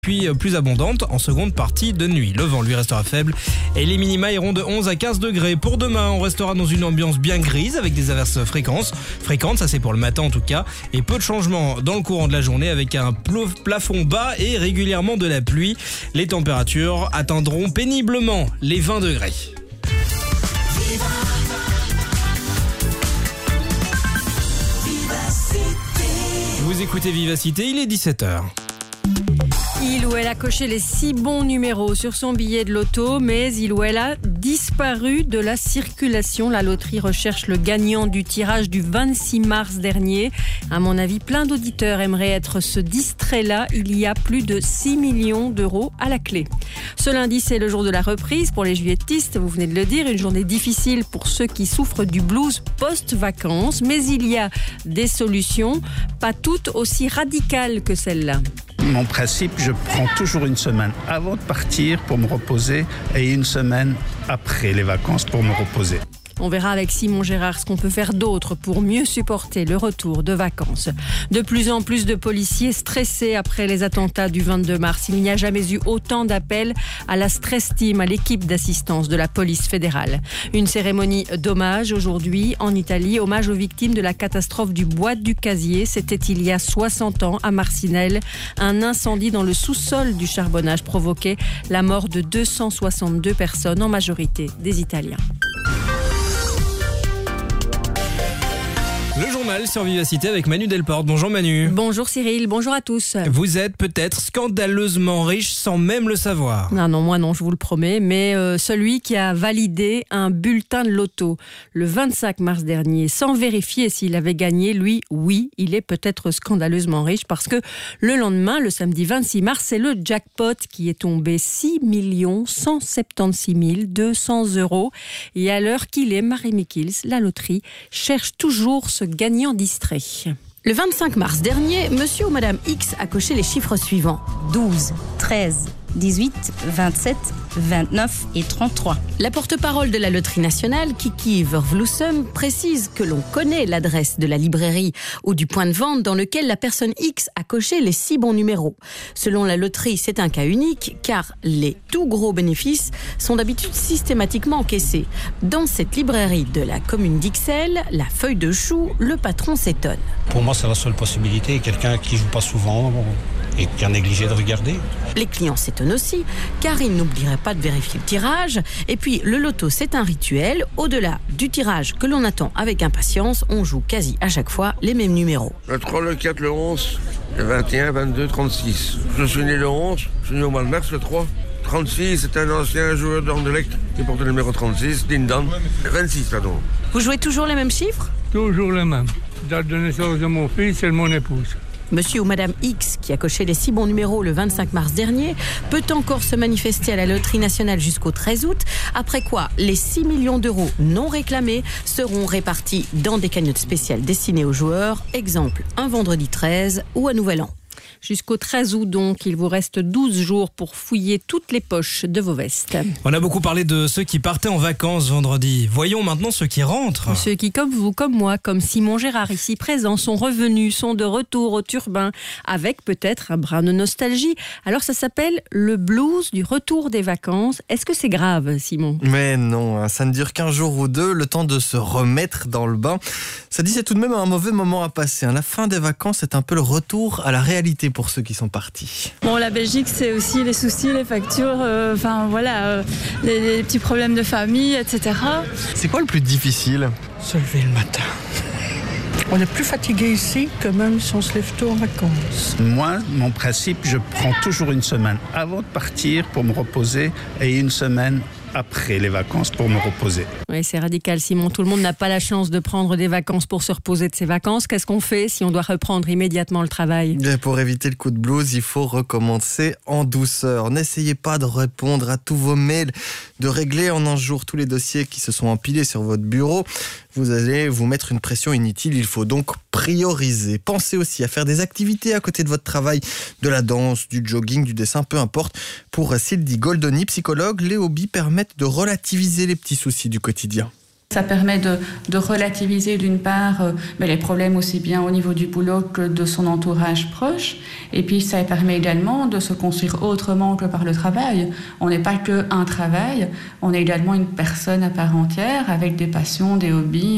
Puis plus abondante en seconde partie de nuit. Le vent lui restera faible et les minima iront de 11 à 15 degrés. Pour demain, on restera dans une ambiance bien grise avec des averses fréquentes, ça c'est pour le matin en tout cas, et peu de changements dans le courant de la journée avec un plafond bas et régulièrement de la pluie. Les températures atteindront péniblement les 20 degrés. Vous écoutez Vivacité, il est 17h. Il ou elle a coché les 6 bons numéros sur son billet de loto, mais il ou elle a disparu de la circulation. La loterie recherche le gagnant du tirage du 26 mars dernier. À mon avis, plein d'auditeurs aimeraient être ce distrait-là. Il y a plus de 6 millions d'euros à la clé. Ce lundi, c'est le jour de la reprise pour les juilletistes. Vous venez de le dire, une journée difficile pour ceux qui souffrent du blues post-vacances. Mais il y a des solutions, pas toutes aussi radicales que celle-là. Mon principe, je prends toujours une semaine avant de partir pour me reposer et une semaine après les vacances pour me reposer. On verra avec Simon Gérard ce qu'on peut faire d'autre pour mieux supporter le retour de vacances. De plus en plus de policiers stressés après les attentats du 22 mars. Il n'y a jamais eu autant d'appels à la stress team, à l'équipe d'assistance de la police fédérale. Une cérémonie d'hommage aujourd'hui en Italie, hommage aux victimes de la catastrophe du bois du Casier. C'était il y a 60 ans à Marcinelle. Un incendie dans le sous-sol du charbonnage provoquait la mort de 262 personnes, en majorité des Italiens. Le journal sur Vivacité avec Manu Delporte. Bonjour Manu. Bonjour Cyril, bonjour à tous. Vous êtes peut-être scandaleusement riche sans même le savoir. Non, moi non, je vous le promets, mais celui qui a validé un bulletin de loto le 25 mars dernier sans vérifier s'il avait gagné, lui, oui, il est peut-être scandaleusement riche parce que le lendemain, le samedi 26 mars, c'est le jackpot qui est tombé, 6 176 200 €. Et à l'heure qu'il est, Marie Mikils, la loterie, cherche toujours ce gagnant distrait. Le 25 mars dernier, monsieur ou madame X a coché les chiffres suivants. 12, 13, 18, 27, 29 et 33. La porte-parole de la Loterie nationale, Kiki Vervloesem, précise que l'on connaît l'adresse de la librairie ou du point de vente dans lequel la personne X a coché les 6 bons numéros. Selon la loterie, c'est un cas unique car les tout gros bénéfices sont d'habitude systématiquement encaissés. Dans cette librairie de la commune d'Ixelles, la feuille de chou, le patron s'étonne. Pour moi, c'est la seule possibilité. Quelqu'un qui joue pas souvent et qui a négligé de regarder. Les clients s'étonnent aussi, car ils n'oublieraient pas de vérifier le tirage. Et puis, le loto, c'est un rituel. Au-delà du tirage que l'on attend avec impatience, on joue quasi à chaque fois les mêmes numéros. Le 3, le 4, le 11, le 21, 22, 36. Je suis né le 11, je suis né au mois de mars, le 3. 36, c'est un ancien joueur d'Anderlecht qui porte le numéro 36, Dindan. 26, pardon. Vous jouez toujours les mêmes chiffres ? Toujours les mêmes. Date de naissance de mon fils et de mon épouse. Monsieur ou madame X, qui a coché les 6 bons numéros le 25 mars dernier, peut encore se manifester à la Loterie nationale jusqu'au 13 août, après quoi les 6 millions d'euros non réclamés seront répartis dans des cagnottes spéciales destinées aux joueurs, exemple un vendredi 13 ou un nouvel an. Jusqu'au 13 août donc, il vous reste 12 jours pour fouiller toutes les poches de vos vestes. On a beaucoup parlé de ceux qui partaient en vacances vendredi. Voyons maintenant ceux qui rentrent. Ceux qui, comme vous, comme moi, comme Simon Gérard ici présent, sont revenus, sont de retour au turbin, avec peut-être un brin de nostalgie. Alors ça s'appelle le blues du retour des vacances. Est-ce que c'est grave, Simon ? Mais non, ça ne dure qu'un jour ou deux, le temps de se remettre dans le bain. Ça dit, c'est tout de même un mauvais moment à passer. La fin des vacances, c'est un peu le retour à la réalité pour ceux qui sont partis. Bon, la Belgique, c'est aussi les soucis, les factures, les petits problèmes de famille, etc. C'est quoi le plus difficile ? Se lever le matin. On est plus fatigué ici que même si on se lève tôt en vacances. Moi, mon principe, je prends toujours une semaine avant de partir pour me reposer et une semaine après les vacances pour me reposer. Oui, c'est radical, Simon. Tout le monde n'a pas la chance de prendre des vacances pour se reposer de ses vacances. Qu'est-ce qu'on fait si on doit reprendre immédiatement le travail ? Et pour éviter le coup de blues, il faut recommencer en douceur. N'essayez pas de répondre à tous vos mails, de régler en un jour tous les dossiers qui se sont empilés sur votre bureau. Vous allez vous mettre une pression inutile. Il faut donc prioriser. Pensez aussi à faire des activités à côté de votre travail, de la danse, du jogging, du dessin, peu importe. Pour Sylvie Goldoni, psychologue, les hobbies permettent de relativiser les petits soucis du quotidien. Ça permet de relativiser d'une part les problèmes aussi bien au niveau du boulot que de son entourage proche. Et puis ça permet également de se construire autrement que par le travail. On n'est pas qu'un travail, on est également une personne à part entière avec des passions, des hobbies.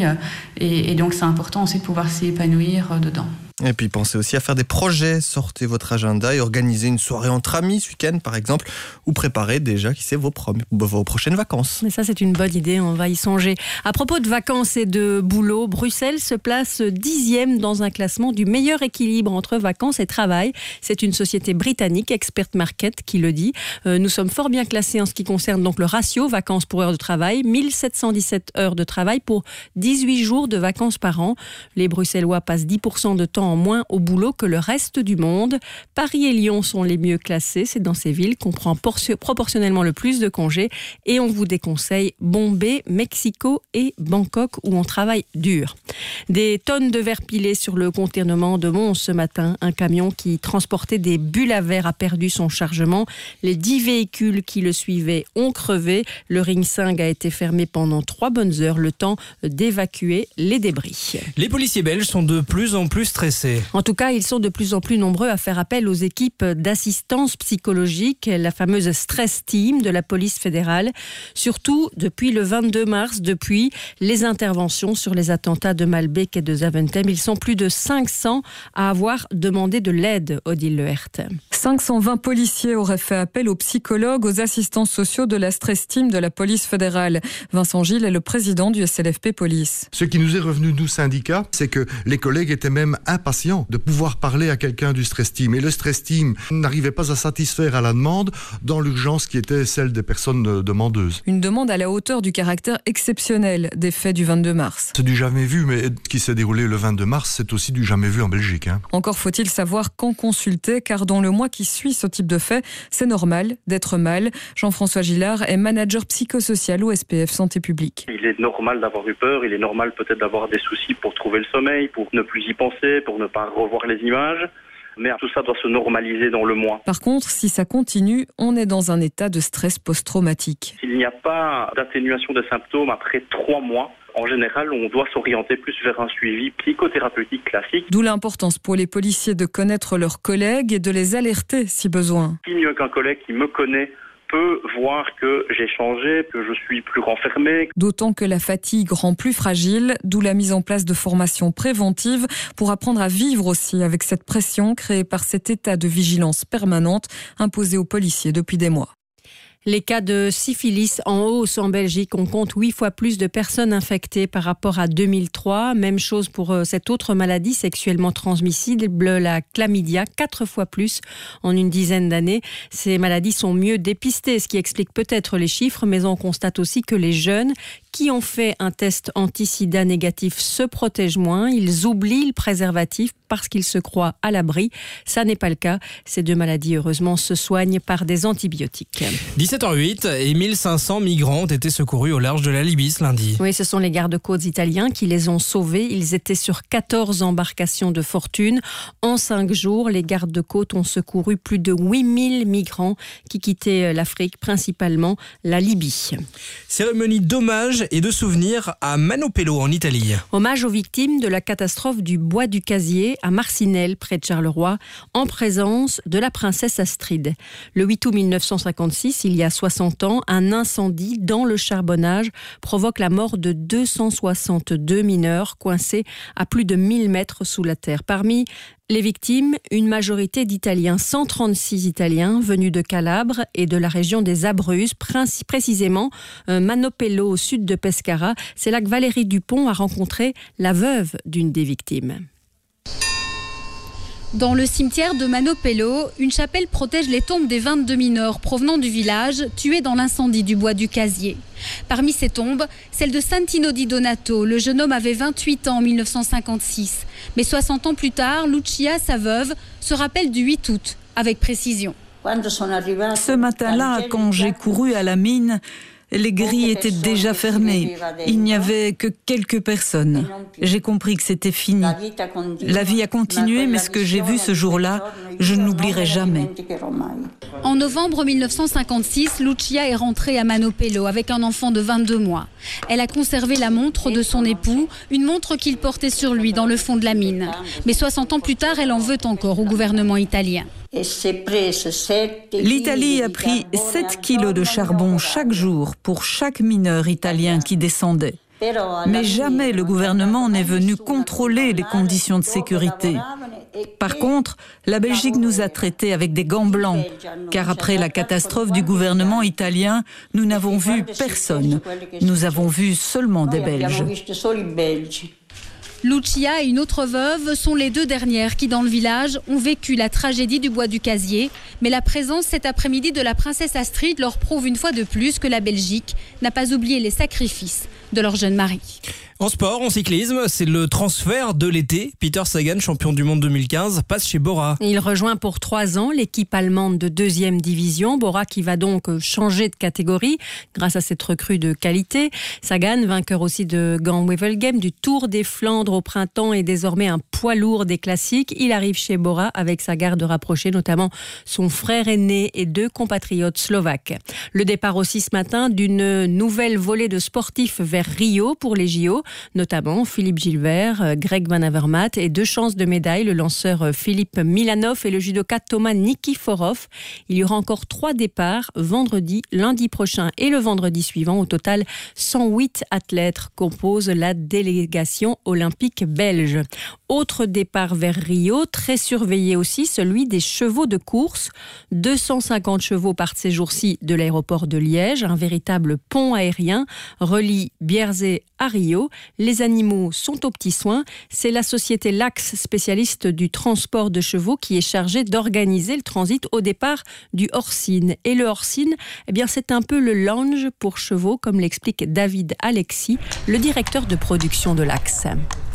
Et donc c'est important aussi de pouvoir s'y épanouir dedans. Et puis pensez aussi à faire des projets, sortez votre agenda et organisez une soirée entre amis ce week-end par exemple, ou préparez déjà vos prochaines vacances. Mais ça c'est une bonne idée, on va y songer. À propos de vacances et de boulot, Bruxelles se place 10e dans un classement du meilleur équilibre entre vacances et travail. C'est une société britannique, Expert Market, qui le dit. Nous sommes fort bien classés en ce qui concerne donc le ratio vacances pour heure de travail, 1717 heures de travail pour 18 jours de vacances par an. Les Bruxellois passent 10% de temps en moins au boulot que le reste du monde. Paris et Lyon sont les mieux classés. C'est dans ces villes qu'on prend proportionnellement le plus de congés. Et on vous déconseille Bombay, Mexico et Bangkok où on travaille dur. Des tonnes de verre pilés sur le contournement de Mons ce matin. Un camion qui transportait des bulles à verre a perdu son chargement. Les 10 véhicules qui le suivaient ont crevé. Le Ring 5 a été fermé pendant 3 bonnes heures, le temps d'évacuer les débris. Les policiers belges sont de plus en plus stressés. En tout cas, ils sont de plus en plus nombreux à faire appel aux équipes d'assistance psychologique, la fameuse Stress Team de la police fédérale. Surtout depuis le 22 mars, depuis les interventions sur les attentats de Malbec et de Zaventem. Ils sont plus de 500 à avoir demandé de l'aide, Odile Lehert. 520 policiers auraient fait appel aux psychologues, aux assistants sociaux de la Stress Team de la police fédérale. Vincent Gilles est le président du SLFP Police. Ce qui nous est revenu, nous syndicats, c'est que les collègues étaient même impatients de pouvoir parler à quelqu'un du Stress Team. Et le Stress Team n'arrivait pas à satisfaire à la demande dans l'urgence qui était celle des personnes demandeuses. Une demande à la hauteur du caractère exceptionnel des faits du 22 mars. C'est du jamais vu, mais qui s'est déroulé le 22 mars, c'est aussi du jamais vu en Belgique. Encore faut-il savoir quand consulter, car dans le mois qui suit ce type de fait, c'est normal d'être mal. Jean-François Gillard est manager psychosocial au SPF Santé publique. Il est normal d'avoir eu peur, il est normal peut-être d'avoir des soucis pour trouver le sommeil, pour ne plus y penser, pour ne pas revoir les images. Mais tout ça doit se normaliser dans le mois. Par contre, si ça continue, on est dans un état de stress post-traumatique. S'il n'y a pas d'atténuation des symptômes après 3 mois, en général, on doit s'orienter plus vers un suivi psychothérapeutique classique. D'où l'importance pour les policiers de connaître leurs collègues et de les alerter si besoin. Qui mieux qu'un collègue qui me connaît peut voir que j'ai changé, que je suis plus renfermé. D'autant que la fatigue rend plus fragile, d'où la mise en place de formations préventives pour apprendre à vivre aussi avec cette pression créée par cet état de vigilance permanente imposé aux policiers depuis des mois. Les cas de syphilis en hausse en Belgique. On compte 8 fois plus de personnes infectées par rapport à 2003. Même chose pour cette autre maladie sexuellement transmissible, la chlamydia, 4 fois plus en une dizaine d'années. Ces maladies sont mieux dépistées, ce qui explique peut-être les chiffres, mais on constate aussi que les jeunes qui ont fait un test anti-sida négatif se protègent moins. Ils oublient le préservatif parce qu'ils se croient à l'abri. Ça n'est pas le cas. Ces 2 maladies, heureusement, se soignent par des antibiotiques. 17h08 et 1500 migrants ont été secourus au large de la Libye ce lundi. Oui, ce sont les gardes-côtes italiens qui les ont sauvés. Ils étaient sur 14 embarcations de fortune. En 5 jours, les gardes-côtes ont secouru plus de 8000 migrants qui quittaient l'Afrique, principalement la Libye. Cérémonie d'hommage et de souvenirs à Manopello en Italie. Hommage aux victimes de la catastrophe du bois du Casier à Marcinelle, près de Charleroi, en présence de la princesse Astrid. Le 8 août 1956, il y a 60 ans, un incendie dans le charbonnage provoque la mort de 262 mineurs coincés à plus de 1000 mètres sous la terre. Parmi les victimes, une majorité d'Italiens, 136 Italiens venus de Calabre et de la région des Abruzzes, précisément Manopello au sud de Pescara. C'est là que Valérie Dupont a rencontré la veuve d'une des victimes. Dans le cimetière de Manopello, une chapelle protège les tombes des 22 mineurs provenant du village, tués dans l'incendie du bois du Casier. Parmi ces tombes, celle de Santino Di Donato. Le jeune homme avait 28 ans en 1956. Mais 60 ans plus tard, Lucia, sa veuve, se rappelle du 8 août, avec précision. Ce matin-là, quand j'ai couru à la mine, Les grilles étaient déjà fermées. Il n'y avait que quelques personnes. J'ai compris que c'était fini. La vie a continué, mais ce que j'ai vu ce jour-là, je ne l'oublierai jamais. En novembre 1956, Lucia est rentrée à Manopello avec un enfant de 22 mois. Elle a conservé la montre de son époux, une montre qu'il portait sur lui dans le fond de la mine. Mais 60 ans plus tard, elle en veut encore au gouvernement italien. L'Italie a pris 7 kilos de charbon chaque jour pour chaque mineur italien qui descendait. Mais jamais le gouvernement n'est venu contrôler les conditions de sécurité. Par contre, la Belgique nous a traités avec des gants blancs, car après la catastrophe du gouvernement italien, nous n'avons vu personne. Nous avons vu seulement des Belges. Lucia et une autre veuve sont les deux dernières qui, dans le village, ont vécu la tragédie du bois du casier. Mais la présence cet après-midi de la princesse Astrid leur prouve une fois de plus que la Belgique n'a pas oublié les sacrifices de leur jeune mari. En sport, en cyclisme, c'est le transfert de l'été. Peter Sagan, champion du monde 2015, passe chez Bora. Il rejoint pour 3 ans l'équipe allemande de 2e division. Bora qui va donc changer de catégorie grâce à cette recrue de qualité. Sagan, vainqueur aussi de Gand-Wevelgem, du Tour des Flandres au printemps, est désormais un poids lourd des classiques. Il arrive chez Bora avec sa garde rapprochée, notamment son frère aîné et 2 compatriotes slovaques. Le départ aussi ce matin d'une nouvelle volée de sportifs vers Rio pour les JO. Notamment Philippe Gilbert, Greg Van Avermaet et 2 chances de médaille, le lanceur Philippe Milanov et le judoka Thomas Nikiforov. Il y aura encore 3 départs vendredi, lundi prochain et le vendredi suivant. Au total, 108 athlètes composent la délégation olympique belge. Autre départ vers Rio, très surveillé aussi, celui des chevaux de course. 250 chevaux partent ces jours-ci de l'aéroport de Liège. Un véritable pont aérien relie Bierzet à Rio. Les animaux sont aux petits soins. C'est la société Lax, spécialiste du transport de chevaux, qui est chargée d'organiser le transit au départ du Horsine. Et le Horsine, c'est un peu le lounge pour chevaux, comme l'explique David Alexis, le directeur de production de Lax.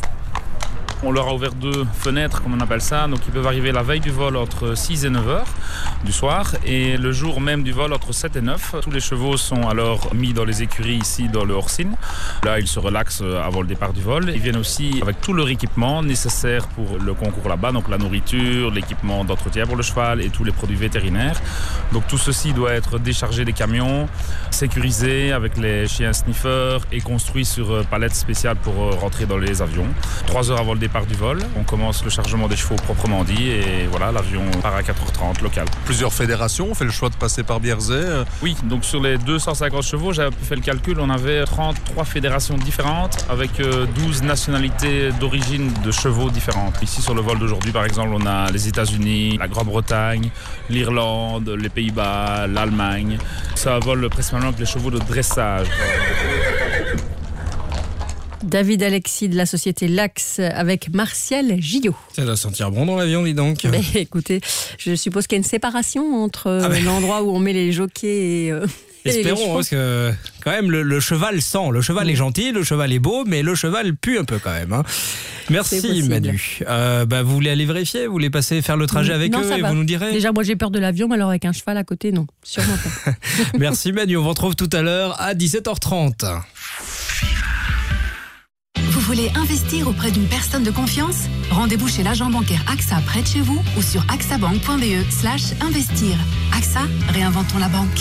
On leur a ouvert 2 fenêtres, comme on appelle ça, donc ils peuvent arriver la veille du vol entre 6 et 9 heures du soir et le jour même du vol entre 7 et 9. Tous les chevaux sont alors mis dans les écuries ici dans le Horsine. Là, ils se relaxent avant le départ du vol. Ils viennent aussi avec tout leur équipement nécessaire pour le concours là-bas, donc la nourriture, l'équipement d'entretien pour le cheval et tous les produits vétérinaires. Donc tout ceci doit être déchargé des camions, sécurisé avec les chiens sniffers et construit sur palettes spéciales pour rentrer dans les avions. 3 heures avant le départ du vol, on commence le chargement des chevaux proprement dit et voilà, l'avion part à 4h30 local. Plusieurs fédérations ont fait le choix de passer par Bierzet. Oui, donc sur les 250 chevaux, j'avais fait le calcul, on avait 33 fédérations différentes avec 12 nationalités d'origine de chevaux différentes. Ici sur le vol d'aujourd'hui par exemple, on a les États-Unis, la Grande-Bretagne, l'Irlande, les Pays-Bas, l'Allemagne. Ça vole principalement avec les chevaux de dressage. David Alexis de la société Lax avec Martial Gillot. Ça doit sentir bon dans l'avion, dis donc. Écoutez, je suppose qu'il y a une séparation entre l'endroit où on met les jockeys et... Espérons, parce que quand même le cheval sent. Le cheval est gentil, le cheval est beau, mais le cheval pue un peu quand même. Merci Manu. Vous voulez aller vérifier? Vous voulez passer faire le trajet avec eux et vous nous direz? Déjà, moi j'ai peur de l'avion, mais alors avec un cheval à côté, non. Sûrement pas. Merci Manu, on vous retrouve tout à l'heure à 17h30. Vous voulez investir auprès d'une personne de confiance? Rendez-vous chez l'agent bancaire AXA près de chez vous ou sur axabank.be/investir. AXA, réinventons la banque.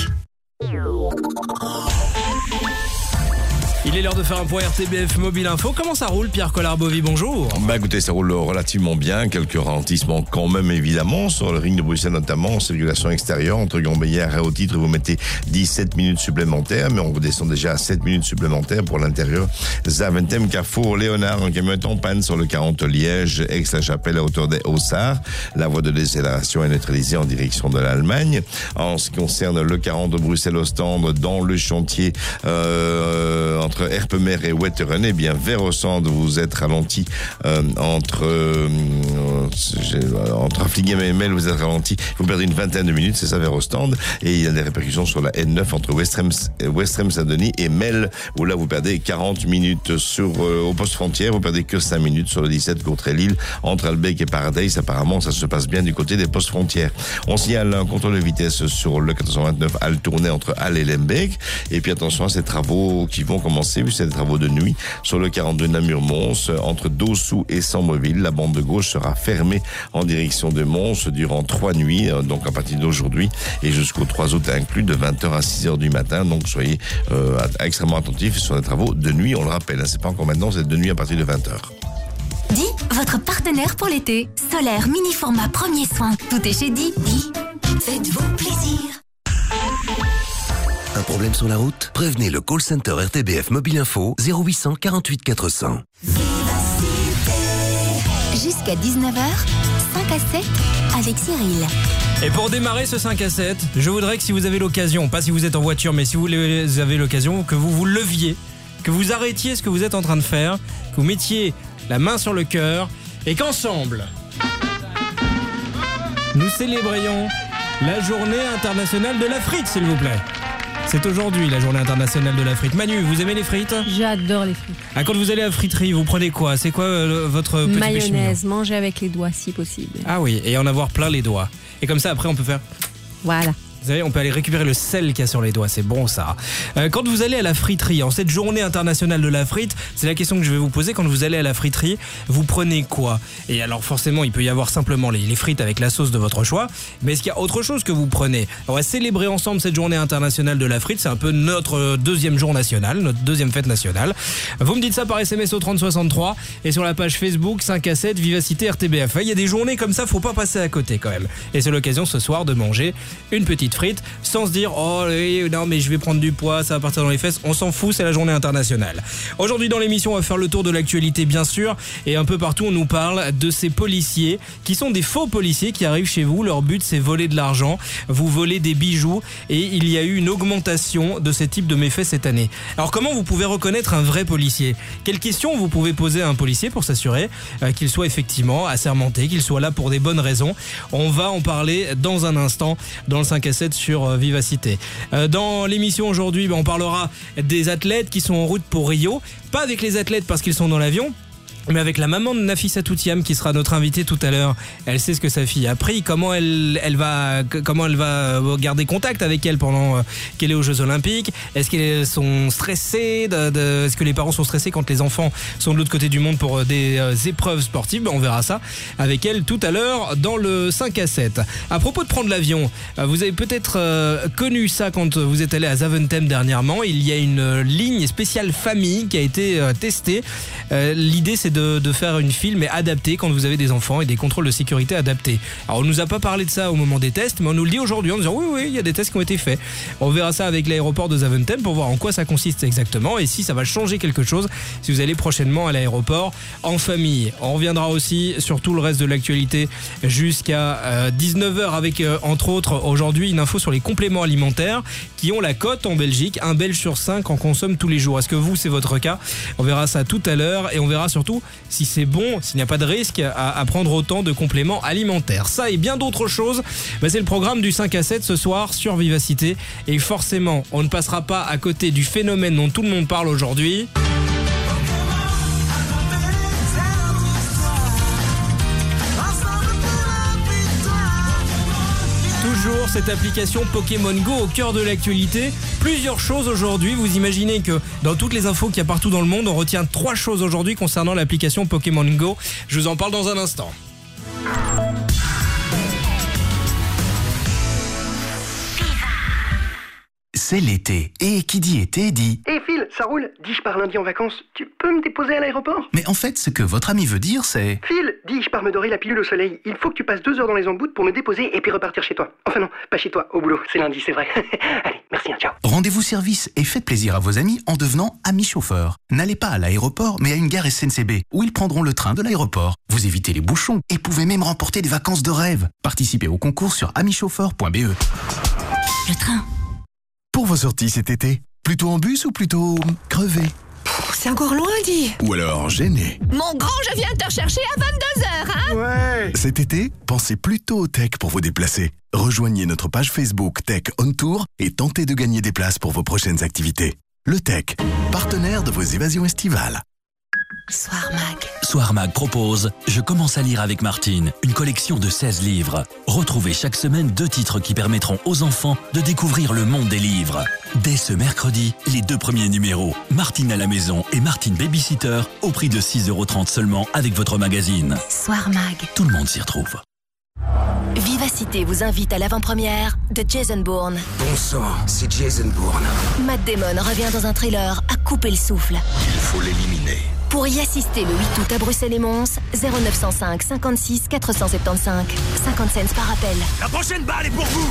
Il est l'heure de faire un point RTBF Mobile Info. Comment ça roule, Pierre Collard-Bovy? Bonjour. Écoutez, ça roule relativement bien. Quelques ralentissements quand même, évidemment. Sur le ring de Bruxelles, notamment, en circulation extérieure. Entre Gambélière et au titre, vous mettez 17 minutes supplémentaires. Mais on redescend déjà à 7 minutes supplémentaires pour l'intérieur. Zaventem, Carrefour, Léonard, un camion en panne sur le 40 Liège, Aix-la-Chapelle à hauteur des Haussards. La voie de décélération est neutralisée en direction de l'Allemagne. En ce qui concerne le 40 de Bruxelles-Ostende, dans le chantier, entre entre Erpemer et Wetteren. Eh bien, vers Ostende, vous êtes ralenti entre Affligem et Mel, vous êtes ralenti. Vous perdez une vingtaine de minutes, c'est ça, vers Ostende. Et il y a des répercussions sur la N9 entre Westrem-Saint-Denis et Mel, où là, vous perdez 40 minutes au poste frontière. Vous perdez que 5 minutes sur le 17 Courtrai-Lille. Entre Albeck et Paradise, apparemment, ça se passe bien du côté des postes frontières. On signale un contrôle de vitesse sur le 429 Halle Tournai entre Halle et Lembeek. Et puis attention à ces travaux qui vont commencer, vu c'est des travaux de nuit, sur le 42 Namur-Mons, entre Dossou et Sambreville. La bande de gauche sera fermée en direction de Mons durant 3 nuits, donc à partir d'aujourd'hui et jusqu'au 3 août inclus, de 20h à 6h du matin. Donc soyez extrêmement attentifs sur les travaux de nuit. On le rappelle, c'est pas encore maintenant, c'est de nuit à partir de 20h. Di, votre partenaire pour l'été. Solaire, mini-format, premier soin. Tout est chez Di. Di, faites-vous plaisir. Un problème sur la route? Prévenez le call center RTBF Mobile Info 0800 48 400. Jusqu'à 19h, 5 à 7 avec Cyril. Et pour démarrer ce 5 à 7, je voudrais que si vous avez l'occasion, pas si vous êtes en voiture, mais si vous avez l'occasion, que vous vous leviez, que vous arrêtiez ce que vous êtes en train de faire, que vous mettiez la main sur le cœur et qu'ensemble, nous célébrions la journée internationale de la frite, s'il vous plaît. C'est aujourd'hui la journée internationale de la frite. Manu, vous aimez les frites? J'adore les frites. Ah, quand vous allez à la friterie, vous prenez quoi? C'est quoi votre petit péché mignon? Mayonnaise, manger avec les doigts si possible. Ah oui, et en avoir plein les doigts. Et comme ça, après, on peut faire... Voilà. Vous savez, on peut aller récupérer le sel qu'il y a sur les doigts, c'est bon ça. Quand vous allez à la friterie, en cette journée internationale de la frite, c'est la question que je vais vous poser. Quand vous allez à la friterie, vous prenez quoi? Et alors forcément, il peut y avoir simplement les frites avec la sauce de votre choix, mais est-ce qu'il y a autre chose que vous prenez? On va célébrer ensemble cette journée internationale de la frite, c'est un peu notre deuxième jour national, notre deuxième fête nationale. Vous me dites ça par SMS au 3063 et sur la page Facebook 5 à 7 Vivacité RTBF. Il y a des journées comme ça, faut pas passer à côté quand même. Et c'est l'occasion ce soir de manger une petite frites sans se dire oh non mais je vais prendre du poids, ça va partir dans les fesses. On s'en fout, c'est la journée internationale. Aujourd'hui dans l'émission, on va faire le tour de l'actualité bien sûr, et un peu partout on nous parle de ces policiers qui sont des faux policiers qui arrivent chez vous. Leur but c'est voler de l'argent, vous voler des bijoux, et il y a eu une augmentation de ces types de méfaits cette année. Alors comment vous pouvez reconnaître un vrai policier? Quelles questions vous pouvez poser à un policier pour s'assurer qu'il soit effectivement assermenté, qu'il soit là pour des bonnes raisons? On va en parler dans un instant dans le 5 à 7 sur Vivacité. Dans l'émission aujourd'hui, on parlera des athlètes qui sont en route pour Rio. Pas avec les athlètes parce qu'ils sont dans l'avion, mais avec la maman de Nafissa Toutiam qui sera notre invitée tout à l'heure. Elle sait ce que sa fille a pris, comment elle va garder contact avec elle pendant qu'elle est aux Jeux Olympiques. Est-ce qu'elles sont stressées est-ce que les parents sont stressés quand les enfants sont de l'autre côté du monde pour des épreuves sportives? On verra ça avec elle tout à l'heure dans le 5 à 7. À propos de prendre l'avion, vous avez peut-être connu ça quand vous êtes allé à Zaventem dernièrement. Il y a une ligne spéciale famille qui a été testée. L'idée c'est de faire une file mais adaptée quand vous avez des enfants et des contrôles de sécurité adaptés. Alors on nous a pas parlé de ça au moment des tests, mais on nous le dit aujourd'hui en disant oui, il y a des tests qui ont été faits. On verra ça avec l'aéroport de Zaventem pour voir en quoi ça consiste exactement et si ça va changer quelque chose si vous allez prochainement à l'aéroport en famille. On reviendra aussi sur tout le reste de l'actualité jusqu'à 19h avec entre autres aujourd'hui une info sur les compléments alimentaires qui ont la cote en Belgique. Un Belge sur 5 en consomme tous les jours. Est-ce que vous c'est votre cas? On verra ça tout à l'heure et on verra surtout si c'est bon, s'il n'y a pas de risque à prendre autant de compléments alimentaires. Ça et bien d'autres choses, c'est le programme du 5 à 7 ce soir sur Vivacité. Et forcément, on ne passera pas à côté du phénomène dont tout le monde parle aujourd'hui. Toujours cette application Pokémon Go au cœur de l'actualité. Plusieurs choses aujourd'hui. Vous imaginez que dans toutes les infos qu'il y a partout dans le monde, on retient 3 choses aujourd'hui concernant l'application Pokémon Go. Je vous en parle dans un instant. C'est l'été. Et qui dit été dit... Hé Phil, ça roule? Dis, je pars lundi en vacances. Tu peux me déposer à l'aéroport? Mais en fait, ce que votre ami veut dire, c'est... Phil, dis, je pars me dorer la pilule au soleil. Il faut que tu passes 2 heures dans les emboutes pour me déposer et puis repartir chez toi. Enfin non, pas chez toi, au boulot. C'est lundi, c'est vrai. Allez, merci, ciao. Rendez-vous service et faites plaisir à vos amis en devenant amis chauffeurs. N'allez pas à l'aéroport, mais à une gare SNCB, où ils prendront le train de l'aéroport. Vous évitez les bouchons et pouvez même remporter des vacances de rêve. Participez au concours sur amichauffeur.be. Le train. Pour vos sorties cet été, plutôt en bus ou plutôt crevé? c'est encore loin, dis. Ou alors gêné. Mon grand, je viens te rechercher à 22h, hein? Ouais. Cet été, pensez plutôt au tech pour vous déplacer. Rejoignez notre page Facebook Tech On Tour et tentez de gagner des places pour vos prochaines activités. Le Tech, partenaire de vos évasions estivales. Soir Mag. Soir Mag propose Je commence à lire avec Martine, une collection de 16 livres. Retrouvez chaque semaine 2 titres qui permettront aux enfants de découvrir le monde des livres. Dès ce mercredi, les 2 premiers numéros, Martine à la maison et Martine Babysitter, au prix de 6,30 € seulement avec votre magazine. Soir Mag. Tout le monde s'y retrouve. Vivacité vous invite à l'avant-première de Jason Bourne. Bon sang, c'est Jason Bourne. Matt Damon revient dans un thriller à couper le souffle. Il faut l'éliminer. Pour y assister le 8 août à Bruxelles et Mons, 0905 56 475. 50 cents par appel. La prochaine balle est pour vous.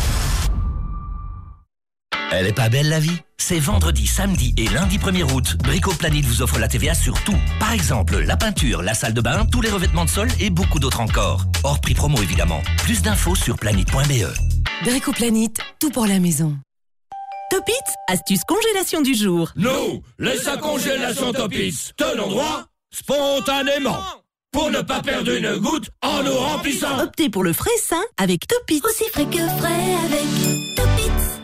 Elle est pas belle la vie? C'est vendredi, samedi et lundi 1er août. Bricoplanet vous offre la TVA sur tout. Par exemple, la peinture, la salle de bain, tous les revêtements de sol et beaucoup d'autres encore. Hors prix promo évidemment. Plus d'infos sur planet.be. Bricoplanet, tout pour la maison. Topitz, astuce congélation du jour. Nous, les sacs congélation Topitz, tenons droit spontanément pour ne pas perdre une goutte en nous remplissant. Optez pour le frais sain avec Topitz. Aussi frais que frais avec Topitz.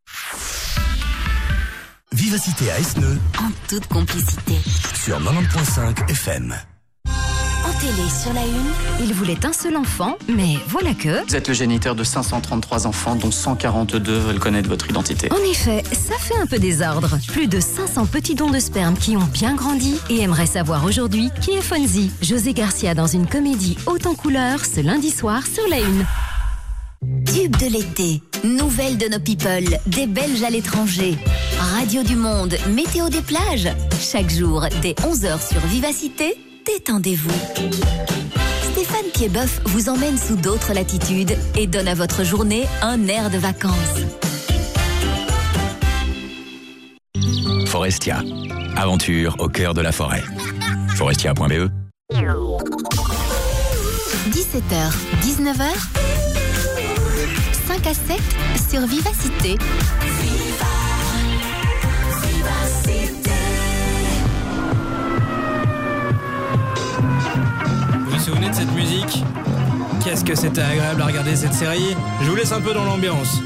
Vivacité à Esneux, En toute complicité. sur 90.5 FM. En télé, sur la une, il voulait un seul enfant, mais voilà que... Vous êtes le géniteur de 533 enfants, dont 142 veulent connaître votre identité. En effet, ça fait un peu désordre. Plus de 500 petits dons de sperme qui ont bien grandi et aimeraient savoir aujourd'hui qui est Fonzie. José Garcia dans une comédie haute en couleurs ce lundi soir sur la une. Tube de l'été, nouvelles de nos people, des Belges à l'étranger, Radio du Monde, météo des plages. Chaque jour, dès 11h sur Vivacité, détendez-vous. Stéphane Piedboeuf vous emmène sous d'autres latitudes et donne à votre journée un air de vacances. Forestia. Aventure au cœur de la forêt. Forestia.be. 17h, 19h, 5 à 7 sur Vivacité. Vous vous souvenez de cette musique? Qu'est-ce que c'était agréable à regarder cette série. Je vous laisse un peu dans l'ambiance.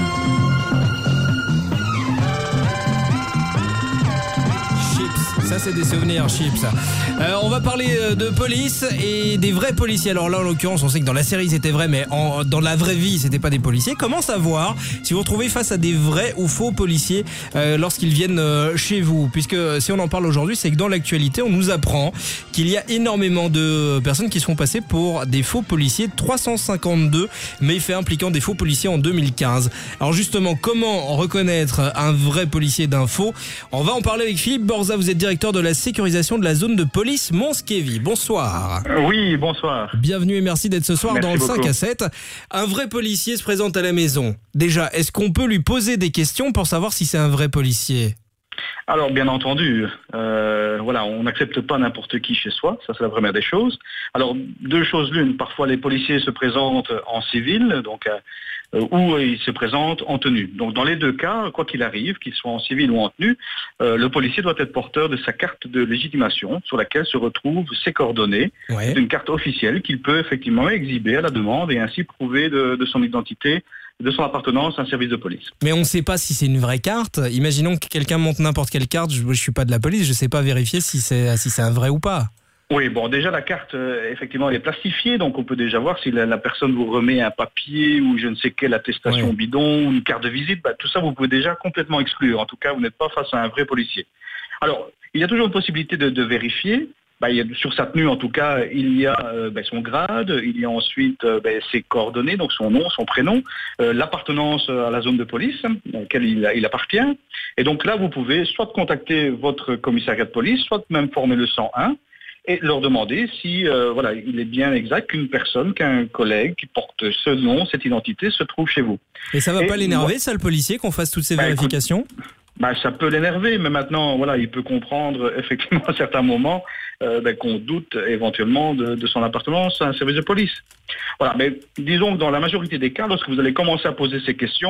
Ça, c'est des souvenirs, chips. On va parler de police et des vrais policiers. Alors là, en l'occurrence, on sait que dans la série, c'était vrai, mais dans la vraie vie, c'était pas des policiers. Comment savoir si vous vous retrouvez face à des vrais ou faux policiers lorsqu'ils viennent chez vous? Puisque si on en parle aujourd'hui, c'est que dans l'actualité, on nous apprend qu'il y a énormément de personnes qui se font passer pour des faux policiers. 352 méfaits impliquant des faux policiers en 2015. Alors justement, comment reconnaître un vrai policier d'un faux? On va en parler avec Philippe Borza. Vous êtes directeur de la sécurisation de la zone de police Mons-Kévy. Bonsoir. Oui, bonsoir. Bienvenue et merci d'être ce soir merci dans le beaucoup. 5 à 7. Un vrai policier se présente à la maison. Déjà, est-ce qu'on peut lui poser des questions pour savoir si c'est un vrai policier? Alors, bien entendu, voilà, on n'accepte pas n'importe qui chez soi, ça c'est la première des choses. Alors, deux choses l'une, parfois les policiers se présentent en civil, donc ou ils se présentent en tenue. Donc, dans les deux cas, quoi qu'il arrive, qu'ils soient en civil ou en tenue, le policier doit être porteur de sa carte de légitimation sur laquelle se retrouvent ses coordonnées. Ouais. C'est une carte officielle qu'il peut effectivement exhiber à la demande et ainsi prouver de son identité, de son appartenance à un service de police. Mais on ne sait pas si c'est une vraie carte. Imaginons que quelqu'un monte n'importe quelle carte. Je suis pas de la police, je sais pas vérifier si c'est un vrai ou pas. Oui, bon, déjà la carte, effectivement, elle est plastifiée, donc on peut déjà voir si la personne vous remet un papier ou je ne sais quelle attestation bidon ou une carte de visite, tout ça vous pouvez déjà complètement exclure. En tout cas, vous n'êtes pas face à un vrai policier. Alors, il y a toujours une possibilité de vérifier. Sur sa tenue, en tout cas, il y a son grade, il y a ensuite ses coordonnées, donc son nom, son prénom, l'appartenance à la zone de police à laquelle il appartient. Et donc là, vous pouvez soit contacter votre commissariat de police, soit même former le 101 et leur demander si il est bien exact qu'un collègue qui porte ce nom, cette identité, se trouve chez vous. Et ça va pas l'énerver, ça, le policier, qu'on fasse toutes ces vérifications? Ça peut l'énerver, mais maintenant, il peut comprendre effectivement à certains moments qu'on doute éventuellement de son appartenance à un service de police. Voilà, mais disons que dans la majorité des cas, lorsque vous allez commencer à poser ces questions,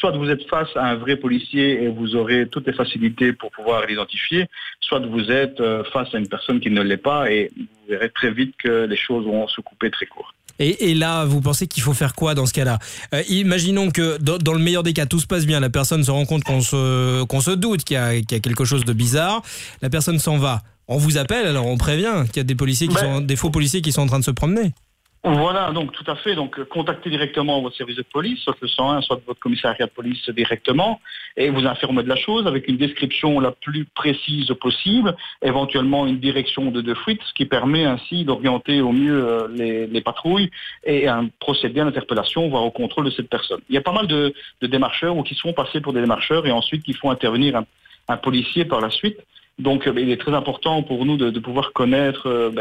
soit vous êtes face à un vrai policier et vous aurez toutes les facilités pour pouvoir l'identifier, soit vous êtes face à une personne qui ne l'est pas et vous verrez très vite que les choses vont se couper très court. Et là, vous pensez qu'il faut faire quoi dans ce cas-là ? Imaginons que dans le meilleur des cas, tout se passe bien, la personne se rend compte qu'on se doute qu'il y a quelque chose de bizarre, la personne s'en va. On vous appelle, alors on prévient qu'il y a des faux policiers qui sont en train de se promener. Voilà, donc tout à fait. Donc contactez directement votre service de police, soit le 101, soit votre commissariat de police directement, et vous informez de la chose avec une description la plus précise possible, éventuellement une direction de fuite, ce qui permet ainsi d'orienter au mieux les patrouilles et un procéder à l'interpellation, voire au contrôle de cette personne. Il y a pas mal de démarcheurs ou qui sont passés pour des démarcheurs et ensuite qui font intervenir un policier par la suite. Donc il est très important pour nous de pouvoir connaître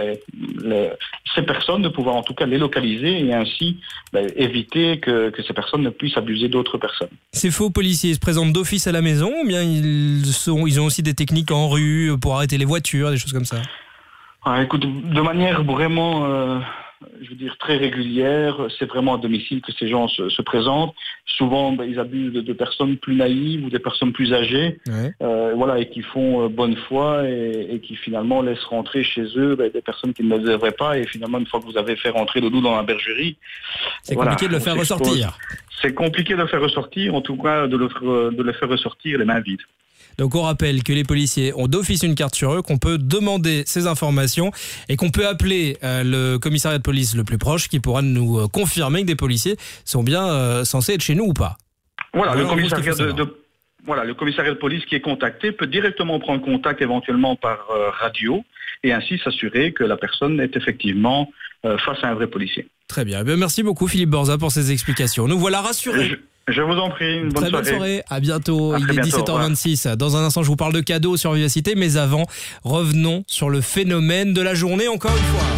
ces personnes, de pouvoir en tout cas les localiser et ainsi éviter que ces personnes ne puissent abuser d'autres personnes. Ces faux policiers se présentent d'office à la maison ou bien ils ont aussi des techniques en rue pour arrêter les voitures, des choses comme ça ? Écoute, de manière vraiment... très régulière, c'est vraiment à domicile que ces gens se présentent. Souvent, ils abusent de personnes plus naïves ou des personnes plus âgées, et qui font bonne foi et qui finalement laissent rentrer chez eux des personnes qui ne le devraient pas. Et finalement, une fois que vous avez fait rentrer le loup dans la bergerie, c'est compliqué de le faire ressortir. C'est compliqué de le faire ressortir, en tout cas de le faire ressortir les mains vides. Donc on rappelle que les policiers ont d'office une carte sur eux, qu'on peut demander ces informations et qu'on peut appeler le commissariat de police le plus proche qui pourra nous confirmer que des policiers sont bien censés être chez nous ou pas. Voilà, le commissariat de police qui est contacté peut directement prendre contact éventuellement par radio et ainsi s'assurer que la personne est effectivement face à un vrai policier. Très bien. Merci beaucoup Philippe Borza pour ces explications. Nous voilà rassurés. Je vous en prie, une bonne soirée. Très bonne soirée, à bientôt. Il est 17h26. Dans un instant, je vous parle de cadeaux sur Vivacité, mais avant, revenons sur le phénomène de la journée encore une fois.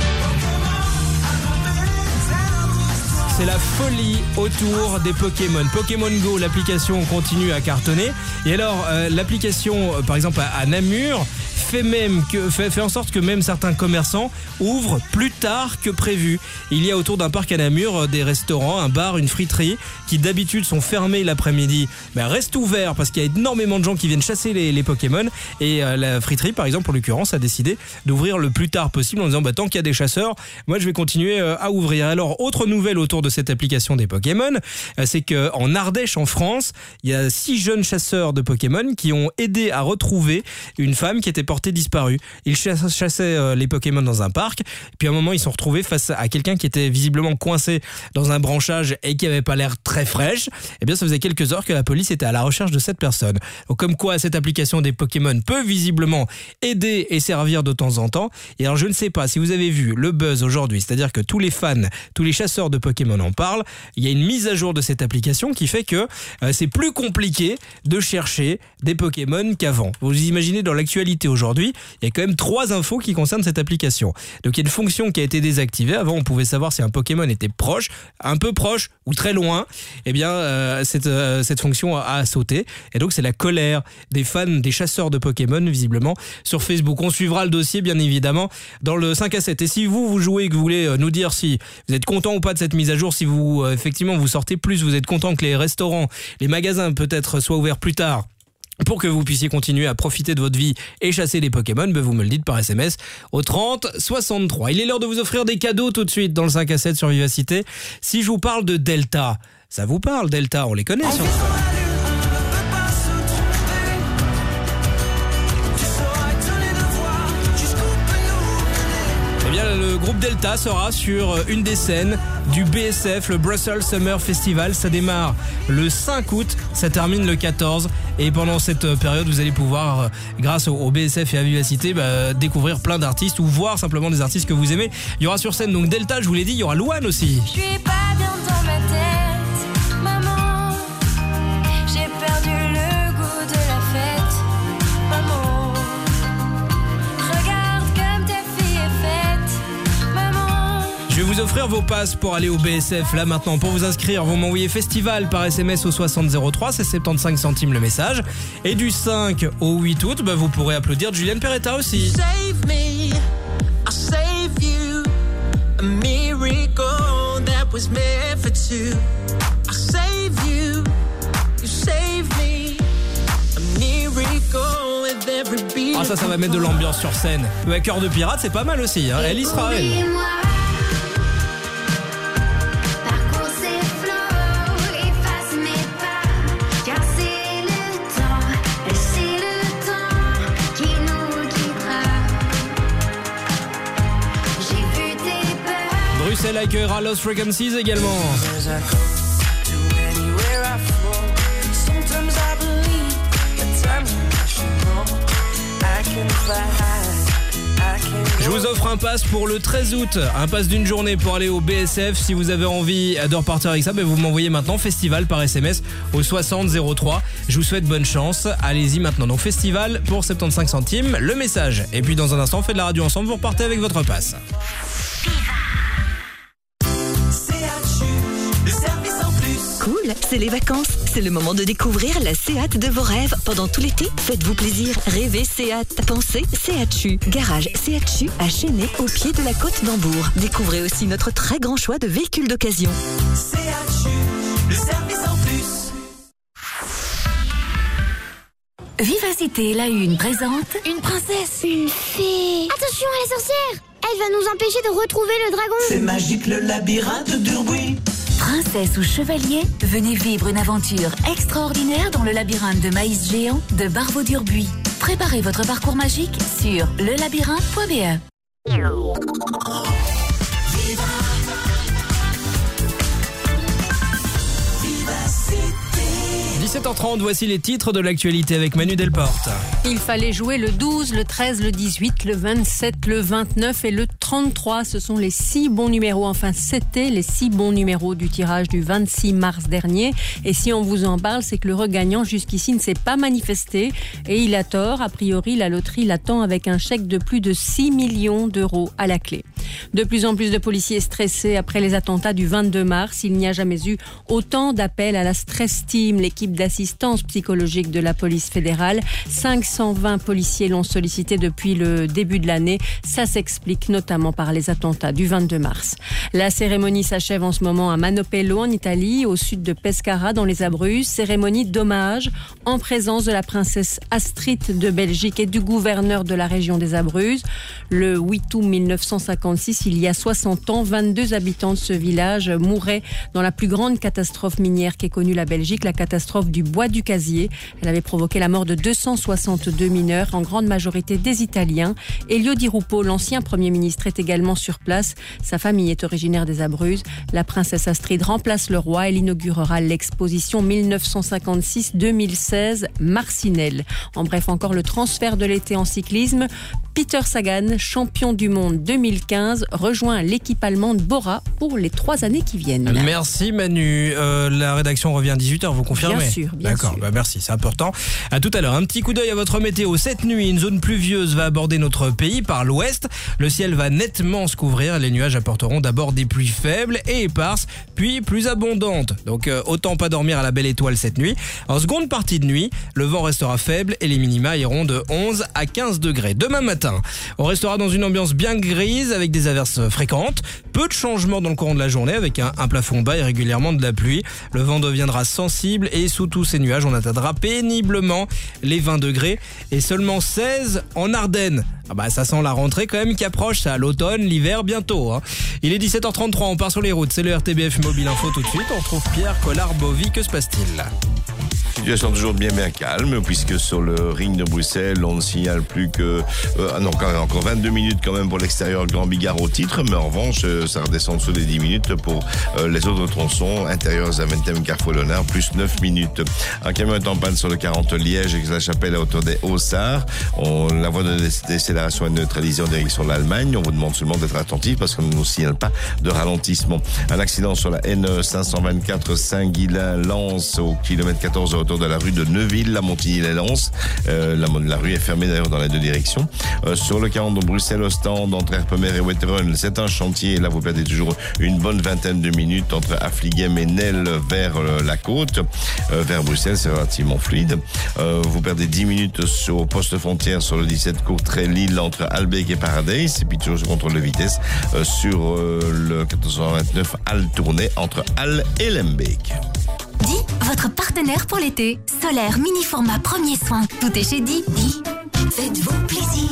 C'est la folie autour des Pokémon. Pokémon Go, l'application continue à cartonner. Et alors, l'application, par exemple à Namur, fait en sorte que même certains commerçants ouvrent plus tard que prévu. Il y a autour d'un parc à Namur des restaurants, un bar, une friterie qui d'habitude sont fermés l'après-midi. Restent ouverts parce qu'il y a énormément de gens qui viennent chasser les Pokémon et la friterie par exemple en l'occurrence a décidé d'ouvrir le plus tard possible en disant tant qu'il y a des chasseurs, moi je vais continuer à ouvrir. Alors autre nouvelle autour de cette application des Pokémon, c'est qu'en Ardèche en France, il y a 6 jeunes chasseurs de Pokémon qui ont aidé à retrouver une femme qui était portée disparue. Ils chassaient les Pokémon dans un parc, puis à un moment ils se sont retrouvés face à quelqu'un qui était visiblement coincé dans un branchage et qui avait pas l'air très fraîche. Et bien ça faisait quelques heures que la police était à la recherche de cette personne. Donc comme quoi cette application des Pokémon peut visiblement aider et servir de temps en temps. Et alors je ne sais pas si vous avez vu le buzz aujourd'hui, c'est-à-dire que tous les fans, tous les chasseurs de Pokémon en parlent. Il y a une mise à jour de cette application qui fait que c'est plus compliqué de chercher des Pokémon qu'avant. Vous imaginez dans l'actualité aujourd'hui, il y a quand même 3 infos qui concernent cette application. Donc il y a une fonction qui a été désactivée. Avant, on pouvait savoir si un Pokémon était proche, un peu proche ou très loin. Eh bien, cette fonction a sauté. Et donc, c'est la colère des fans, des chasseurs de Pokémon, visiblement, sur Facebook. On suivra le dossier, bien évidemment, dans le 5 à 7. Et si vous jouez et que vous voulez nous dire si vous êtes content ou pas de cette mise à jour, si vous, effectivement, vous sortez plus, vous êtes content que les restaurants, les magasins, peut-être, soient ouverts plus tard, pour que vous puissiez continuer à profiter de votre vie et chasser les Pokémon, vous me le dites par SMS au 30 63. Il est l'heure de vous offrir des cadeaux tout de suite dans le 5 à 7 sur Vivacité. Si je vous parle de Delta, ça vous parle Delta, on les connaît sur le groupe Delta sera sur une des scènes du BSF, le Brussels Summer Festival. Ça démarre le 5 août, ça termine le 14. Et pendant cette période, vous allez pouvoir, grâce au BSF et à Vivacité, découvrir plein d'artistes ou voir simplement des artistes que vous aimez. Il y aura sur scène donc Delta, je vous l'ai dit, il y aura Louane aussi. Je suis pas bien dans ma tête, maman. J'ai perdu le goût de la fête, maman. Je vais vous offrir vos passes pour aller au BSF là maintenant. Pour vous inscrire, vous m'envoyez festival par SMS au 6003, c'est 75 centimes le message. Et du 5 au 8 août, vous pourrez applaudir Julian Peretta aussi. Save me, I'll save you. A miracle that was meant for two. I'll save you. Ah ça va mettre de l'ambiance sur scène. Ouais, Cœur de pirate, c'est pas mal aussi, hein. Elle y sera, elle. Bruxelles accueillera Lost Frequencies également. Je vous offre un pass pour le 13 août, un pass d'une journée pour aller au BSF. Si vous avez envie de repartir avec ça, vous m'envoyez maintenant festival par SMS au 60 03. Je vous souhaite bonne chance. Allez-y maintenant. Donc festival pour 75 centimes, le message. Et puis dans un instant, on fait de la radio ensemble, vous repartez avec votre pass. Cool, c'est les vacances. C'est le moment de découvrir la Seat de vos rêves. Pendant tout l'été, faites-vous plaisir. Rêvez Seat. Pensez Seat-Chu. Garage Seat-Chu à Chênay, au pied de la côte d'Hambourg. Découvrez aussi notre très grand choix de véhicules d'occasion. Seat-Chu, le service en plus. Vivacité, la une présente. Une princesse. Une fée. Attention à la sorcière. Elle va nous empêcher de retrouver le dragon. C'est magique le labyrinthe d'Urbuy. Princesse ou chevalier, venez vivre une aventure extraordinaire dans le labyrinthe de maïs géant de Barbeau d'Urbuy. Préparez votre parcours magique sur lelabyrinthe.be. 17h30, voici les titres de l'actualité avec Manu Delporte. Il fallait jouer le 12, le 13, le 18, le 27, le 29 et le 33. Ce sont les 6 bons numéros. Enfin, c'était les 6 bons numéros du tirage du 26 mars dernier. Et si on vous en parle, c'est que le regagnant jusqu'ici ne s'est pas manifesté. Et il a tort. A priori, la loterie l'attend avec un chèque de plus de 6 millions d'euros à la clé. De plus en plus de policiers stressés après les attentats du 22 mars. Il n'y a jamais eu autant d'appels à la Stress Team, l'équipe d'assistance psychologique de la police fédérale. 520 policiers l'ont sollicité depuis le début de l'année. Ça s'explique notamment par les attentats du 22 mars. La cérémonie s'achève en ce moment à Manopello en Italie, au sud de Pescara dans les Abruzzes. Cérémonie d'hommage en présence de la princesse Astrid de Belgique et du gouverneur de la région des Abruzzes. Le 8 août 1956, il y a 60 ans, 22 habitants de ce village mouraient dans la plus grande catastrophe minière qu'ait connue la Belgique, la catastrophe du bois du casier. Elle avait provoqué la mort de 262 mineurs, en grande majorité des Italiens. Elio Di Rupo, l'ancien Premier ministre, est également sur place. Sa famille est originaire des Abruzzes. La princesse Astrid remplace le roi. Elle inaugurera l'exposition 1956-2016 Marcinelle. En bref, encore le transfert de l'été en cyclisme. Peter Sagan, champion du monde 2015, rejoint l'équipe allemande Bora pour les 3 années qui viennent. Merci Manu. La rédaction revient à 18h, vous confirmez ? Bien sûr, bien D'accord, sûr. Merci, c'est important. À tout à l'heure. Un petit coup d'œil à votre météo. Cette nuit, une zone pluvieuse va aborder notre pays par l'ouest. Le ciel va nettement se couvrir. Les nuages apporteront d'abord des pluies faibles et éparses, puis plus abondantes. Donc autant pas dormir à la belle étoile cette nuit. En seconde partie de nuit, le vent restera faible et les minima iront de 11 à 15 degrés. Demain matin, on restera dans une ambiance bien grise avec des averses fréquentes. Peu de changements dans le courant de la journée avec un plafond bas et régulièrement de la pluie. Le vent deviendra sensible et sous tous ces nuages, on atteindra péniblement les 20 degrés et seulement 16 en Ardennes. Ça sent la rentrée quand même qui approche, ça, l'automne, l'hiver bientôt. Il est 17h33, on part sur les routes. C'est le RTBF Mobile Info tout de suite. On retrouve Pierre Collard-Bovy. Que se passe-t-il ? Situation toujours bien calme, puisque sur le ring de Bruxelles, on ne signale plus que... encore 22 minutes quand même pour l'extérieur Grand Bigard au titre, mais en revanche, ça redescend sous les 10 minutes pour les autres tronçons, intérieur Zaventem, Carrefour Léonard, plus 9 minutes. Un camion est en panne sur le 40 Liège, Aix-la-Chapelle à hauteur des Hauts-Sarts. La voie de décélération est neutralisée en direction de l'Allemagne. On vous demande seulement d'être attentif parce qu'on ne nous signale pas de ralentissement. Un accident sur la N524 Saint-Guilain-Lens au kilomètre 14 à hauteur de la rue de Neuville, la Montigny-les-Lens. La rue est fermée d'ailleurs dans les deux directions. Sur le 40 de Bruxelles-Ostende, entre Erpemer et Wetteren, c'est un chantier. Là, vous perdez toujours une bonne vingtaine de minutes entre Affligem et Nel vers la côte. Vers Bruxelles, c'est relativement fluide. Vous perdez 10 minutes au poste frontière sur le 17 Courtrai-Lille entre Albeck et Paradise. Et puis toujours je contrôle de vitesse sur le 1429 Halle-Tournai entre Halle et Lembeek. Di, votre partenaire pour l'été. Solaire, mini format, premier soin. Tout est chez Di. Faites-vous plaisir.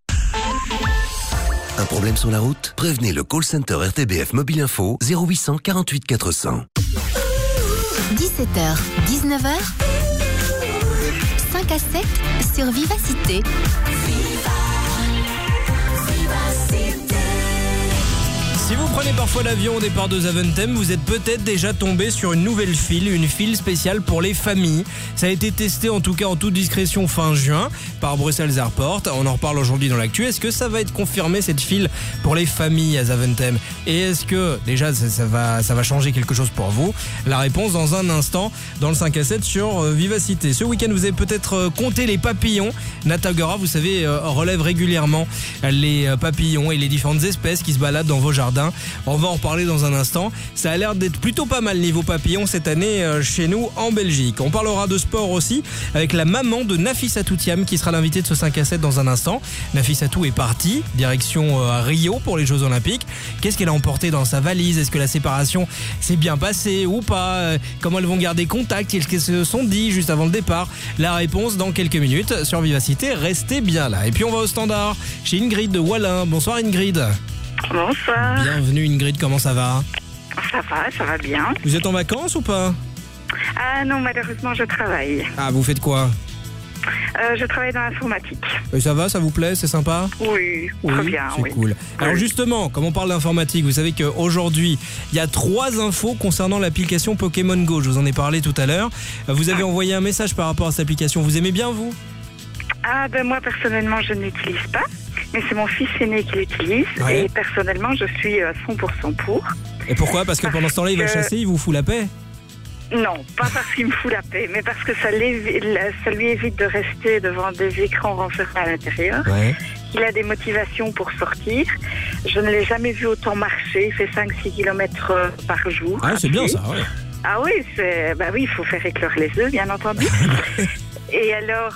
Un problème sur la route? Prévenez le call center RTBF Mobile Info 0800 48 400. 17h, 19h, 5 à 7 sur Vivacité. Si vous prenez parfois l'avion au départ de Zaventem, vous êtes peut-être déjà tombé sur une nouvelle file, une file spéciale pour les familles. Ça a été testé en tout cas en toute discrétion fin juin par Brussels Airport. On en reparle aujourd'hui dans l'actu. Est-ce que ça va être confirmé cette file pour les familles à Zaventem? Et est-ce que déjà ça va changer quelque chose pour vous? La réponse dans un instant dans le 5 à 7 sur Vivacité. Ce week-end vous avez peut-être compté les papillons. Natagora, vous savez, relève régulièrement les papillons et les différentes espèces qui se baladent dans vos jardins. On va en reparler dans un instant. Ça a l'air d'être plutôt pas mal niveau papillon cette année chez nous en Belgique. On parlera de sport aussi avec la maman de Nafissatou Thiam qui sera l'invitée de ce 5 à 7 dans un instant. Nafissatou est partie, direction Rio pour les Jeux Olympiques. Qu'est-ce qu'elle a emporté dans sa valise? Est-ce que la séparation s'est bien passée ou pas? Comment elles vont garder contact? Qu'est-ce qu'elles se sont dit juste avant le départ? La réponse dans quelques minutes sur Vivacité. Restez bien là. Et puis on va au standard chez Ingrid de Wallin. Bonsoir Ingrid. Bonsoir. Bienvenue Ingrid, comment ça va? Ça va bien. Vous êtes en vacances ou pas? Ah non, malheureusement je travaille. Ah, vous faites quoi? Je travaille dans l'informatique. Et ça va, ça vous plaît, c'est sympa? Oui, très bien, c'est cool. Alors justement, comme on parle d'informatique, vous savez qu'aujourd'hui, il y a 3 infos concernant l'application Pokémon Go. Je vous en ai parlé tout à l'heure. Vous avez envoyé un message par rapport à cette application. Vous aimez bien, vous? Ah ben moi personnellement je ne l'utilise pas, mais c'est mon fils aîné qui l'utilise. Ouais. Et personnellement je suis 100% pour. Et pourquoi? Parce que pendant ce temps-là il va chasser, il vous fout la paix? Non, pas parce qu'il me fout la paix, mais parce que ça lui évite de rester devant des écrans renfermés à l'intérieur. Ouais. Il a des motivations pour sortir. Je ne l'ai jamais vu autant marcher, il fait 5-6 km par jour. Ah c'est bien ça, ouais. Ah oui, il faut faire éclore les œufs, bien entendu. Et alors,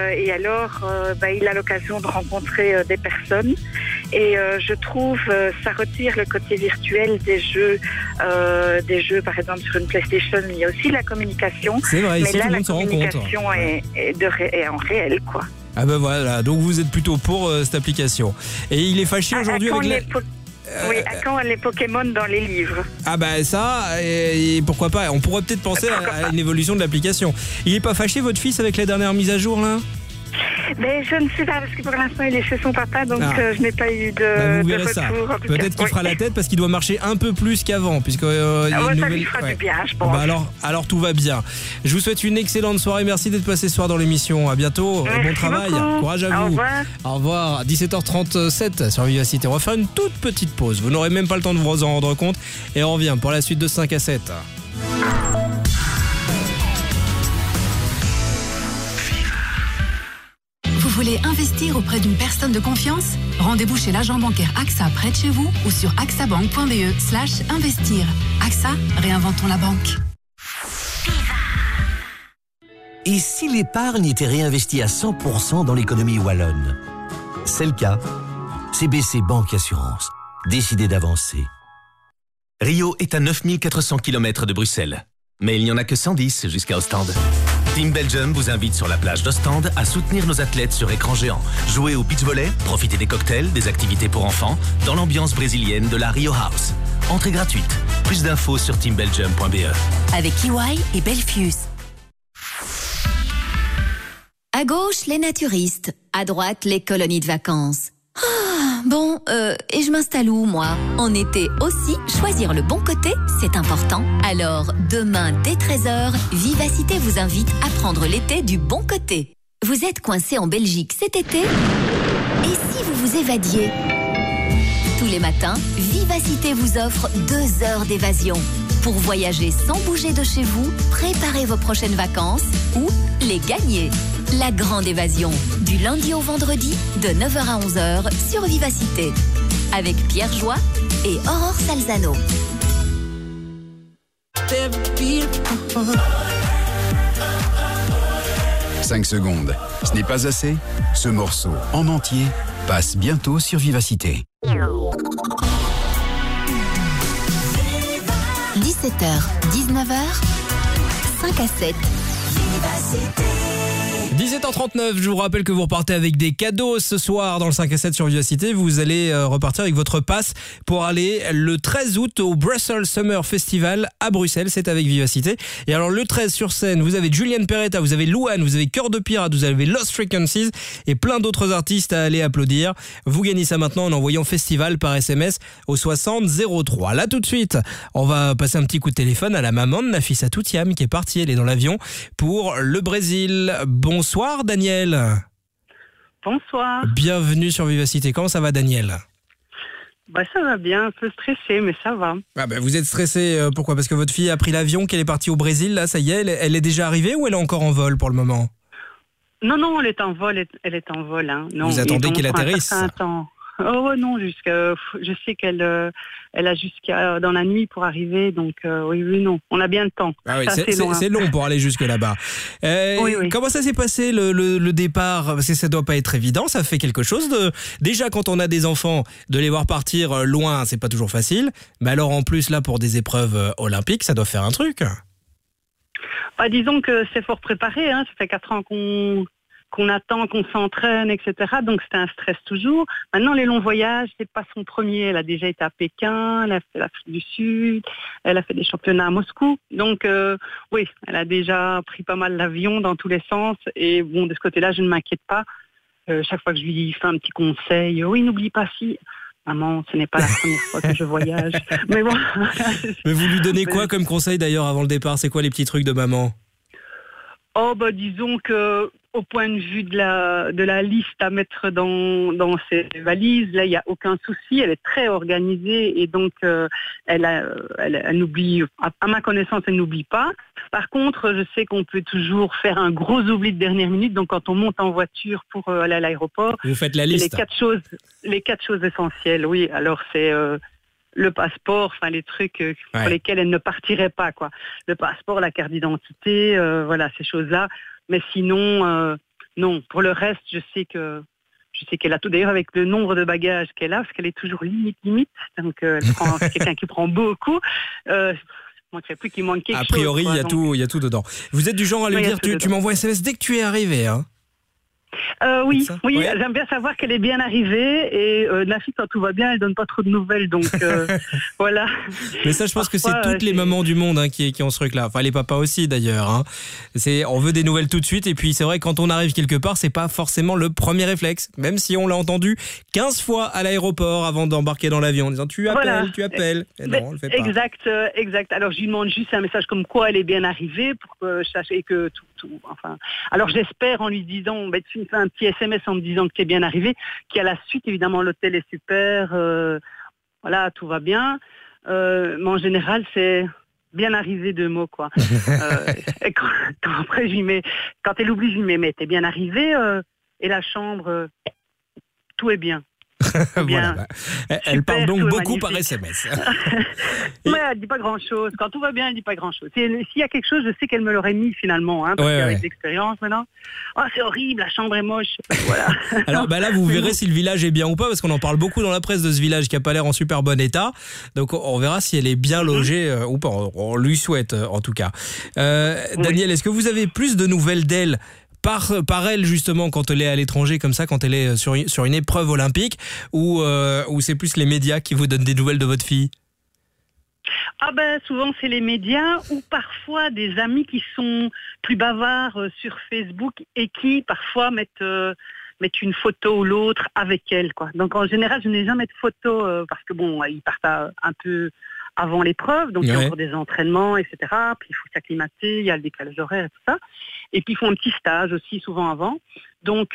il a l'occasion de rencontrer des personnes. Et je trouve ça retire le côté virtuel des jeux, par exemple sur une PlayStation. Il y a aussi la communication. C'est vrai, mais ici, là, tout le la monde se rend compte. communication est en réel, quoi. Ah ben voilà, donc vous êtes plutôt pour cette application. Et il est fâché aujourd'hui avec Oui, à quand les Pokémon dans les livres? Ah bah ça, et pourquoi pas? On pourrait peut-être penser à une évolution de l'application. Il est pas fâché votre fils avec la dernière mise à jour là? Mais je ne sais pas, parce que pour l'instant il est chez son papa, donc je n'ai pas eu de vous verrez retour. ça. Peut-être qu'il fera la tête parce qu'il doit marcher un peu plus qu'avant, puisque y a une ça lui fera du bien, je pense. Bah alors tout va bien. Je vous souhaite une excellente soirée. Merci d'être passé ce soir dans l'émission. À bientôt. Bon travail. Beaucoup. Courage à vous. Au revoir. Au revoir. 17h37 sur Vivacité. On va faire une toute petite pause. Vous n'aurez même pas le temps de vous en rendre compte. Et on revient pour la suite de 5 à 7. Vous voulez investir auprès d'une personne de confiance? Rendez-vous chez l'agent bancaire AXA près de chez vous ou sur axabank.be/investir. AXA, réinventons la banque. Et si l'épargne était réinvestie à 100% dans l'économie wallonne? C'est le cas. CBC Banque Assurance. Décidez d'avancer. Rio est à 9400 km de Bruxelles. Mais il n'y en a que 110 jusqu'à Ostende. Team Belgium vous invite sur la plage d'Ostende à soutenir nos athlètes sur écran géant. Jouez au beach volley, profitez des cocktails, des activités pour enfants, dans l'ambiance brésilienne de la Rio House. Entrée gratuite. Plus d'infos sur teambelgium.be. Avec EY et Belfius. À gauche, les naturistes. À droite, les colonies de vacances. Et je m'installe où, moi? En été aussi, choisir le bon côté, c'est important. Alors, demain, dès 13h, Vivacité vous invite à prendre l'été du bon côté. Vous êtes coincé en Belgique cet été? Et si vous vous évadiez? Tous les matins, Vivacité vous offre 2 heures d'évasion. Pour voyager sans bouger de chez vous, préparez vos prochaines vacances ou les gagner. La grande évasion, du lundi au vendredi, de 9h à 11h sur Vivacité. Avec Pierre Joie et Aurore Salzano. 5 secondes. Ce n'est pas assez? Ce morceau, en entier, passe bientôt sur Vivacité. 17h, 19h, 5 à 7. 17h39, je vous rappelle que vous repartez avec des cadeaux ce soir dans le 5 à 7 sur Vivacité. Vous allez repartir avec votre passe pour aller le 13 août au Brussels Summer Festival à Bruxelles. C'est avec Vivacité. Et alors le 13 sur scène, vous avez Julian Peretta, vous avez Louane, vous avez Cœur de Pirate, vous avez Lost Frequencies et plein d'autres artistes à aller applaudir. Vous gagnez ça maintenant en envoyant festival par SMS au 60 03. Là tout de suite, on va passer un petit coup de téléphone à la maman de Nafissa Toutiam qui est partie, elle est dans l'avion pour le Brésil. Bonsoir Daniel. Bonsoir. Bienvenue sur Vivacité. Comment ça va Daniel ? Ça va bien, un peu stressé, mais ça va. Vous êtes stressé, pourquoi ? Parce que votre fille a pris l'avion, qu'elle est partie au Brésil, là ça y est, elle est déjà arrivée ou elle est encore en vol pour le moment ? Non, elle est en vol, elle est en vol. Hein. Non, vous attendez qu'elle atterrisse ? Oh non, je sais qu'elle a jusqu'à dans la nuit pour arriver, donc oui, non, on a bien le temps. Ah oui, c'est long pour aller jusque là-bas. Oui. Comment ça s'est passé le départ ? Parce que ça doit pas être évident, ça fait quelque chose de... Déjà quand on a des enfants, de les voir partir loin, c'est pas toujours facile, mais alors en plus là pour des épreuves olympiques, ça doit faire un truc. Disons que c'est fort préparé, hein. Ça fait 4 ans qu'on attend, qu'on s'entraîne, etc. Donc c'était un stress toujours. Maintenant, les longs voyages, c'est pas son premier. Elle a déjà été à Pékin, elle a fait l'Afrique du Sud, elle a fait des championnats à Moscou. Donc oui, elle a déjà pris pas mal l'avion dans tous les sens. Et bon, de ce côté-là, je ne m'inquiète pas. Chaque fois que je lui fais un petit conseil, oui, n'oublie pas si... Maman, ce n'est pas la première fois que je voyage. Mais bon. Mais vous lui donnez quoi comme conseil d'ailleurs avant le départ ? C'est quoi les petits trucs de maman ? Disons que au point de vue de la liste à mettre dans ses valises, là il n'y a aucun souci, elle est très organisée et donc elle n'oublie, à ma connaissance, elle n'oublie pas. Par contre, je sais qu'on peut toujours faire un gros oubli de dernière minute, donc quand on monte en voiture pour aller à l'aéroport, vous faites la liste. Les quatre choses essentielles, oui. Alors c'est le passeport, enfin les trucs pour lesquels elle ne partirait pas, quoi. Le passeport, la carte d'identité, voilà ces choses-là. Mais sinon, non. Pour le reste, je sais qu'elle a tout. D'ailleurs, avec le nombre de bagages qu'elle a, parce qu'elle est toujours limite. Donc, c'est quelqu'un qui prend beaucoup. Il ne plus qu'il manque quelque chose. A priori, il y a tout dedans. Vous êtes du genre à lui dire, tu m'envoies un SMS dès que tu es arrivé, hein ? Oui, j'aime bien savoir qu'elle est bien arrivée et Nafi, quand tout va bien, elle donne pas trop de nouvelles, donc voilà. Mais ça, je pense que c'est toutes les mamans du monde qui ont ce truc-là. Enfin, les papas aussi d'ailleurs. Hein. On veut des nouvelles tout de suite et puis c'est vrai, quand on arrive quelque part, c'est pas forcément le premier réflexe, même si on l'a entendu 15 fois à l'aéroport avant d'embarquer dans l'avion en disant tu appelles. Et non, on le fait pas. Exact. Alors je lui demande juste un message comme quoi elle est bien arrivée pour que je sache et que tout. Enfin, alors j'espère en lui disant, tu me fais un petit SMS en me disant que tu es bien arrivé, qu'à la suite, évidemment, l'hôtel est super, voilà, tout va bien. Mais en général, c'est bien arrivé 2 mots, quoi. Et après, quand elle oublie, je lui mets, mais t'es bien arrivé, et la chambre, tout est bien. Voilà. Elle parle donc beaucoup magnifique. par SMS. Ouais, elle dit pas grand-chose. Quand tout va bien, elle dit pas grand-chose. S'il y a quelque chose, je sais qu'elle me l'aurait mis finalement, hein, parce qu'avec l'expérience maintenant. Oh, c'est horrible, la chambre est moche. Voilà. Alors là, vous verrez si le village est bien ou pas, parce qu'on en parle beaucoup dans la presse de ce village qui a pas l'air en super bon état. Donc on verra si elle est bien logée ou pas. On lui souhaite en tout cas. Daniel, est-ce que vous avez plus de nouvelles d'elle? Par elle justement quand elle est à l'étranger comme ça, quand elle est sur une épreuve olympique, ou c'est plus les médias qui vous donnent des nouvelles de votre fille? Souvent c'est les médias ou parfois des amis qui sont plus bavards sur Facebook et qui parfois mettent une photo ou l'autre avec elle, quoi. Donc en général je n'ai jamais de photo parce que bon, ils partent un peu avant l'épreuve, donc il y a encore des entraînements, etc. Puis il faut s'acclimater, il y a le décalage horaire et tout ça. Et puis ils font un petit stage aussi souvent avant. Donc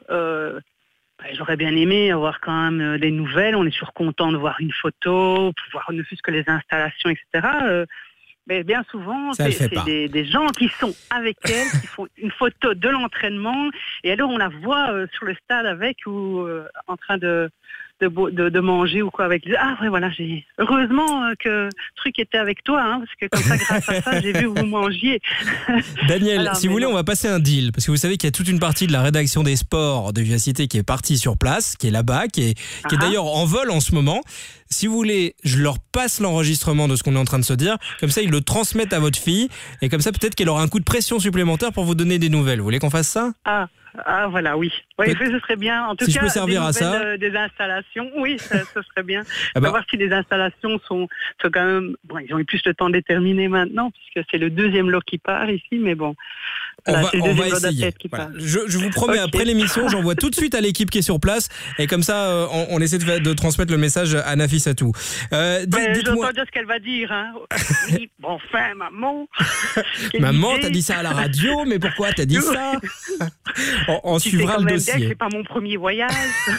j'aurais bien aimé avoir quand même des nouvelles. On est toujours content de voir une photo, voir ne fût-ce que les installations, etc. Mais bien souvent, c'est des gens qui sont avec elle, qui font une photo de l'entraînement. Et alors on la voit sur le stade avec ou en train de de manger ou quoi avec les... Ah ouais, voilà, heureusement que le truc était avec toi, hein, parce que comme ça, grâce à ça, j'ai vu que vous mangiez. Daniel, Alors, si vous voulez, on va passer un deal, parce que vous savez qu'il y a toute une partie de la rédaction des sports de Vivacité qui est partie sur place, qui est là-bas, qui est d'ailleurs en vol en ce moment. Si vous voulez, je leur passe l'enregistrement de ce qu'on est en train de se dire, comme ça ils le transmettent à votre fille, et comme ça peut-être qu'elle aura un coup de pression supplémentaire pour vous donner des nouvelles. Vous voulez qu'on fasse ça ? Ah voilà, oui. Oui, ce serait bien. En tout si cas, je peux servir à ça. Des installations, oui, ça serait bien. Ah bah. Savoir si les installations sont quand même... Bon, ils ont eu plus le temps de les terminer maintenant, puisque c'est le deuxième lot qui part ici, mais bon. Voilà, on va essayer. Voilà. Je vous promets, après l'émission, j'envoie tout de suite à l'équipe qui est sur place, et comme ça, on essaie de transmettre le message à Nafissatou. J'entends déjà ce qu'elle va dire. Hein. Oui, bon, enfin, maman. Maman, t'as dit ça à la radio, mais pourquoi t'as dit ça? On suivra le dossier. C'est pas mon premier voyage.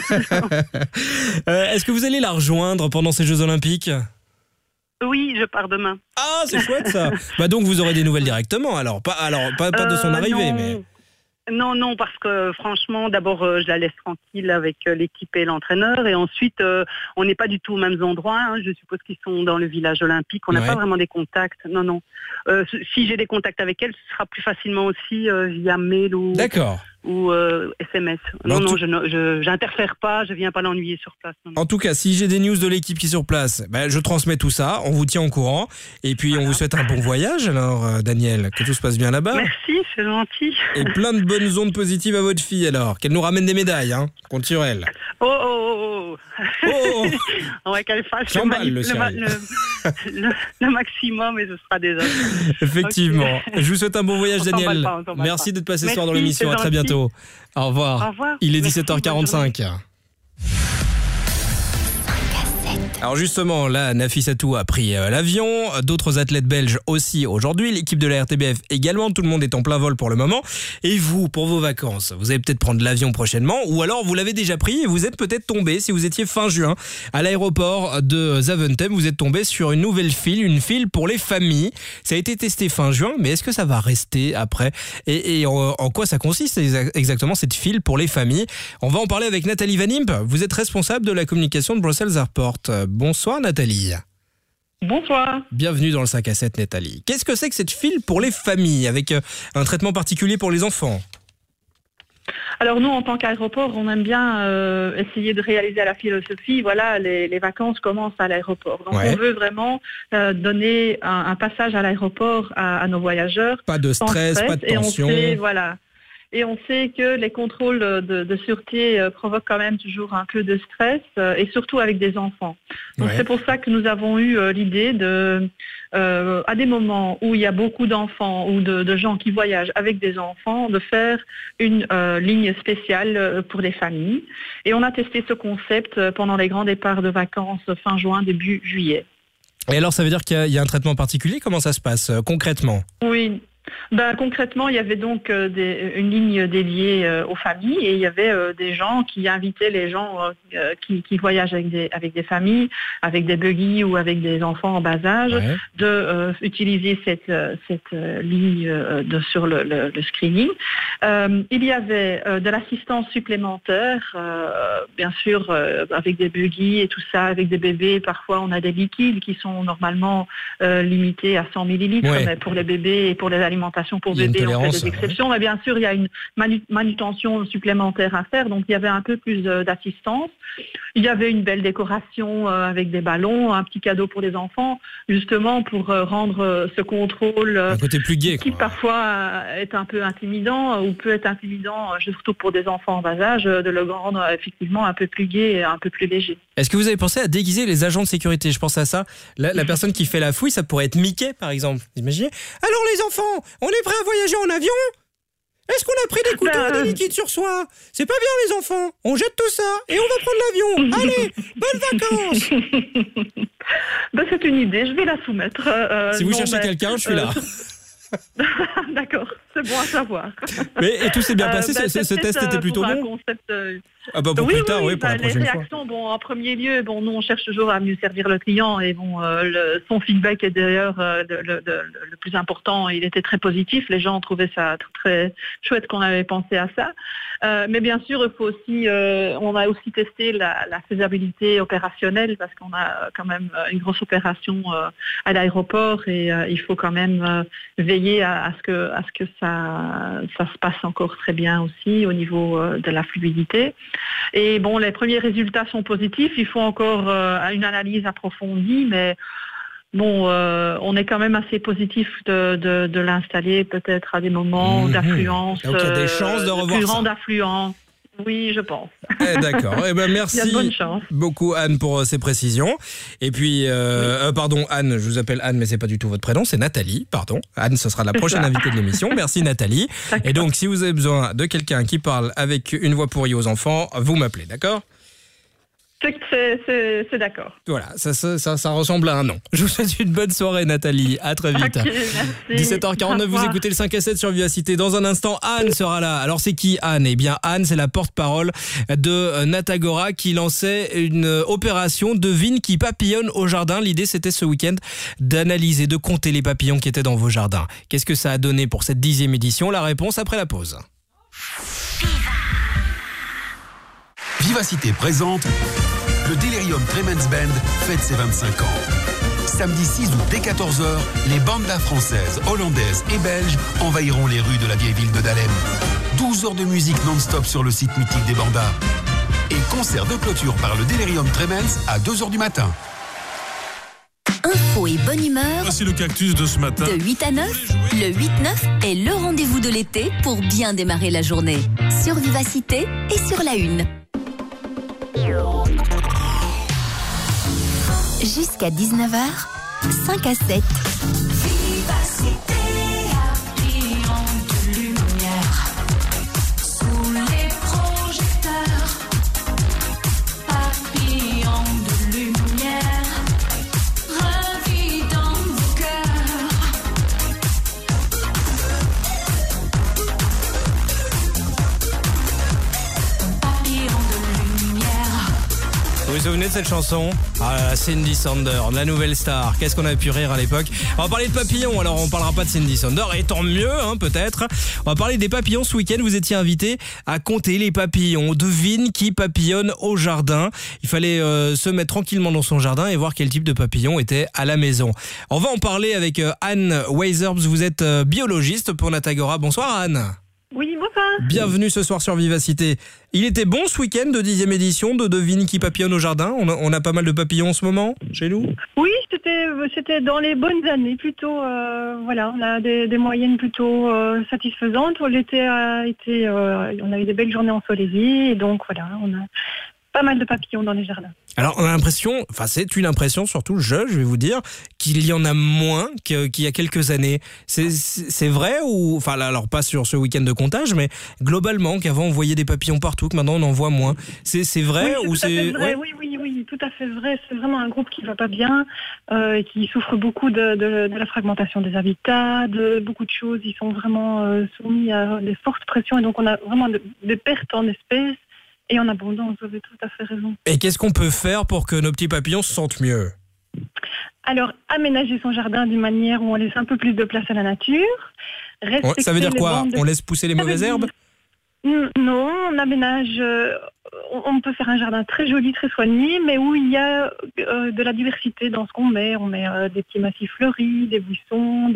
Est-ce que vous allez la rejoindre pendant ces Jeux Olympiques? Oui, je pars demain. Ah, c'est chouette ça. Bah donc vous aurez des nouvelles directement. Alors pas de son arrivée, non. mais. Non, parce que franchement, d'abord, je la laisse tranquille avec l'équipe et l'entraîneur, et ensuite, on n'est pas du tout aux mêmes endroits. Hein. Je suppose qu'ils sont dans le village olympique. On n'a pas vraiment des contacts. Non. Si j'ai des contacts avec elle, ce sera plus facilement aussi via mail ou. D'accord. Ou SMS. Non, je j'interfère pas, je viens pas l'ennuyer sur place. Non. En tout cas, si j'ai des news de l'équipe qui est sur place, je transmets tout ça, on vous tient au courant, et puis on vous souhaite un bon voyage alors, Daniel, que tout se passe bien là-bas. Merci, c'est gentil. Et plein de bonnes ondes positives à votre fille alors, qu'elle nous ramène des médailles, hein, compte sur elle. Oh. On va qu'elle fasse le maximum, et ce sera déjà. Effectivement. Okay. Je vous souhaite un bon voyage, Daniel. Merci d'être passé ce soir dans l'émission. À très bientôt. Au revoir. Au revoir. Il est 17h45. Alors justement, là, Nafissatou a pris l'avion, d'autres athlètes belges aussi aujourd'hui, l'équipe de la RTBF également, tout le monde est en plein vol pour le moment. Et vous, pour vos vacances, vous allez peut-être prendre l'avion prochainement, ou alors vous l'avez déjà pris et vous êtes peut-être tombé, si vous étiez fin juin à l'aéroport de Zaventem, vous êtes tombé sur une nouvelle file, une file pour les familles. Ça a été testé fin juin, mais est-ce que ça va rester après? Et en quoi ça consiste exactement cette file pour les familles? On va en parler avec Nathalie Van Imp, vous êtes responsable de la communication de Brussels Airport. Bonsoir Nathalie. Bonsoir. Bienvenue dans le 5 à 7 Nathalie. Qu'est-ce que c'est que cette file pour les familles avec un traitement particulier pour les enfants? Alors nous, en tant qu'aéroport, on aime bien essayer de réaliser à la philosophie, voilà, les vacances commencent à l'aéroport. Donc on veut vraiment donner un passage à l'aéroport à nos voyageurs. Pas de stress, pas de tension. Et on sait que les contrôles de sûreté provoquent quand même toujours un peu de stress, et surtout avec des enfants. Donc c'est pour ça que nous avons eu l'idée de, à des moments où il y a beaucoup d'enfants ou de gens qui voyagent avec des enfants, de faire une ligne spéciale pour les familles. Et on a testé ce concept pendant les grands départs de vacances fin juin, début juillet. Et alors ça veut dire qu'il y a un traitement particulier? Comment ça se passe concrètement? Oui. Concrètement, il y avait donc une ligne dédiée aux familles, et il y avait des gens qui invitaient les gens qui voyagent avec des familles, avec des buggy ou avec des enfants en bas âge, de utiliser cette ligne sur le screening. Il y avait de l'assistance supplémentaire, bien sûr, avec des buggy et tout ça, avec des bébés. Parfois, on a des liquides qui sont normalement limités à 100 millilitres, mais pour les bébés et pour les alimentation pour bébés, on fait des exceptions. Mais bien sûr, il y a une manutention supplémentaire à faire, donc il y avait un peu plus d'assistance. Il y avait une belle décoration avec des ballons, un petit cadeau pour les enfants, justement pour rendre ce contrôle un côté plus gai, qui parfois est un peu intimidant, ou peut être intimidant, surtout pour des enfants en bas âge, de le rendre effectivement un peu plus gai et un peu plus léger. Est-ce que vous avez pensé à déguiser les agents de sécurité? Je pense à ça. La personne qui fait la fouille, ça pourrait être Mickey, par exemple. Imaginez. Alors les enfants, on est prêts à voyager en avion? Est-ce qu'on a pris des couteaux et des liquides sur soi? C'est pas bien les enfants. On jette tout ça et on va prendre l'avion. Allez, bonnes vacances. C'est une idée, je vais la soumettre. Si vous cherchez quelqu'un, je suis là. D'accord. C'est bon à savoir. Et tout s'est bien passé, ce test était plutôt bon. Concept, pour plus tard, pour la prochaine les réactions, en premier lieu, nous on cherche toujours à mieux servir le client et son feedback est d'ailleurs le plus important. Il était très positif. Les gens ont trouvé ça très chouette qu'on avait pensé à ça. Mais bien sûr, il faut aussi, on a aussi testé la faisabilité opérationnelle parce qu'on a quand même une grosse opération à l'aéroport et il faut quand même veiller à ce que ça se passe encore très bien aussi au niveau de la fluidité. Et les premiers résultats sont positifs. Il faut encore une analyse approfondie, mais on est quand même assez positif de l'installer peut-être à des moments d'affluence. Donc il y a des chances de revoir plus ça. grande affluence. Oui, je pense. D'accord. Merci Il y a de bonnes chances. beaucoup Anne pour ces précisions. Et puis, pardon Anne, je vous appelle Anne, mais c'est pas du tout votre prénom, c'est Nathalie. Pardon. Anne, ce sera la prochaine invitée de l'émission. Merci Nathalie. D'accord. Et donc, si vous avez besoin de quelqu'un qui parle avec une voix pourrie aux enfants, vous m'appelez, d'accord ? C'est d'accord. Voilà, ça ressemble à un nom. Je vous souhaite une bonne soirée Nathalie, à très vite. Okay, merci. 17h49, vous écoutez le 5 à 7 sur Vivacité. Dans un instant, Anne sera là. Alors c'est qui Anne ? Eh bien Anne, c'est la porte-parole de Natagora qui lançait une opération devine qui papillonne au jardin. L'idée c'était ce week-end d'analyser, de compter les papillons qui étaient dans vos jardins. Qu'est-ce que ça a donné pour cette 10e édition ? La réponse après la pause. Vivacité présente le Delirium Tremens Band fête ses 25 ans. Samedi 6 août dès 14h, les bandas françaises, hollandaises et belges envahiront les rues de la vieille ville de Dahlem. 12 heures de musique non-stop sur le site mythique des bandas. Et concert de clôture par le Delirium Tremens à 2h du matin. Info et bonne humeur. Voici le cactus de ce matin. De 8 à 9, le 8-9 est le rendez-vous de l'été pour bien démarrer la journée. Sur Vivacité et sur la Une. Jusqu'à 19h, 5 à 7. Vivacité, papillon de lumière. Sous les projecteurs, papillon de lumière. Ravis dans vos cœurs. Papillon de lumière. Vous vous souvenez de cette chanson ? Cindy Sander, la nouvelle star. Qu'est-ce qu'on a pu rire à l'époque ? On va parler de papillons, alors on parlera pas de Cindy Sander, et tant mieux, peut-être. On va parler des papillons ce week-end. Vous étiez invité à compter les papillons. Devine qui papillonne au jardin. Il fallait se mettre tranquillement dans son jardin et voir quel type de papillon était à la maison. On va en parler avec Anne Weiserbs. Vous êtes biologiste pour Natagora. Bonsoir Anne. Oui, bonsoir. Bienvenue ce soir sur Vivacité. Il était bon ce week-end de 10e édition de Devine qui papillonne au jardin. On a pas mal de papillons en ce moment chez nous. Oui, c'était dans les bonnes années plutôt. On a des moyennes plutôt satisfaisantes. L'été a été, on a eu des belles journées ensoleillées et donc voilà, on a pas mal de papillons dans les jardins. Alors on a l'impression, c'est une impression surtout, je vais vous dire, qu'il y en a moins qu'il y a quelques années. C'est vrai ou, alors pas sur ce week-end de comptage, mais globalement qu'avant on voyait des papillons partout, que maintenant on en voit moins. C'est vrai ou c'est vrai, oui, tout à fait vrai. C'est vraiment un groupe qui va pas bien, qui souffre beaucoup de la fragmentation des habitats, de beaucoup de choses. Ils sont vraiment soumis à des fortes pressions et donc on a vraiment des pertes en espèces. Et en abondance, vous avez tout à fait raison. Et qu'est-ce qu'on peut faire pour que nos petits papillons se sentent mieux ? Alors, aménager son jardin d'une manière où on laisse un peu plus de place à la nature. Ça veut dire quoi ? On laisse pousser les mauvaises herbes ? Non, on aménage... on peut faire un jardin très joli, très soigné, mais où il y a de la diversité dans ce qu'on met. On met des petits massifs fleuris, des buissons,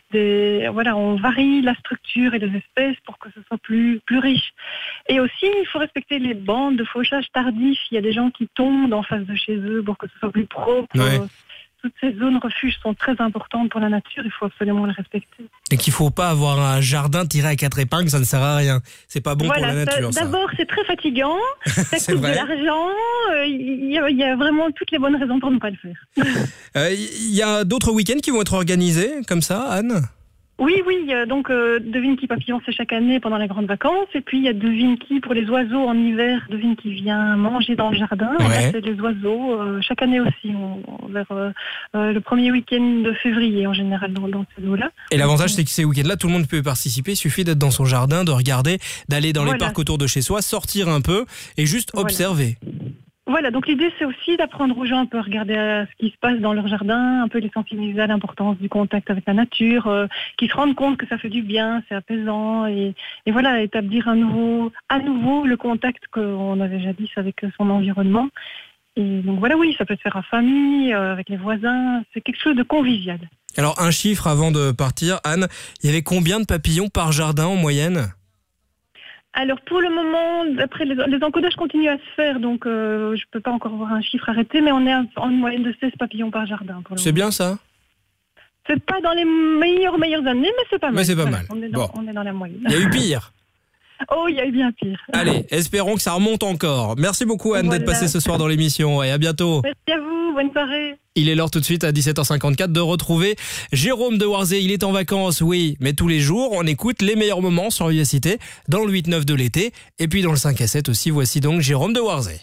on varie la structure et les espèces pour que ce soit plus riche. Et aussi, il faut respecter les bandes de fauchage tardif. Il y a des gens qui tombent en face de chez eux pour que ce soit plus propre. Ouais. Toutes ces zones refuges sont très importantes pour la nature, il faut absolument les respecter. Et qu'il ne faut pas avoir un jardin tiré à 4 épingles, ça ne sert à rien. C'est pas bon pour la nature, ça. D'abord, c'est très fatigant, ça coûte de l'argent, il y a vraiment toutes les bonnes raisons pour ne pas le faire. Il y a d'autres week-ends qui vont être organisés comme ça, Anne ? Oui, donc devine qui papillon, c'est chaque année pendant les grandes vacances. Et puis il y a devine qui pour les oiseaux en hiver, devine qui vient manger dans le jardin. Ouais. Et là, c'est les oiseaux, chaque année aussi, vers le premier week-end de février en général dans ces eaux-là. Et l'avantage, c'est que ces week-ends-là, tout le monde peut participer. Il suffit d'être dans son jardin, de regarder, d'aller dans les parcs autour de chez soi, sortir un peu et juste observer. Voilà, donc l'idée c'est aussi d'apprendre aux gens un peu à regarder ce qui se passe dans leur jardin, un peu les sensibiliser à l'importance du contact avec la nature, qu'ils se rendent compte que ça fait du bien, c'est apaisant et voilà, établir à nouveau le contact qu'on avait jadis avec son environnement. Et donc voilà, oui, ça peut se faire en famille, avec les voisins, c'est quelque chose de convivial. Alors un chiffre avant de partir, Anne, il y avait combien de papillons par jardin en moyenne ? Alors pour le moment, d'après les encodages continuent à se faire, donc je peux pas encore voir un chiffre arrêté, mais on est en moyenne de 16 papillons par jardin. C'est bien ça ? C'est pas dans les meilleures années, mais c'est pas mal. Mais c'est pas mal. On est dans la moyenne. Il y a eu pire. Oh, il y a eu bien pire. Allez, espérons que ça remonte encore. Merci beaucoup Anne d'être passée ce soir dans l'émission et à bientôt. Merci à vous, bonne soirée. Il est l'heure tout de suite à 17h54 de retrouver Jérôme de Warzé. Il est en vacances, oui, mais tous les jours, on écoute les meilleurs moments sur Vivacité dans le 8-9 de l'été et puis dans le 5 à 7 aussi. Voici donc Jérôme de Warzé.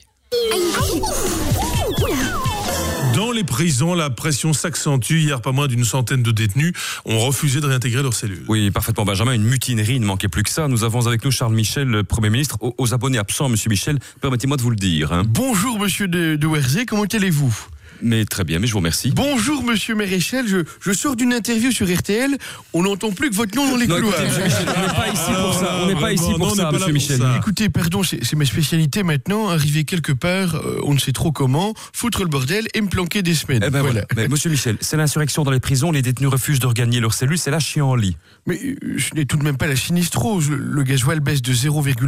Dans les prisons, la pression s'accentue. Hier, pas moins d'une centaine de détenus ont refusé de réintégrer leurs cellules. Oui, parfaitement, Benjamin. Une mutinerie, il ne manquait plus que ça. Nous avons avec nous Charles Michel, le Premier ministre. Aux abonnés absents, Monsieur Michel, permettez-moi de vous le dire. Hein. Bonjour, Monsieur de Warzé, comment allez-vous ? Mais très bien, mais je vous remercie. Bonjour Monsieur Maréchal, je sors d'une interview sur RTL, on n'entend plus que votre nom dans les couloirs. Écoutez, Monsieur Michel, on n'est pas ici pour ça, on n'est pas ici pour ça, Monsieur Michel. Écoutez, pardon, c'est ma spécialité maintenant, arriver quelque part, on ne sait trop comment, foutre le bordel et me planquer des semaines. Eh ben voilà. Mais Monsieur Michel, c'est l'insurrection dans les prisons, les détenus refusent de regagner leurs cellules, c'est la chienlit. Mais ce n'est tout de même pas la sinistrose, le gasoil baisse de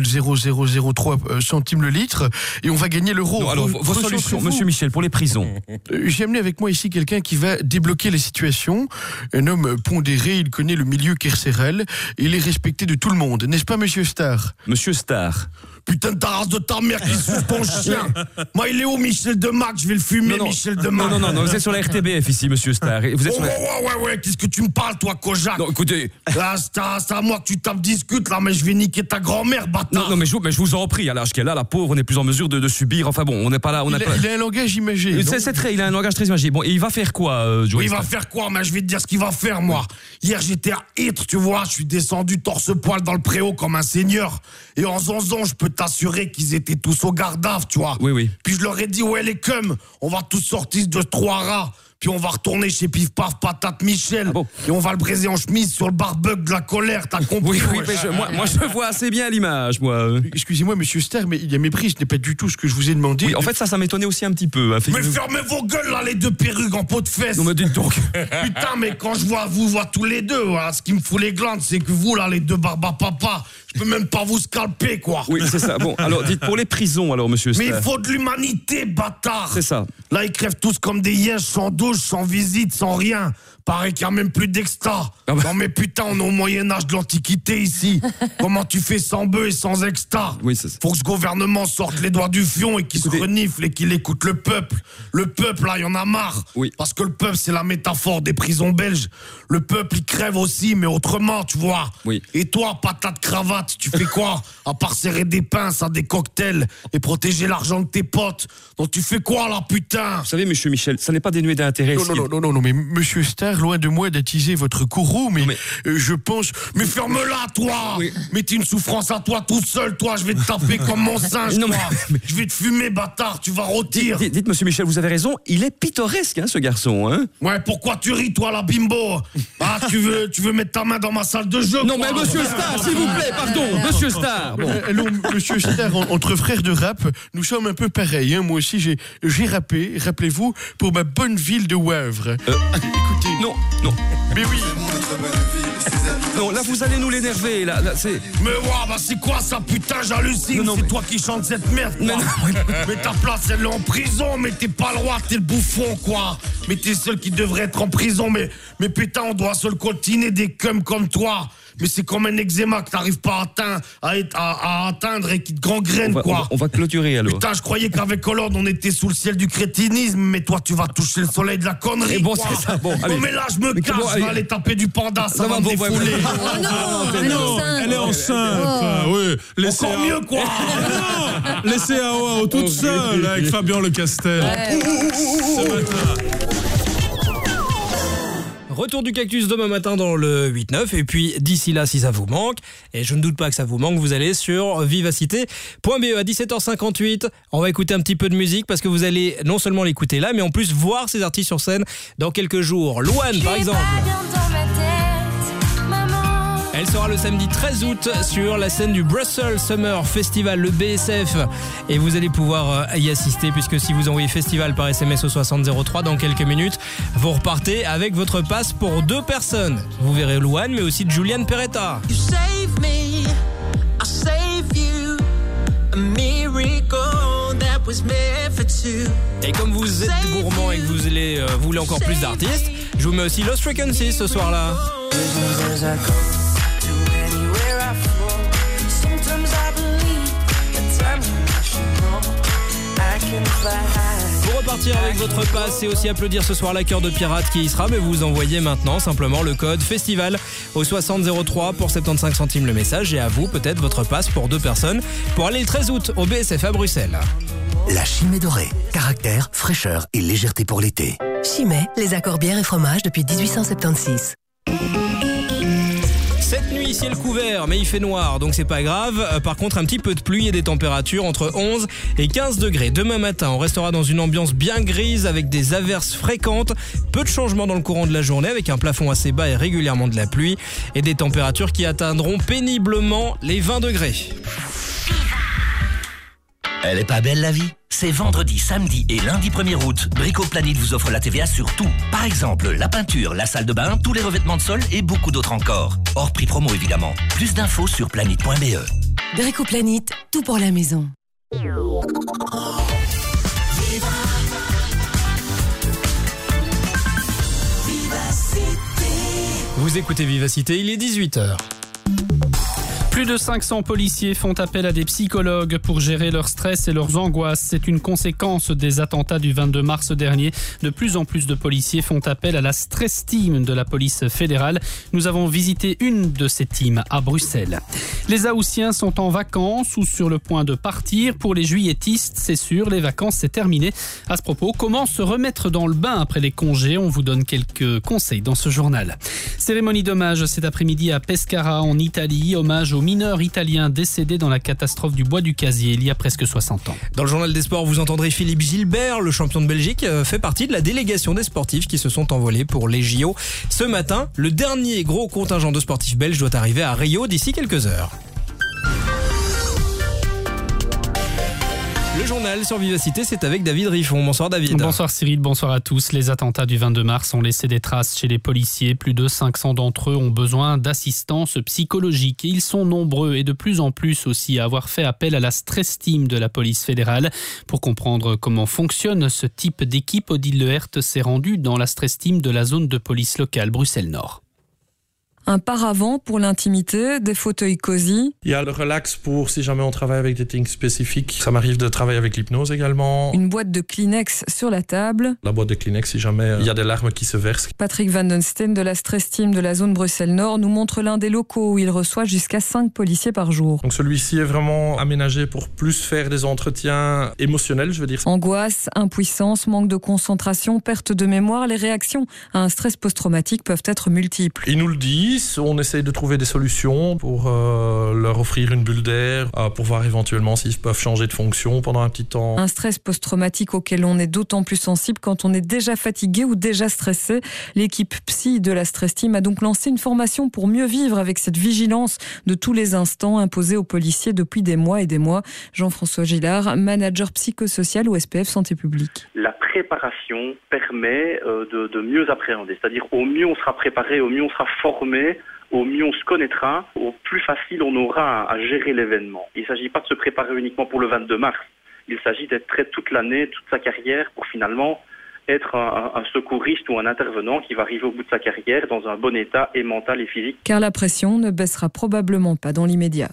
0,0003 centimes le litre et on va gagner l'euro. Non, alors, vos solutions, Monsieur Michel, pour les prisons. J'ai amené avec moi ici quelqu'un qui va débloquer la situation. Un homme pondéré, il connaît le milieu carcéral. Il est respecté de tout le monde, n'est-ce pas, Monsieur Star ? Monsieur Star. Putain de ta race de ta mère qui suce ton chien. Moi, il est où, Michel Demac ? Je vais le fumer, non, Michel Demac. Non, vous êtes sur la RTBF ici, Monsieur Star. Vous êtes sur la... Ouais, qu'est-ce que tu me parles, toi, Kojak ? Non, écoutez... Là, c'est à moi que tu tapes discute, là, mais je vais niquer ta grand-mère, bâtard. Non, mais je vous en prie, à l'âge qu'elle a, la pauvre, on n'est plus en mesure de subir. Enfin bon, on n'est pas là... Il a un langage imagé. Il a un langage très imagé. Bon, et il va faire quoi, Joey ? Il va faire quoi ? Mais je vais te dire ce qu'il va faire, moi. Hier, j'étais à Ytre, tu vois, je suis descendu torse-poil dans le préau comme un seigneur. Et en zonzon, je peux t'assurer qu'ils étaient tous au garde-à-vous, tu vois. Oui. Puis je leur ai dit, ouais, les cums, on va tous sortir de 3 rats. Puis on va retourner chez Pif Paf Patate Michel. Et on va le braiser en chemise sur le barbecue de la colère, t'as compris ? Oui, mais moi je vois assez bien l'image, moi. Excusez-moi, Monsieur Star, mais il y a mépris, ce n'est pas du tout ce que je vous ai demandé. Oui, en fait, ça m'étonnait aussi un petit peu. Hein, mais fermez vos gueules, là, les deux perruques en peau de fesses. Non, mais dites donc. Putain, mais quand je vous vois tous les deux, voilà, ce qui me fout les glandes, c'est que vous, là, les deux barbapapa, je peux même pas vous scalper, quoi. Oui, c'est ça. Bon, alors, dites pour les prisons, alors, Monsieur Star. Mais il faut de l'humanité, bâtard. C'est ça. Là, ils crèvent tous comme des hyènes, sans douche, sans visite, sans rien. Pareil qu'il n'y a même plus d'extra. Non mais putain, on est au Moyen-Âge de l'Antiquité ici. Comment tu fais sans bœuf et sans extra ? Oui, c'est ça. Faut que ce gouvernement sorte les doigts du fion et qu'il se renifle et qu'il écoute le peuple. Le peuple, là, il y en a marre. Oui. Parce que le peuple, c'est la métaphore des prisons belges. Le peuple, il crève aussi, mais autrement, tu vois. Oui. Et toi, patate cravate, tu fais quoi ? À part serrer des pinces à des cocktails et protéger l'argent de tes potes. Donc tu fais quoi, là, putain ? Vous savez, Monsieur Michel, ça n'est pas dénué d'intérêt. Non, mais Monsieur Star, loin de moi d'attiser votre courroux, mais je pense... Mais ferme-la, toi. Oui. Mais t'es une souffrance à toi, tout seul, toi. Je vais te taper comme mon singe, toi. Je vais te fumer, bâtard, tu vas rôtir. Dites, Monsieur Michel, vous avez raison, il est pittoresque, hein, ce garçon, hein. Ouais, pourquoi tu ris, toi, la bimbo ? Ah, tu veux mettre ta main dans ma salle de jeu ? Non, mais Monsieur Star, s'il vous plaît, pardon, Monsieur Star. Bon. Allons, Monsieur Star, entre frères de rap, nous sommes un peu pareils, hein. Moi aussi, j'ai rappé, rappelez-vous, pour ma bonne ville de Wavre. Écoutez... Non. Mais oui. Non, là, vous allez nous l'énerver, là c'est... Mais ouais, bah c'est quoi ça, putain, j'hallucine. C'est toi qui chantes cette merde, quoi. Mais ta place, elle est en prison, mais t'es pas le roi, t'es le bouffon, quoi. Mais t'es seul qui devrait être en prison, mais putain, on doit se le coltiner des cums comme toi. Mais c'est comme un eczéma que t'arrives pas à atteindre et qui te gangrène, on va clôturer, alors. Putain, je croyais qu'avec Hollande, on était sous le ciel du crétinisme, mais toi, tu vas toucher le soleil de la connerie. Et bon, quoi. c'est ça. Bon, allez. Mais là, je me casse, je vais aller taper du panda, ça va me défouler. Non, elle est enceinte. Oui, laissez Encore mieux, quoi. Non, laissez AOA toute seule avec Fabien Lecastel. Ce matin. Retour du cactus demain matin dans le 8-9. Et puis d'ici là, si ça vous manque, et je ne doute pas que ça vous manque, vous allez sur vivacité.be à 17h58. On va écouter un petit peu de musique parce que vous allez non seulement l'écouter là, mais en plus voir ces artistes sur scène dans quelques jours. Louane, par exemple. Elle sera le samedi 13 août sur la scène du Brussels Summer Festival, le BSF. Et vous allez pouvoir y assister puisque si vous envoyez festival par SMS au 6003 dans quelques minutes, vous repartez avec votre passe pour 2 personnes. Vous verrez Louane, mais aussi Julian Peretta. Et comme vous êtes gourmand et que vous voulez encore plus d'artistes, je vous mets aussi Lost Frequencies ce soir-là. Pour repartir avec votre passe et aussi applaudir ce soir la Cœur de Pirate qui y sera, mais vous envoyez maintenant simplement le code festival au 6003 pour 75 centimes le message et à vous peut-être votre passe pour 2 personnes pour aller le 13 août au BSF à Bruxelles. La Chimay dorée. Caractère, fraîcheur et légèreté pour l'été. Chimay, les accords bière et fromage depuis 1876. Cette nuit, ciel couvert, mais il fait noir, donc c'est pas grave. Par contre, un petit peu de pluie et des températures entre 11 et 15 degrés. Demain matin, on restera dans une ambiance bien grise avec des averses fréquentes. Peu de changements dans le courant de la journée avec un plafond assez bas et régulièrement de la pluie. Et des températures qui atteindront péniblement les 20 degrés. Elle est pas belle la vie? C'est vendredi, samedi et lundi 1er août. Bricoplanet vous offre la TVA sur tout. Par exemple, la peinture, la salle de bain, tous les revêtements de sol et beaucoup d'autres encore. Hors prix promo évidemment. Plus d'infos sur planet.be. Bricoplanet, tout pour la maison. Vous écoutez Vivacité, il est 18h. Plus de 500 policiers font appel à des psychologues pour gérer leur stress et leurs angoisses. C'est une conséquence des attentats du 22 mars dernier. De plus en plus de policiers font appel à la stress team de la police fédérale. Nous avons visité une de ces teams à Bruxelles. Les Haussiens sont en vacances ou sur le point de partir. Pour les juilletistes, c'est sûr, les vacances c'est terminé. À ce propos, comment se remettre dans le bain après les congés? On vous donne quelques conseils dans ce journal. Cérémonie d'hommage cet après-midi à Pescara en Italie. Hommage aux mineurs italiens décédés dans la catastrophe du bois du Casier il y a presque 60 ans. Dans le journal des sports, vous entendrez Philippe Gilbert, le champion de Belgique, fait partie de la délégation des sportifs qui se sont envolés pour les JO. Ce matin, le dernier gros contingent de sportifs belges doit arriver à Rio d'ici quelques heures. Le journal sur Vivacité, c'est avec David Riffon. Bonsoir David. Bonsoir Cyril, bonsoir à tous. Les attentats du 22 mars ont laissé des traces chez les policiers. Plus de 500 d'entre eux ont besoin d'assistance psychologique. Et ils sont nombreux et de plus en plus aussi à avoir fait appel à la stress team de la police fédérale. Pour comprendre comment fonctionne ce type d'équipe, Odile Lehert s'est rendue dans la stress team de la zone de police locale Bruxelles-Nord. Un paravent pour l'intimité, des fauteuils cosy. Il y a le relax pour si jamais on travaille avec des things spécifiques. Ça m'arrive de travailler avec l'hypnose également. Une boîte de Kleenex sur la table. La boîte de Kleenex si jamais il y a des larmes qui se versent. Patrick Van Den Steen de la Stress Team de la zone Bruxelles-Nord nous montre l'un des locaux où il reçoit jusqu'à 5 policiers par jour. Donc celui-ci est vraiment aménagé pour plus faire des entretiens émotionnels, je veux dire. Angoisse, impuissance, manque de concentration, perte de mémoire, les réactions à un stress post-traumatique peuvent être multiples. Ils nous le disent. On essaye de trouver des solutions pour leur offrir une bulle d'air, pour voir éventuellement s'ils peuvent changer de fonction pendant un petit temps. Un stress post-traumatique auquel on est d'autant plus sensible quand on est déjà fatigué ou déjà stressé. L'équipe psy de la Stress Team a donc lancé une formation pour mieux vivre avec cette vigilance de tous les instants imposée aux policiers depuis des mois et des mois. Jean-François Gillard, manager psychosocial au SPF Santé publique. La préparation permet de mieux appréhender, c'est-à-dire au mieux on sera préparé, au mieux on sera formé, au mieux on se connaîtra, au plus facile on aura à gérer l'événement. Il ne s'agit pas de se préparer uniquement pour le 22 mars, il s'agit d'être prêt toute l'année, toute sa carrière pour finalement être un secouriste ou un intervenant qui va arriver au bout de sa carrière dans un bon état et mental et physique. Car la pression ne baissera probablement pas dans l'immédiat.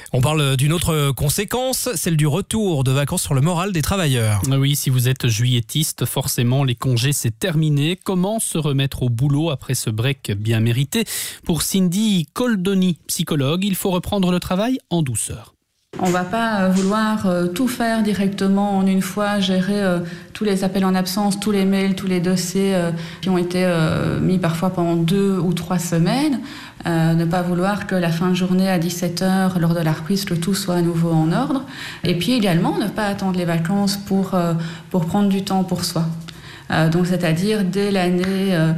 On parle d'une autre conséquence, celle du retour de vacances sur le moral des travailleurs. Oui, si vous êtes juillettiste, forcément les congés c'est terminé. Comment se remettre au boulot après ce break bien mérité? Pour Cindy Coldoni, psychologue, il faut reprendre le travail en douceur. On ne va pas vouloir tout faire directement en une fois, gérer tous les appels en absence, tous les mails, tous les dossiers qui ont été mis parfois pendant 2 ou 3 semaines. Ne pas vouloir que la fin de journée à 17h, lors de la reprise, que tout soit à nouveau en ordre. Et puis également, ne pas attendre les vacances pour prendre du temps pour soi. Donc c'est-à-dire dès l'année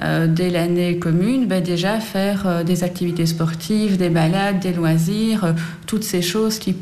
commune, déjà faire des activités sportives, des balades, des loisirs, toutes ces choses qui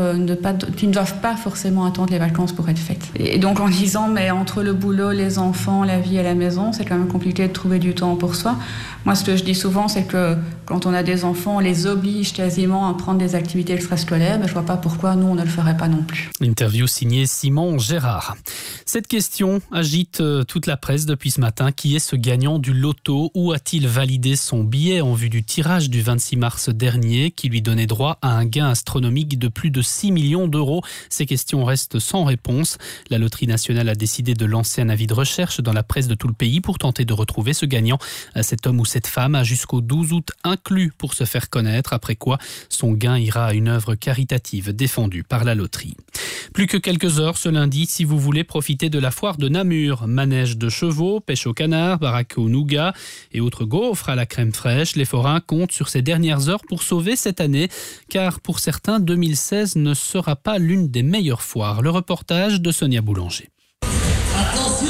ne doivent pas forcément attendre les vacances pour être faites. Et donc en disant mais entre le boulot, les enfants, la vie à la maison, c'est quand même compliqué de trouver du temps pour soi. Moi ce que je dis souvent c'est que quand on a des enfants, on les oblige quasiment à prendre des activités extrascolaires, mais je vois pas pourquoi nous on ne le ferait pas non plus. Interview signée Simon Gérard. Cette question agite toute la presse depuis ce matin. Qui est ce gagnant du loto? Où a-t-il validé son billet en vue du tirage du 26 mars dernier qui lui donnait droit à un gain astronomique de plus de 6 millions d'euros? Ces questions restent sans réponse. La Loterie nationale a décidé de lancer un avis de recherche dans la presse de tout le pays pour tenter de retrouver ce gagnant. Cet homme ou cette femme a jusqu'au 12 août inclus pour se faire connaître, après quoi son gain ira à une œuvre caritative défendue par la loterie. Plus que quelques heures ce lundi si vous voulez profiter de la foire de Namur. Manège de chevaux, pêche au canard, baraque au nougat et autres gaufres à la crème fraîche. Les forains comptent sur ces dernières heures pour sauver cette année, car pour certains, 2016 ne sera pas l'une des meilleures foires. Le reportage de Sonia Boulanger. Attention!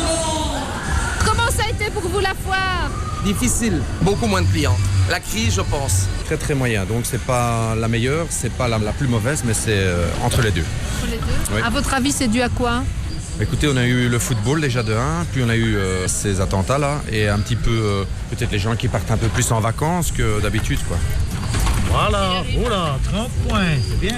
Comment ça a été pour vous la foire? Difficile, beaucoup moins de clients. La crise, je pense. Très très moyen, donc c'est pas la meilleure, c'est pas la plus mauvaise, mais c'est entre les deux. Entre les deux? Oui. À votre avis, c'est dû à quoi? Écoutez, on a eu le football déjà de 1, puis on a eu ces attentats-là, et un petit peu, peut-être les gens qui partent un peu plus en vacances que d'habitude, quoi. Voilà, oula, 30 points, c'est bien.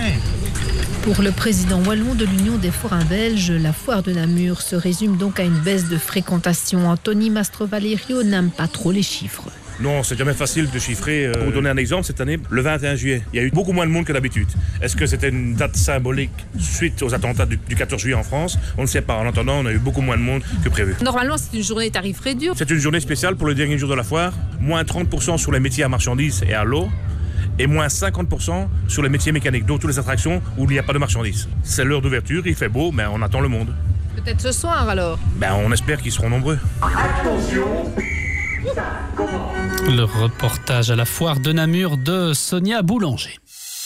Pour le président wallon de l'Union des forains belges, la foire de Namur se résume donc à une baisse de fréquentation. Anthony Mastro-Valerio n'aime pas trop les chiffres. Non, c'est jamais facile de chiffrer. Pour vous donner un exemple, cette année, le 21 juillet, il y a eu beaucoup moins de monde que d'habitude. Est-ce que c'était une date symbolique suite aux attentats du 14 juillet en France? On ne sait pas. En attendant, on a eu beaucoup moins de monde que prévu. Normalement, c'est une journée tarif réduit. C'est une journée spéciale pour le dernier jour de la foire. Moins 30% sur les métiers à marchandises et à l'eau. Et moins 50% sur les métiers mécaniques, donc toutes les attractions où il n'y a pas de marchandises. C'est l'heure d'ouverture, il fait beau, mais on attend le monde. Peut-être ce soir alors? On espère qu'ils seront nombreux. Attention! Le reportage à la foire de Namur de Sonia Boulanger.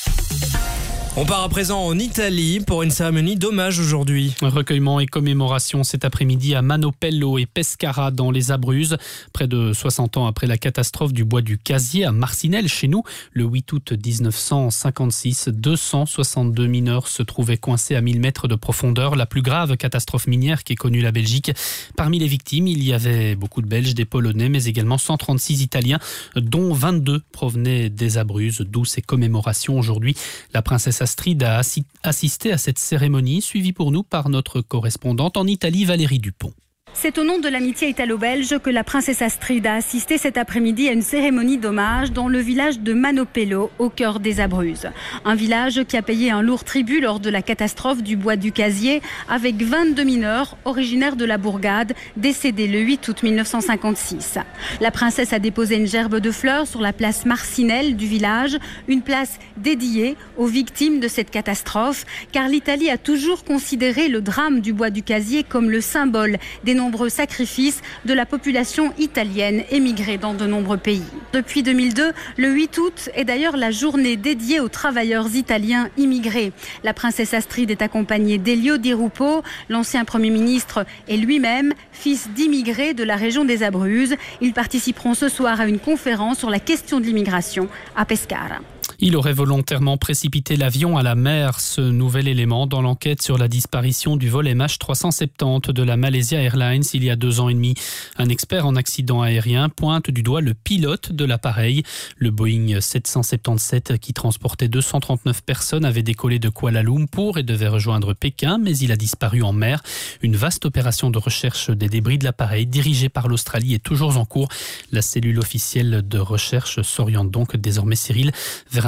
On part à présent en Italie pour une cérémonie d'hommage aujourd'hui. Recueillement et commémoration cet après-midi à Manopello et Pescara dans les Abruzzes. Près de 60 ans après la catastrophe du bois du Casier à Marcinelle, chez nous, le 8 août 1956, 262 mineurs se trouvaient coincés à 1000 mètres de profondeur. La plus grave catastrophe minière qu'ait connue la Belgique. Parmi les victimes, il y avait beaucoup de Belges, des Polonais, mais également 136 Italiens, dont 22 provenaient des Abruzzes, d'où ces commémorations aujourd'hui. La princesse Astrid a assisté à cette cérémonie, suivie pour nous par notre correspondante en Italie, Valérie Dupont. C'est au nom de l'amitié italo-belge que la princesse Astrid a assisté cet après-midi à une cérémonie d'hommage dans le village de Manopello, au cœur des Abruzzes. Un village qui a payé un lourd tribut lors de la catastrophe du bois du Casier, avec 22 mineurs originaires de la bourgade, décédés le 8 août 1956. La princesse a déposé une gerbe de fleurs sur la place Marcinelle du village, une place dédiée aux victimes de cette catastrophe, car l'Italie a toujours considéré le drame du bois du Casier comme le symbole des nombreux sacrifices de la population italienne émigrée dans de nombreux pays. Depuis 2002, le 8 août est d'ailleurs la journée dédiée aux travailleurs italiens immigrés. La princesse Astrid est accompagnée d'Elio Di Rupo, l'ancien Premier ministre, et lui-même, fils d'immigrés de la région des Abruzzes. Ils participeront ce soir à une conférence sur la question de l'immigration à Pescara. Il aurait volontairement précipité l'avion à la mer, ce nouvel élément dans l'enquête sur la disparition du vol MH370 de la Malaysia Airlines il y a 2 ans et demi. Un expert en accident aérien pointe du doigt le pilote de l'appareil. Le Boeing 777 qui transportait 239 personnes avait décollé de Kuala Lumpur et devait rejoindre Pékin, mais il a disparu en mer. Une vaste opération de recherche des débris de l'appareil dirigée par l'Australie est toujours en cours. La cellule officielle de recherche s'oriente donc désormais, Cyril, vers un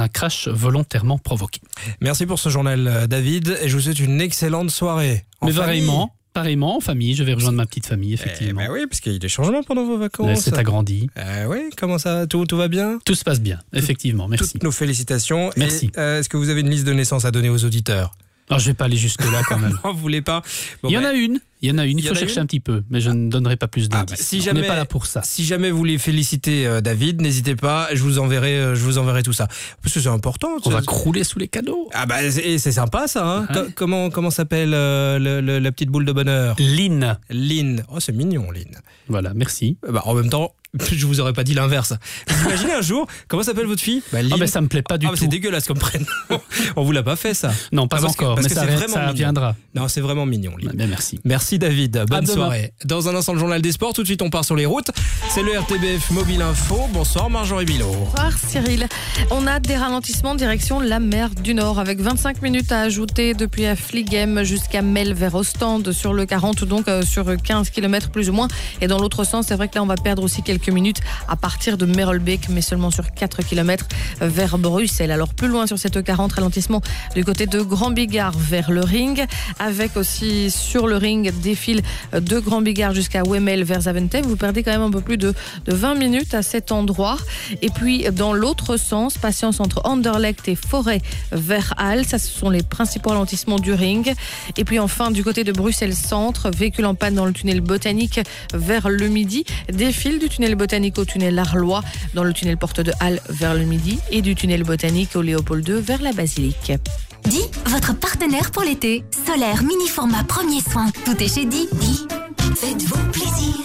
un crash volontairement provoqué. Merci pour ce journal, David, et je vous souhaite une excellente soirée. Mais pareillement, en famille, je vais rejoindre ma petite famille, effectivement. Oui, parce qu'il y a des changements pendant vos vacances. Elle s'est agrandie. Oui, comment ça, tout va bien? Tout se passe bien, effectivement, merci. Toutes nos félicitations. Merci. Et, est-ce que vous avez une liste de naissance à donner aux auditeurs? Alors, je vais pas aller jusque-là quand même. Non, vous voulez pas? Il y en a une, il faut chercher un petit peu, mais je ne donnerai pas plus d'indices. On n'est pas là pour ça. Si jamais vous voulez féliciter David, n'hésitez pas, je vous enverrai tout ça. Parce que c'est important. On va crouler sous les cadeaux. Ah bah c'est sympa ça. Hein. Comment s'appelle la petite boule de bonheur? Lynn. Oh, c'est mignon, Lynn. Voilà, merci. En même temps, je vous aurais pas dit l'inverse. Vous imaginez un jour, comment s'appelle votre fille? Lynn. Ça me plaît pas du tout. C'est dégueulasse comme prénom. On vous l'a pas fait ça? Non, pas encore, mais ça viendra. Non, c'est vraiment mignon, Lynn. Merci. Merci David, bonne soirée. Dans un instant, le journal des sports, tout de suite on part sur les routes. C'est le RTBF Mobile Info. Bonsoir Marjorie Bilot. Bonsoir Cyril. On a des ralentissements direction la mer du Nord avec 25 minutes à ajouter depuis Fligem jusqu'à Mel vers Ostende sur le 40, donc sur 15 km plus ou moins. Et dans l'autre sens, c'est vrai que là on va perdre aussi quelques minutes à partir de Merelbeek, mais seulement sur 4 km vers Bruxelles. Alors plus loin sur cette 40, ralentissement du côté de Grand Bigard vers le Ring, avec aussi sur le Ring des fils de Grand Bigard jusqu'à Wemmel vers Zaventem. Vous perdez quand même un peu plus de 20 minutes à cet endroit. Et puis dans l'autre sens, patience entre Anderlecht et Forêt vers Halle. Ça, ce sont les principaux ralentissements du Ring. Et puis enfin du côté de Bruxelles Centre, véhicule en panne dans le tunnel Botanique vers le Midi. Des fils du tunnel Botanique au tunnel Arlois, dans le tunnel Porte de Halle vers le Midi, et du tunnel Botanique au Léopold II vers la Basilique. Di, votre partenaire pour l'été. Solaire, mini-format, premier soin. Tout est chez Di. Faites-vous plaisir.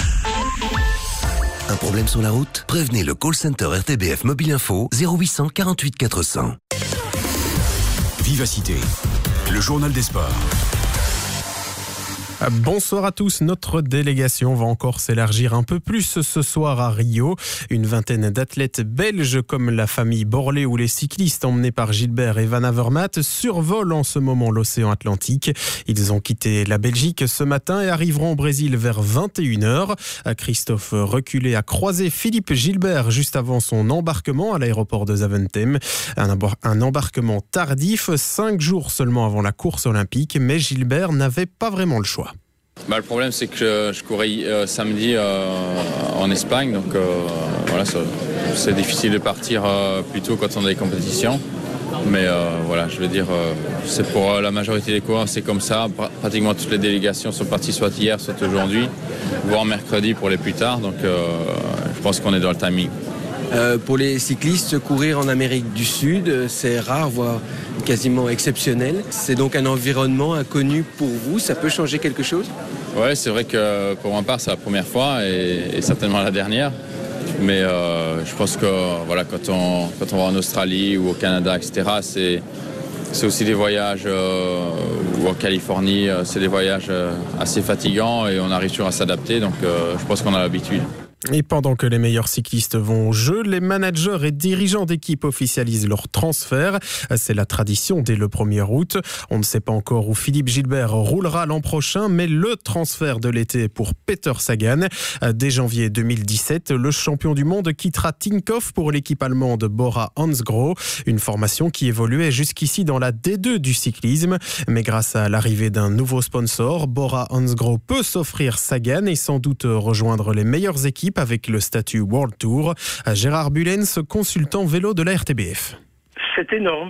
Un problème sur la route? Prévenez le call center RTBF Mobile Info 0800 48 400. Vivacité, le journal des sports. Bonsoir à tous, notre délégation va encore s'élargir un peu plus ce soir à Rio. Une vingtaine d'athlètes belges comme la famille Borlée ou les cyclistes emmenés par Gilbert et Van Avermaet survolent en ce moment l'océan Atlantique. Ils ont quitté la Belgique ce matin et arriveront au Brésil vers 21h. Christophe Reculé a croisé Philippe Gilbert juste avant son embarquement à l'aéroport de Zaventem. Un embarquement tardif, 5 jours seulement avant la course olympique, mais Gilbert n'avait pas vraiment le choix. Le problème, c'est que je courais samedi en Espagne, donc voilà, c'est difficile de partir plus tôt quand on a des compétitions. Mais voilà, je veux dire, c'est pour la majorité des coureurs, c'est comme ça. Pratiquement toutes les délégations sont parties soit hier, soit aujourd'hui, voire mercredi pour les plus tard. Donc je pense qu'on est dans le timing. Pour les cyclistes, courir en Amérique du Sud, c'est rare, voire quasiment exceptionnel. C'est donc un environnement inconnu pour vous. Ça peut changer quelque chose? Ouais, c'est vrai que pour ma part, c'est la première fois et certainement la dernière. Mais je pense que voilà, quand on va en Australie ou au Canada, etc., c'est aussi des voyages, ou en Californie, c'est des voyages assez fatigants et on arrive toujours à s'adapter. Donc je pense qu'on a l'habitude. Et pendant que les meilleurs cyclistes vont au jeu, les managers et dirigeants d'équipe officialisent leur transfert. C'est la tradition dès le 1er août. On ne sait pas encore où Philippe Gilbert roulera l'an prochain, mais le transfert de l'été pour Peter Sagan. Dès janvier 2017, le champion du monde quittera Tinkoff pour l'équipe allemande Bora-Hansgrohe, une formation qui évoluait jusqu'ici dans la D2 du cyclisme. Mais grâce à l'arrivée d'un nouveau sponsor, Bora-Hansgrohe peut s'offrir Sagan et sans doute rejoindre les meilleures équipes avec le statut World Tour. Gérard Bullens, consultant vélo de la RTBF. C'est énorme.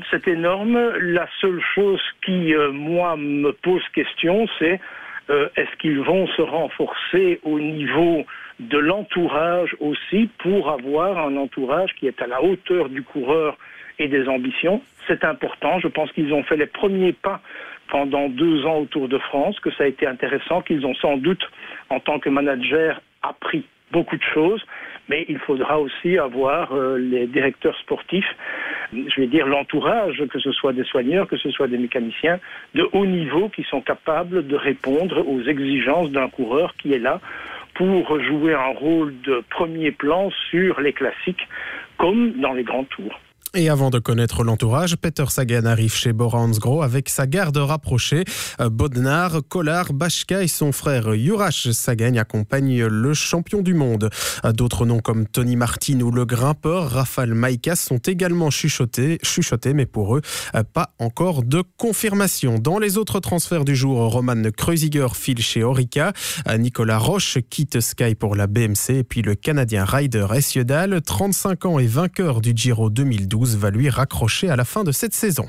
La seule chose qui, moi, me pose question, c'est est-ce qu'ils vont se renforcer au niveau de l'entourage aussi pour avoir un entourage qui est à la hauteur du coureur et des ambitions. C'est important. Je pense qu'ils ont fait les premiers pas pendant 2 ans au Tour de France, que ça a été intéressant, qu'ils ont sans doute, en tant que manager, appris beaucoup de choses, mais il faudra aussi avoir les directeurs sportifs, je vais dire l'entourage, que ce soit des soigneurs, que ce soit des mécaniciens, de haut niveau qui sont capables de répondre aux exigences d'un coureur qui est là pour jouer un rôle de premier plan sur les classiques, comme dans les grands tours. Et avant de connaître l'entourage, Peter Sagan arrive chez Bora Hansgrohe avec sa garde rapprochée. Bodnar, Kolar, Bashka et son frère Juraj Sagan accompagnent le champion du monde. D'autres noms comme Tony Martin ou le grimpeur Rafał Majka sont également chuchotés, mais pour eux, pas encore de confirmation. Dans les autres transferts du jour, Roman Kreuziger file chez Orica, Nicolas Roche quitte Sky pour la BMC et puis le Canadien Ryder Hesjedal, 35 ans et vainqueur du Giro 2012, va lui raccrocher à la fin de cette saison.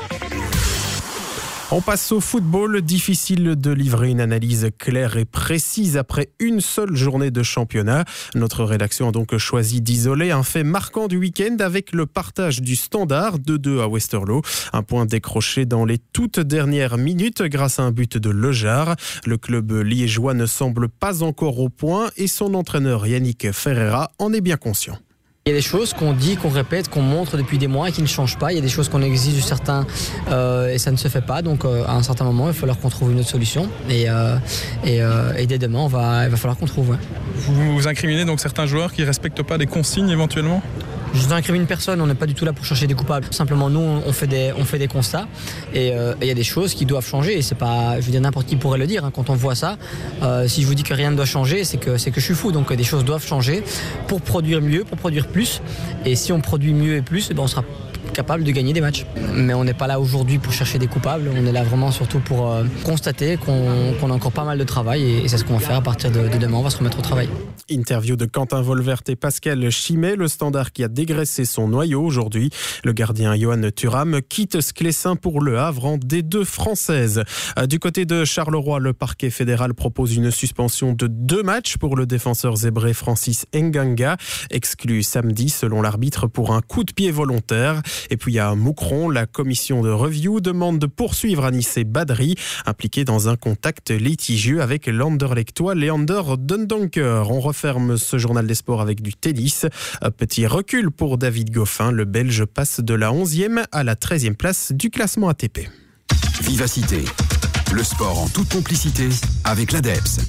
On passe au football. Difficile de livrer une analyse claire et précise après une seule journée de championnat. Notre rédaction a donc choisi d'isoler un fait marquant du week-end avec le partage du Standard 2-2 à Westerlo. Un point décroché dans les toutes dernières minutes grâce à un but de Lejar. Le club liégeois ne semble pas encore au point et son entraîneur Yannick Ferreira en est bien conscient. Il y a des choses qu'on dit, qu'on répète, qu'on montre depuis des mois et qui ne changent pas. Il y a des choses qu'on exige de certains et ça ne se fait pas. Donc à un certain moment, il va falloir qu'on trouve une autre solution. Et dès demain, il va falloir qu'on trouve. Ouais. Vous incriminez donc certains joueurs qui ne respectent pas des consignes éventuellement ? Je n'incrimine personne, on n'est pas du tout là pour chercher des coupables. Simplement, nous, on fait des constats et il y a des choses qui doivent changer. Et c'est pas, je veux dire, n'importe qui pourrait le dire. Hein, quand on voit ça, si je vous dis que rien ne doit changer, c'est que je suis fou. Donc des choses doivent changer pour produire mieux, pour produire plus. Et si on produit mieux et plus, on sera capable de gagner des matchs. Mais on n'est pas là aujourd'hui pour chercher des coupables, on est là vraiment surtout pour constater qu'on a encore pas mal de travail et c'est ce qu'on va faire à partir de demain, on va se remettre au travail. Interview de Quentin Volvert et Pascal Chimay, le Standard qui a dégraissé son noyau aujourd'hui. Le gardien Johan Thuram quitte Sclessin pour Le Havre en D2 française. Du côté de Charleroi, le parquet fédéral propose une suspension de 2 matchs pour le défenseur zébré Francis Nganga, exclu samedi selon l'arbitre pour un coup de pied volontaire. Et puis à Moucron, la commission de review demande de poursuivre Anissé Badri, impliqué dans un contact litigieux avec l'Anderlechtois Leander Dundonker. On referme ce journal des sports avec du tennis. Petit recul pour David Goffin, le Belge passe de la 11e à la 13e place du classement ATP. Vivacité, le sport en toute complicité avec l'ADEPS.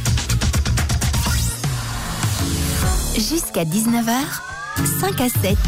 Jusqu'à 19h, 5 à 7.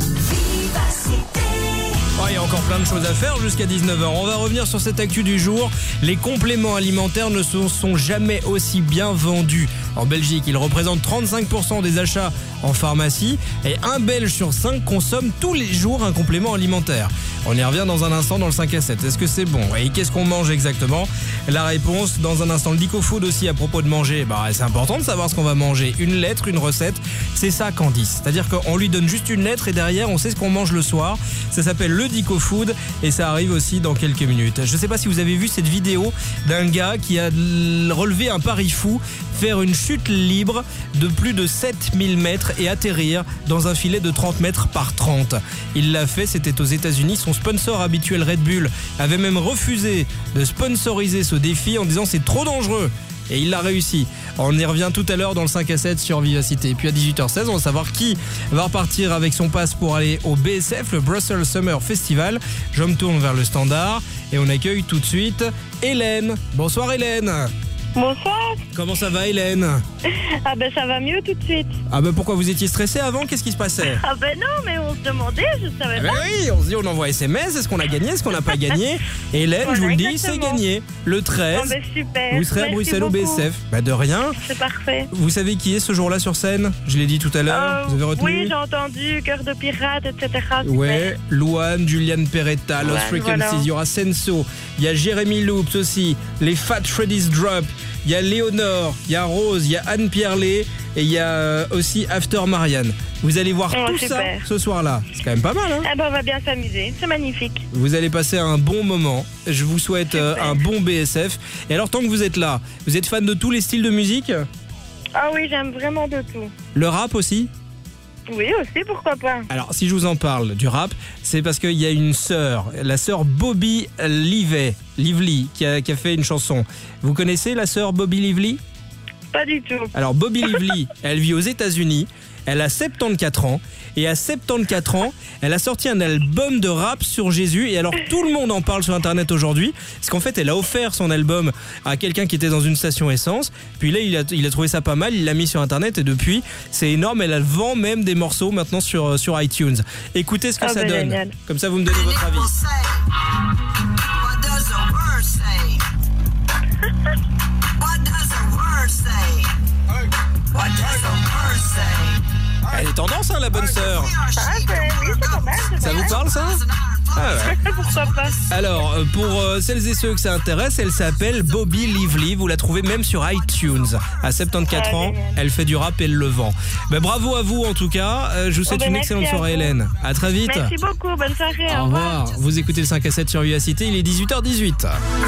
Il y a encore plein de choses à faire jusqu'à 19h. On va revenir sur cette actu du jour. Les compléments alimentaires ne se sont jamais aussi bien vendus. En Belgique, ils représentent 35% des achats en pharmacie et un Belge sur 5 consomme tous les jours un complément alimentaire. On y revient dans un instant dans le 5 à 7. Est-ce que c'est bon ? Et qu'est-ce qu'on mange exactement ? La réponse dans un instant. Le Dicofood aussi à propos de manger. C'est important de savoir ce qu'on va manger. Une lettre, une recette, c'est ça Candice. C'est-à-dire qu'on lui donne juste une lettre et derrière on sait ce qu'on mange le soir. Ça s'appelle le Dicofood et ça arrive aussi dans quelques minutes. Je ne sais pas si vous avez vu cette vidéo d'un gars qui a relevé un pari fou, faire une chute libre de plus de 7000 mètres et atterrir dans un filet de 30 mètres par 30. Il l'a fait, c'était aux États-Unis. Son sponsor habituel Red Bull avait même refusé de sponsoriser ce défi en disant c'est trop dangereux. Et il l'a réussi. On y revient tout à l'heure dans le 5 à 7 sur Vivacité. Et puis à 18h16, on va savoir qui va repartir avec son pass pour aller au BSF, le Brussels Summer Festival. Je me tourne vers le Standard et on accueille tout de suite Hélène. Bonsoir Hélène. Bonsoir. Comment ça va Hélène ? Ça va mieux tout de suite. Pourquoi vous étiez stressée avant ? Qu'est-ce qui se passait ? Non, mais on se demandait, je savais pas. Oui, on se dit, on envoie SMS, est-ce qu'on a gagné, est-ce qu'on n'a pas gagné ? Hélène, je vous le dis, c'est gagné. Le 13, super. vous serez à Bruxelles au BSF. De rien. C'est parfait. Vous savez qui est ce jour-là sur scène ? Je l'ai dit tout à l'heure, vous avez retenu ? Oui, j'ai entendu, Cœur de pirate, etc. Ouais, Louane, Julian Peretta, Lost Frequencies, il y aura Senso, il y a Jérémy Loops aussi, les Fat Freddy's Drop, il y a Léonore, il y a Rose, il y a Anne Pierlet et il y a aussi After Marianne. Vous allez voir tout ça ce soir-là. C'est quand même pas mal, hein ? On va bien s'amuser, c'est magnifique. Vous allez passer un bon moment. Je vous souhaite un bon BSF. Et alors, tant que vous êtes là, vous êtes fan de tous les styles de musique ? Ah oui, j'aime vraiment de tout. Le rap aussi ? Oui, aussi, pourquoi pas. Alors, si je vous en parle du rap, c'est parce qu'il y a une sœur, la sœur Bobby Lively, qui a fait une chanson. Vous connaissez la sœur Bobby Lively ? Pas du tout. Alors Bobby Lively, elle vit aux États-Unis, elle a 74 ans, et à 74 ans, elle a sorti un album de rap sur Jésus, et alors tout le monde en parle sur internet aujourd'hui, parce qu'en fait elle a offert son album à quelqu'un qui était dans une station essence, puis là il a trouvé ça pas mal, il l'a mis sur internet, et depuis c'est énorme, elle vend même des morceaux maintenant sur iTunes. Écoutez ce que ça donne, génial. Comme ça vous me donnez votre avis. Elle est tendance, hein, la bonne sœur. Oui, c'est pas mal. Ça vous parle, ça? Ah ouais. Pourquoi pas? Alors, pour celles et ceux que ça intéresse, elle s'appelle Bobby Lively. Vous la trouvez même sur iTunes. À 74 ans, elle fait du rap et elle le vend. Ben, bravo à vous, en tout cas. Je vous souhaite une excellente soirée, Hélène. À très vite. Merci beaucoup. Bonne soirée. Au revoir. Vous écoutez le 5 à 7 sur UA Cité. Il est 18h18.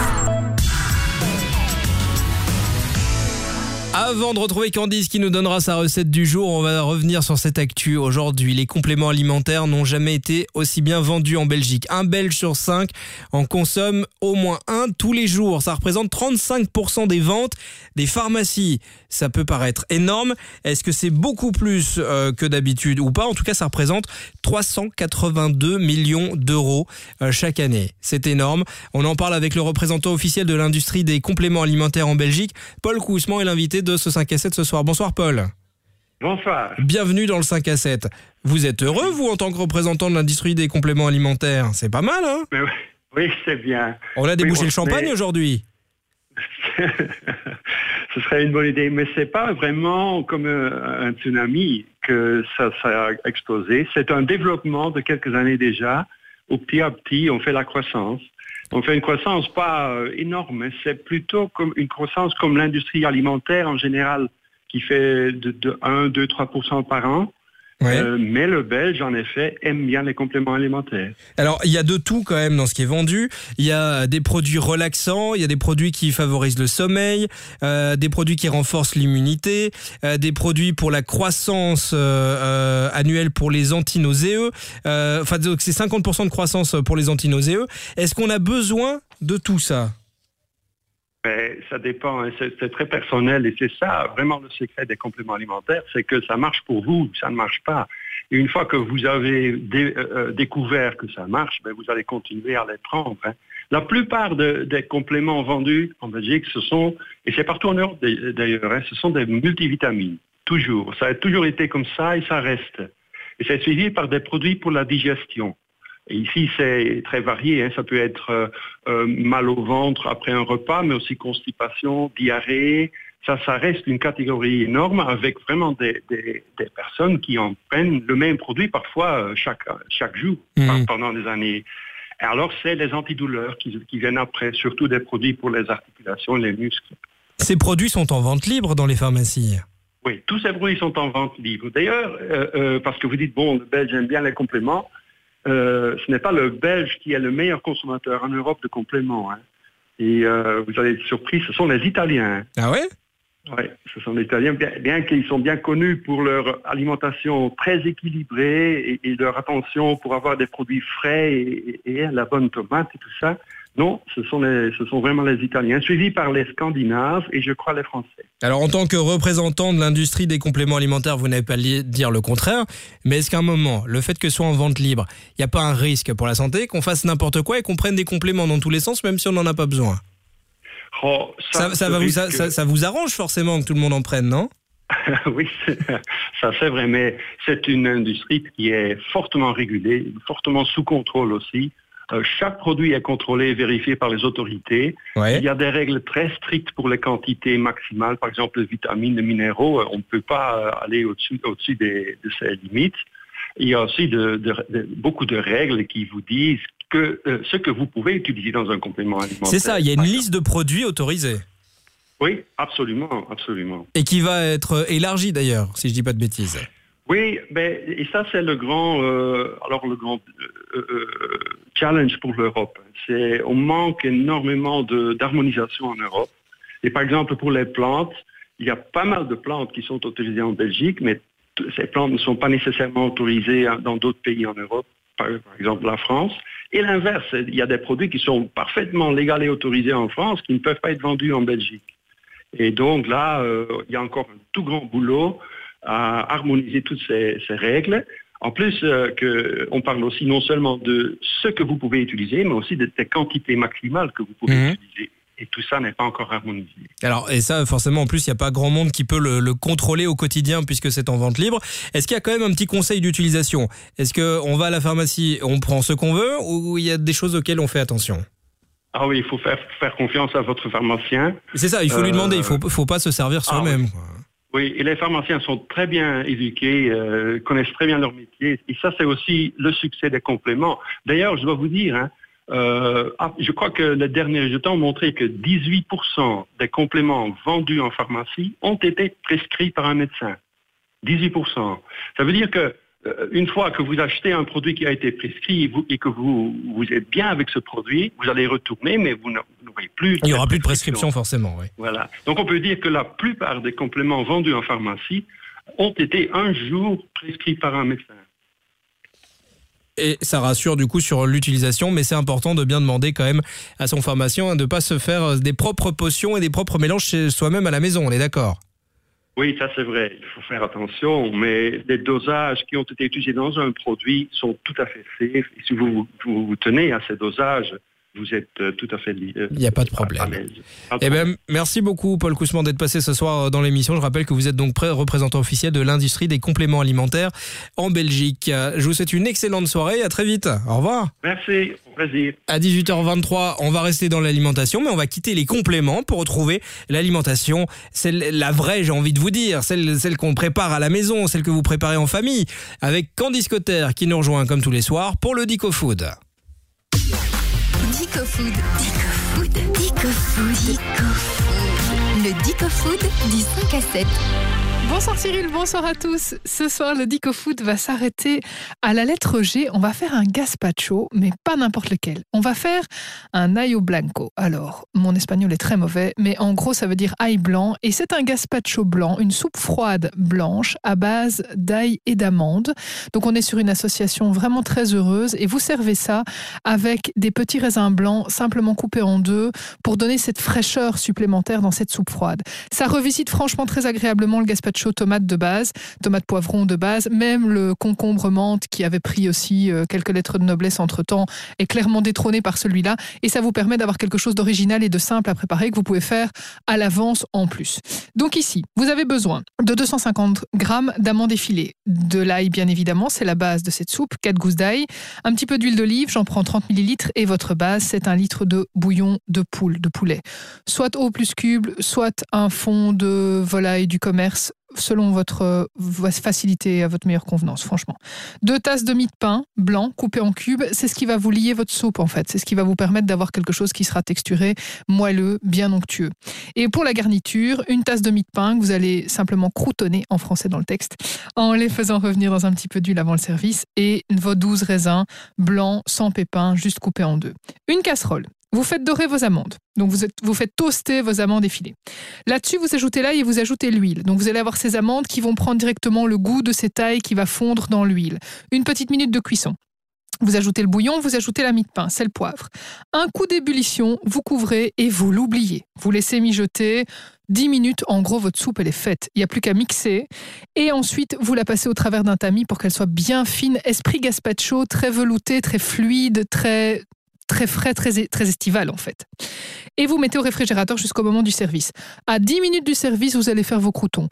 Avant de retrouver Candice qui nous donnera sa recette du jour, on va revenir sur cette actu. Aujourd'hui, les compléments alimentaires n'ont jamais été aussi bien vendus en Belgique. Un Belge sur 5 en consomme au moins un tous les jours. Ça représente 35% des ventes des pharmacies. Ça peut paraître énorme. Est-ce que c'est beaucoup plus que d'habitude ou pas? En tout cas, ça représente 382 millions d'euros chaque année. C'est énorme. On en parle avec le représentant officiel de l'industrie des compléments alimentaires en Belgique. Paul Cousman est l'invité de ce 5 à 7 ce soir. Bonsoir Paul. Bonsoir. Bienvenue dans le 5 à 7. Vous êtes heureux, vous, en tant que représentant de l'industrie des compléments alimentaires? C'est pas mal, hein? Mais oui, c'est bien. On a débouché le champagne aujourd'hui. Ce serait une bonne idée, mais c'est pas vraiment comme un tsunami que ça a explosé. C'est un développement de quelques années déjà. Au petit à petit, on fait la croissance. On fait une croissance pas énorme, mais c'est plutôt comme une croissance comme l'industrie alimentaire en général, qui fait de 1, 2, 3% par an. Ouais. Mais le Belge, en effet, aime bien les compléments alimentaires. Alors, il y a de tout quand même dans ce qui est vendu. Il y a des produits relaxants, il y a des produits qui favorisent le sommeil, des produits qui renforcent l'immunité, des produits pour la croissance annuelle pour les antinauséeux. Enfin, donc c'est 50% de croissance pour les antinauséeux. Est-ce qu'on a besoin de tout ça? Mais ça dépend, hein. C'est très personnel et c'est ça vraiment le secret des compléments alimentaires, c'est que ça marche pour vous, ça ne marche pas. Et une fois que vous avez découvert que ça marche, ben vous allez continuer à les prendre. Hein. La plupart des compléments vendus en Belgique, et c'est partout en Europe d'ailleurs, hein, ce sont des multivitamines, toujours. Ça a toujours été comme ça et ça reste. Et c'est suivi par des produits pour la digestion. Et ici, c'est très varié. Hein. Ça peut être mal au ventre après un repas, mais aussi constipation, diarrhée. Ça reste une catégorie énorme avec vraiment des personnes qui en prennent le même produit parfois chaque jour pendant des années. Et alors, c'est les antidouleurs qui viennent après, surtout des produits pour les articulations et les muscles. Ces produits sont en vente libre dans les pharmacies? Oui, tous ces produits sont en vente libre. D'ailleurs, parce que vous dites, bon, le Belge aime bien les compléments, ce n'est pas le Belge qui est le meilleur consommateur en Europe de compléments. Hein. Et vous allez être surpris, ce sont les Italiens. Ah ouais? Oui, ce sont les Italiens, bien qu'ils sont bien connus pour leur alimentation très équilibrée et leur attention pour avoir des produits frais et la bonne tomate et tout ça. Non, ce sont vraiment les Italiens, suivis par les Scandinaves et je crois les Français. Alors en tant que représentant de l'industrie des compléments alimentaires, vous n'avez pas à dire le contraire, mais est-ce qu'à un moment, le fait que ce soit en vente libre, il n'y a pas un risque pour la santé qu'on fasse n'importe quoi et qu'on prenne des compléments dans tous les sens, même si on n'en a pas besoin? Oh, ça vous arrange forcément que tout le monde en prenne, non? Oui, ça c'est vrai, mais c'est une industrie qui est fortement régulée, fortement sous contrôle aussi. Chaque produit est contrôlé et vérifié par les autorités. Ouais. Il y a des règles très strictes pour les quantités maximales. Par exemple, les vitamines, les minéraux, on ne peut pas aller au-dessus de ces limites. Il y a aussi beaucoup de règles qui vous disent que ce que vous pouvez utiliser dans un complément alimentaire. C'est ça, il y a une liste de produits autorisés. Oui, absolument, absolument. Et qui va être élargie d'ailleurs, si je ne dis pas de bêtises. Oui, et ça c'est le grand challenge pour l'Europe. On manque énormément d'harmonisation en Europe. Et par exemple pour les plantes, il y a pas mal de plantes qui sont autorisées en Belgique, mais ces plantes ne sont pas nécessairement autorisées dans d'autres pays en Europe, par exemple la France. Et l'inverse, il y a des produits qui sont parfaitement légaux et autorisés en France qui ne peuvent pas être vendus en Belgique. Et donc là, il y a encore un tout grand boulot à harmoniser toutes ces règles. En plus, on parle aussi non seulement de ce que vous pouvez utiliser, mais aussi des quantités maximales que vous pouvez utiliser. Et tout ça n'est pas encore harmonisé. Alors, et ça, forcément, en plus, il n'y a pas grand monde qui peut le contrôler au quotidien puisque c'est en vente libre. Est-ce qu'il y a quand même un petit conseil d'utilisation ? Est-ce qu'on va à la pharmacie, on prend ce qu'on veut, ou il y a des choses auxquelles on fait attention ? Ah oui, il faut faire confiance à votre pharmacien. C'est ça, il faut lui demander, il faut pas se servir soi-même. Oui, et les pharmaciens sont très bien éduqués, connaissent très bien leur métier. Et ça, c'est aussi le succès des compléments. D'ailleurs, je dois vous dire, je crois que les derniers résultats ont montré que 18% des compléments vendus en pharmacie ont été prescrits par un médecin. 18%. Ça veut dire que une fois que vous achetez un produit qui a été prescrit et que vous êtes bien avec ce produit, vous allez retourner, mais vous n'aurez plus... Il n'y aura plus de prescription forcément, oui. Voilà. Donc on peut dire que la plupart des compléments vendus en pharmacie ont été un jour prescrits par un médecin. Et ça rassure du coup sur l'utilisation, mais c'est important de bien demander quand même à son pharmacien de ne pas se faire des propres potions et des propres mélanges chez soi-même à la maison, on est d'accord ? Oui, ça c'est vrai, il faut faire attention, mais les dosages qui ont été utilisés dans un produit sont tout à fait safe. Et si vous tenez à ces dosages, vous êtes tout à fait il n'y a pas de problème. Eh ben, merci beaucoup Paul Kousman d'être passé ce soir dans l'émission. Je rappelle que vous êtes donc représentant officiel de l'industrie des compléments alimentaires en Belgique. Je vous souhaite une excellente soirée, à très vite. Au revoir. Merci, au plaisir. À 18h23, on va rester dans l'alimentation, mais on va quitter les compléments pour retrouver l'alimentation, celle la vraie, j'ai envie de vous dire, celle qu'on prépare à la maison, celle que vous préparez en famille, avec Candice Cotter qui nous rejoint comme tous les soirs pour le Dico Food. Dico Food. Dico Food. Dico Food. Dico Food. Le Dico Food du 5 à 7. Bonsoir Cyril, bonsoir à tous. Ce soir, le Dico Food va s'arrêter à la lettre G. On va faire un gazpacho, mais pas n'importe lequel. On va faire un aglio blanco. Alors, mon espagnol est très mauvais, mais en gros, ça veut dire ail blanc. Et c'est un gazpacho blanc, une soupe froide blanche à base d'ail et d'amandes. Donc, on est sur une association vraiment très heureuse. Et vous servez ça avec des petits raisins blancs simplement coupés en deux pour donner cette fraîcheur supplémentaire dans cette soupe froide. Ça revisite franchement très agréablement le gazpacho tomate de base, tomate poivron de base, même le concombre menthe qui avait pris aussi quelques lettres de noblesse entre-temps est clairement détrôné par celui-là et ça vous permet d'avoir quelque chose d'original et de simple à préparer que vous pouvez faire à l'avance en plus. Donc ici, vous avez besoin de 250 grammes d'amandes effilées, de l'ail bien évidemment, c'est la base de cette soupe, 4 gousses d'ail, un petit peu d'huile d'olive, j'en prends 30 ml et votre base c'est 1 litre de bouillon de poulet. Soit eau plus cube, soit un fond de volaille du commerce, selon votre facilité et à votre meilleure convenance, franchement. 2 tasses de mie de pain blanc coupé en cubes, c'est ce qui va vous lier votre soupe en fait. C'est ce qui va vous permettre d'avoir quelque chose qui sera texturé, moelleux, bien onctueux. Et pour la garniture, 1 tasse de mie de pain que vous allez simplement croutonner, en français dans le texte, en les faisant revenir dans un petit peu d'huile avant le service, et vos 12 raisins blancs, sans pépins, juste coupés en 2. Une casserole. Vous faites dorer vos amandes. Donc, vous faites toaster vos amandes effilées. Là-dessus, vous ajoutez l'ail et vous ajoutez l'huile. Donc, vous allez avoir ces amandes qui vont prendre directement le goût de cette ail qui va fondre dans l'huile. 1 petite minute de cuisson. Vous ajoutez le bouillon, vous ajoutez la mie de pain, sel, poivre. Un coup d'ébullition, vous couvrez et vous l'oubliez. Vous laissez mijoter 10 minutes, en gros, votre soupe, elle est faite. Il n'y a plus qu'à mixer. Et ensuite, vous la passez au travers d'un tamis pour qu'elle soit bien fine. Esprit gazpacho, très velouté, très fluide, très frais, très estival en fait. Et vous mettez au réfrigérateur jusqu'au moment du service. À 10 minutes du service, vous allez faire vos croûtons.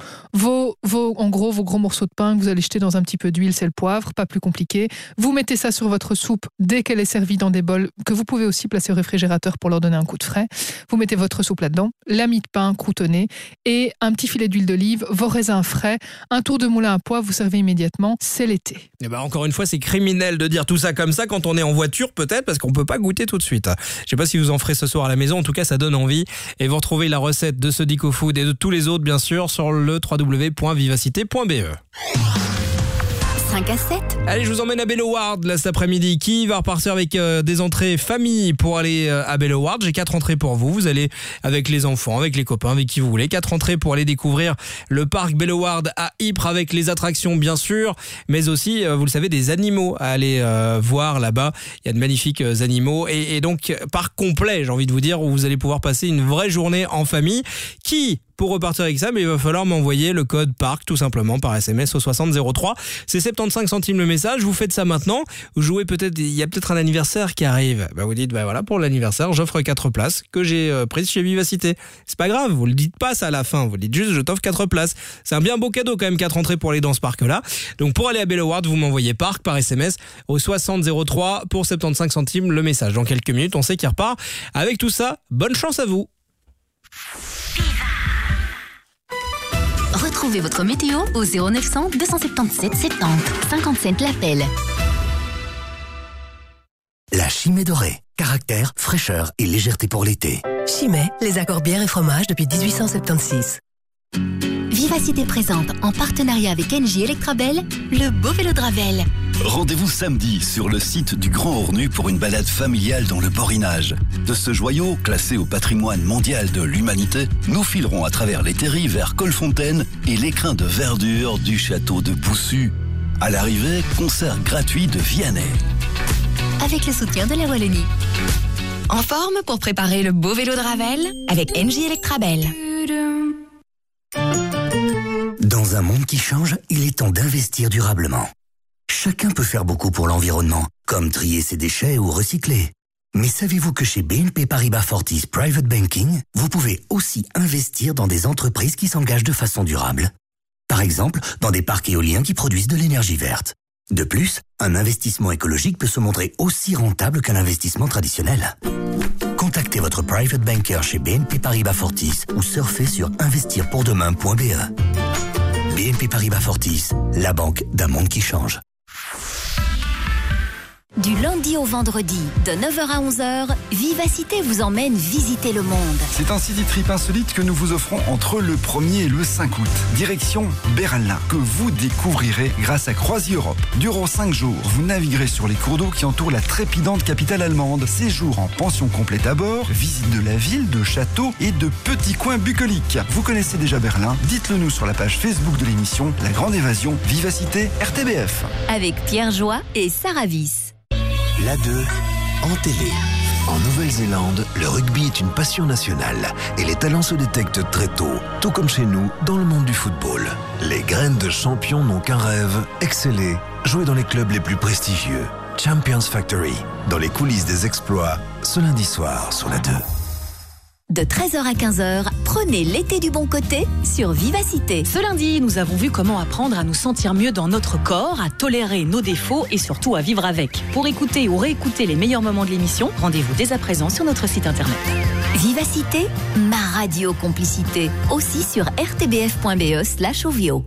En gros, vos gros morceaux de pain que vous allez jeter dans un petit peu d'huile, sel, poivre, pas plus compliqué. Vous mettez ça sur votre soupe dès qu'elle est servie dans des bols que vous pouvez aussi placer au réfrigérateur pour leur donner un coup de frais. Vous mettez votre soupe là-dedans, la mie de pain croûtonnée et un petit filet d'huile d'olive, vos raisins frais, un tour de moulin à poivre, vous servez immédiatement. C'est l'été. Et ben encore une fois, c'est criminel de dire tout ça comme ça quand on est en voiture peut-être parce qu'on peut pas goûter tout de suite. Je sais pas si vous en ferez ce soir à la maison, en tout cas ça donne envie et vous retrouvez la recette de ce Dico Food et de tous les autres bien sûr sur le www.vivacité.be. 5 à 7. Allez, je vous emmène à Belloward là cet après-midi. Qui va repartir avec des entrées famille pour aller à Belloward? J'ai 4 entrées pour vous. Vous allez avec les enfants, avec les copains, avec qui vous voulez. 4 entrées pour aller découvrir le parc Belloward à Ypres avec les attractions bien sûr, mais aussi, vous le savez, des animaux à aller voir là-bas. Il y a de magnifiques animaux et donc parc complet, j'ai envie de vous dire, où vous allez pouvoir passer une vraie journée en famille. Qui pour repartir avec ça, mais il va falloir m'envoyer le code PARC tout simplement par SMS au 6003. C'est 75 centimes le message. Vous faites ça maintenant. Vous jouez peut-être, il y a peut-être un anniversaire qui arrive. Vous dites, voilà, pour l'anniversaire, j'offre 4 places que j'ai prises chez Vivacité. C'est pas grave, vous le dites pas ça à la fin. Vous dites juste, je t'offre 4 places. C'est un bien beau cadeau quand même, 4 entrées pour aller dans ce parc-là. Donc pour aller à Bell Award, vous m'envoyez PARC par SMS au 6003 pour 75 centimes le message. Dans quelques minutes, on sait qu'il repart. Avec tout ça, bonne chance à vous. Retrouvez votre météo au 0900 277 70 57 l'appel. La Chimay dorée. Caractère, fraîcheur et légèreté pour l'été. Chimay, les accords bière et fromage depuis 1876. Vivacité présente, en partenariat avec NJ Electrabel, le beau vélo de Ravel. Rendez-vous samedi sur le site du Grand Ornu pour une balade familiale dans le Borinage. De ce joyau, classé au patrimoine mondial de l'humanité, nous filerons à travers les terris vers Colfontaine et l'écrin de verdure du château de Boussu. À l'arrivée, concert gratuit de Vianney. Avec le soutien de la Wallonie. En forme pour préparer le beau vélo de Ravel avec NJ Electrabel. Dans un monde qui change, il est temps d'investir durablement. Chacun peut faire beaucoup pour l'environnement, comme trier ses déchets ou recycler. Mais savez-vous que chez BNP Paribas Fortis Private Banking, vous pouvez aussi investir dans des entreprises qui s'engagent de façon durable. Par exemple, dans des parcs éoliens qui produisent de l'énergie verte. De plus, un investissement écologique peut se montrer aussi rentable qu'un investissement traditionnel. Contactez votre private banker chez BNP Paribas Fortis ou surfez sur investirpourdemain.be. BNP Paribas Fortis, la banque d'un monde qui change. Du lundi au vendredi, de 9h à 11h, Vivacité vous emmène visiter le monde. C'est un city trip insolite que nous vous offrons entre le 1er et le 5 août. Direction Berlin, que vous découvrirez grâce à CroisiEurope. Durant 5 jours, vous naviguerez sur les cours d'eau qui entourent la trépidante capitale allemande. Séjour en pension complète à bord, visite de la ville, de châteaux et de petits coins bucoliques. Vous connaissez déjà Berlin? Dites-le nous sur la page Facebook de l'émission La Grande Évasion, Vivacité RTBF. Avec Pierre Joie et Sarah Vyss. La 2, en télé. En Nouvelle-Zélande, le rugby est une passion nationale et les talents se détectent très tôt, tout comme chez nous dans le monde du football. Les graines de champions n'ont qu'un rêve, exceller, jouer dans les clubs les plus prestigieux. Champions Factory, dans les coulisses des exploits, ce lundi soir sur la 2. De 13h à 15h, prenez l'été du bon côté sur Vivacité. Ce lundi, nous avons vu comment apprendre à nous sentir mieux dans notre corps, à tolérer nos défauts et surtout à vivre avec. Pour écouter ou réécouter les meilleurs moments de l'émission, rendez-vous dès à présent sur notre site internet. Vivacité, ma radio complicité. Aussi sur rtbf.be/ovio.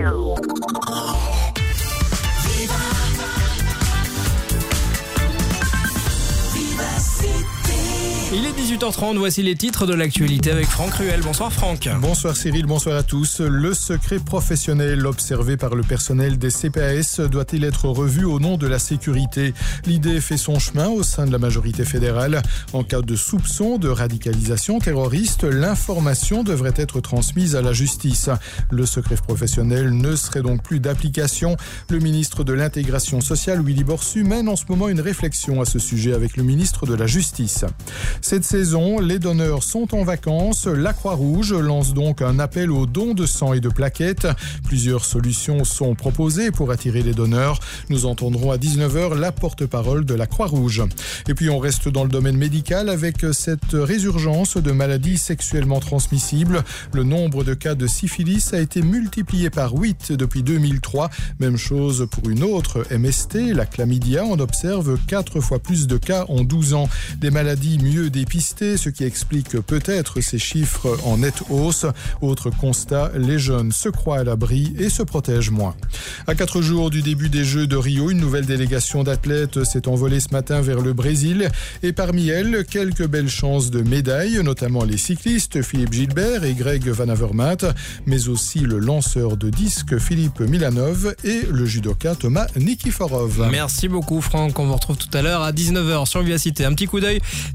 Il est 18h30, voici les titres de l'actualité avec Franck Ruel. Bonsoir Franck. Bonsoir Cyril, bonsoir à tous. Le secret professionnel observé par le personnel des CPAS doit-il être revu au nom de la sécurité? L'idée fait son chemin au sein de la majorité fédérale. En cas de soupçon de radicalisation terroriste, l'information devrait être transmise à la justice. Le secret professionnel ne serait donc plus d'application. Le ministre de l'Intégration sociale, Willy Borsu, mène en ce moment une réflexion à ce sujet avec le ministre de la Justice. Cette saison, les donneurs sont en vacances. La Croix-Rouge lance donc un appel aux dons de sang et de plaquettes. Plusieurs solutions sont proposées pour attirer les donneurs. Nous entendrons à 19h la porte-parole de la Croix-Rouge. Et puis on reste dans le domaine médical avec cette résurgence de maladies sexuellement transmissibles. Le nombre de cas de syphilis a été multiplié par 8 depuis 2003. Même chose pour une autre MST, la chlamydia. On observe 4 fois plus de cas en 12 ans. Des maladies mieux dépistées, ce qui explique peut-être ces chiffres en nette hausse. Autre constat, les jeunes se croient à l'abri et se protègent moins. À 4 jours du début des Jeux de Rio, une nouvelle délégation d'athlètes s'est envolée ce matin vers le Brésil. Et parmi elles, quelques belles chances de médailles, notamment les cyclistes Philippe Gilbert et Greg Van Avermaet, mais aussi le lanceur de disques Philippe Milanov et le judoka Thomas Nikiforov. Merci beaucoup Franck, on vous retrouve tout à l'heure à 19h sur Vivacité. Un petit coup d'œil sur la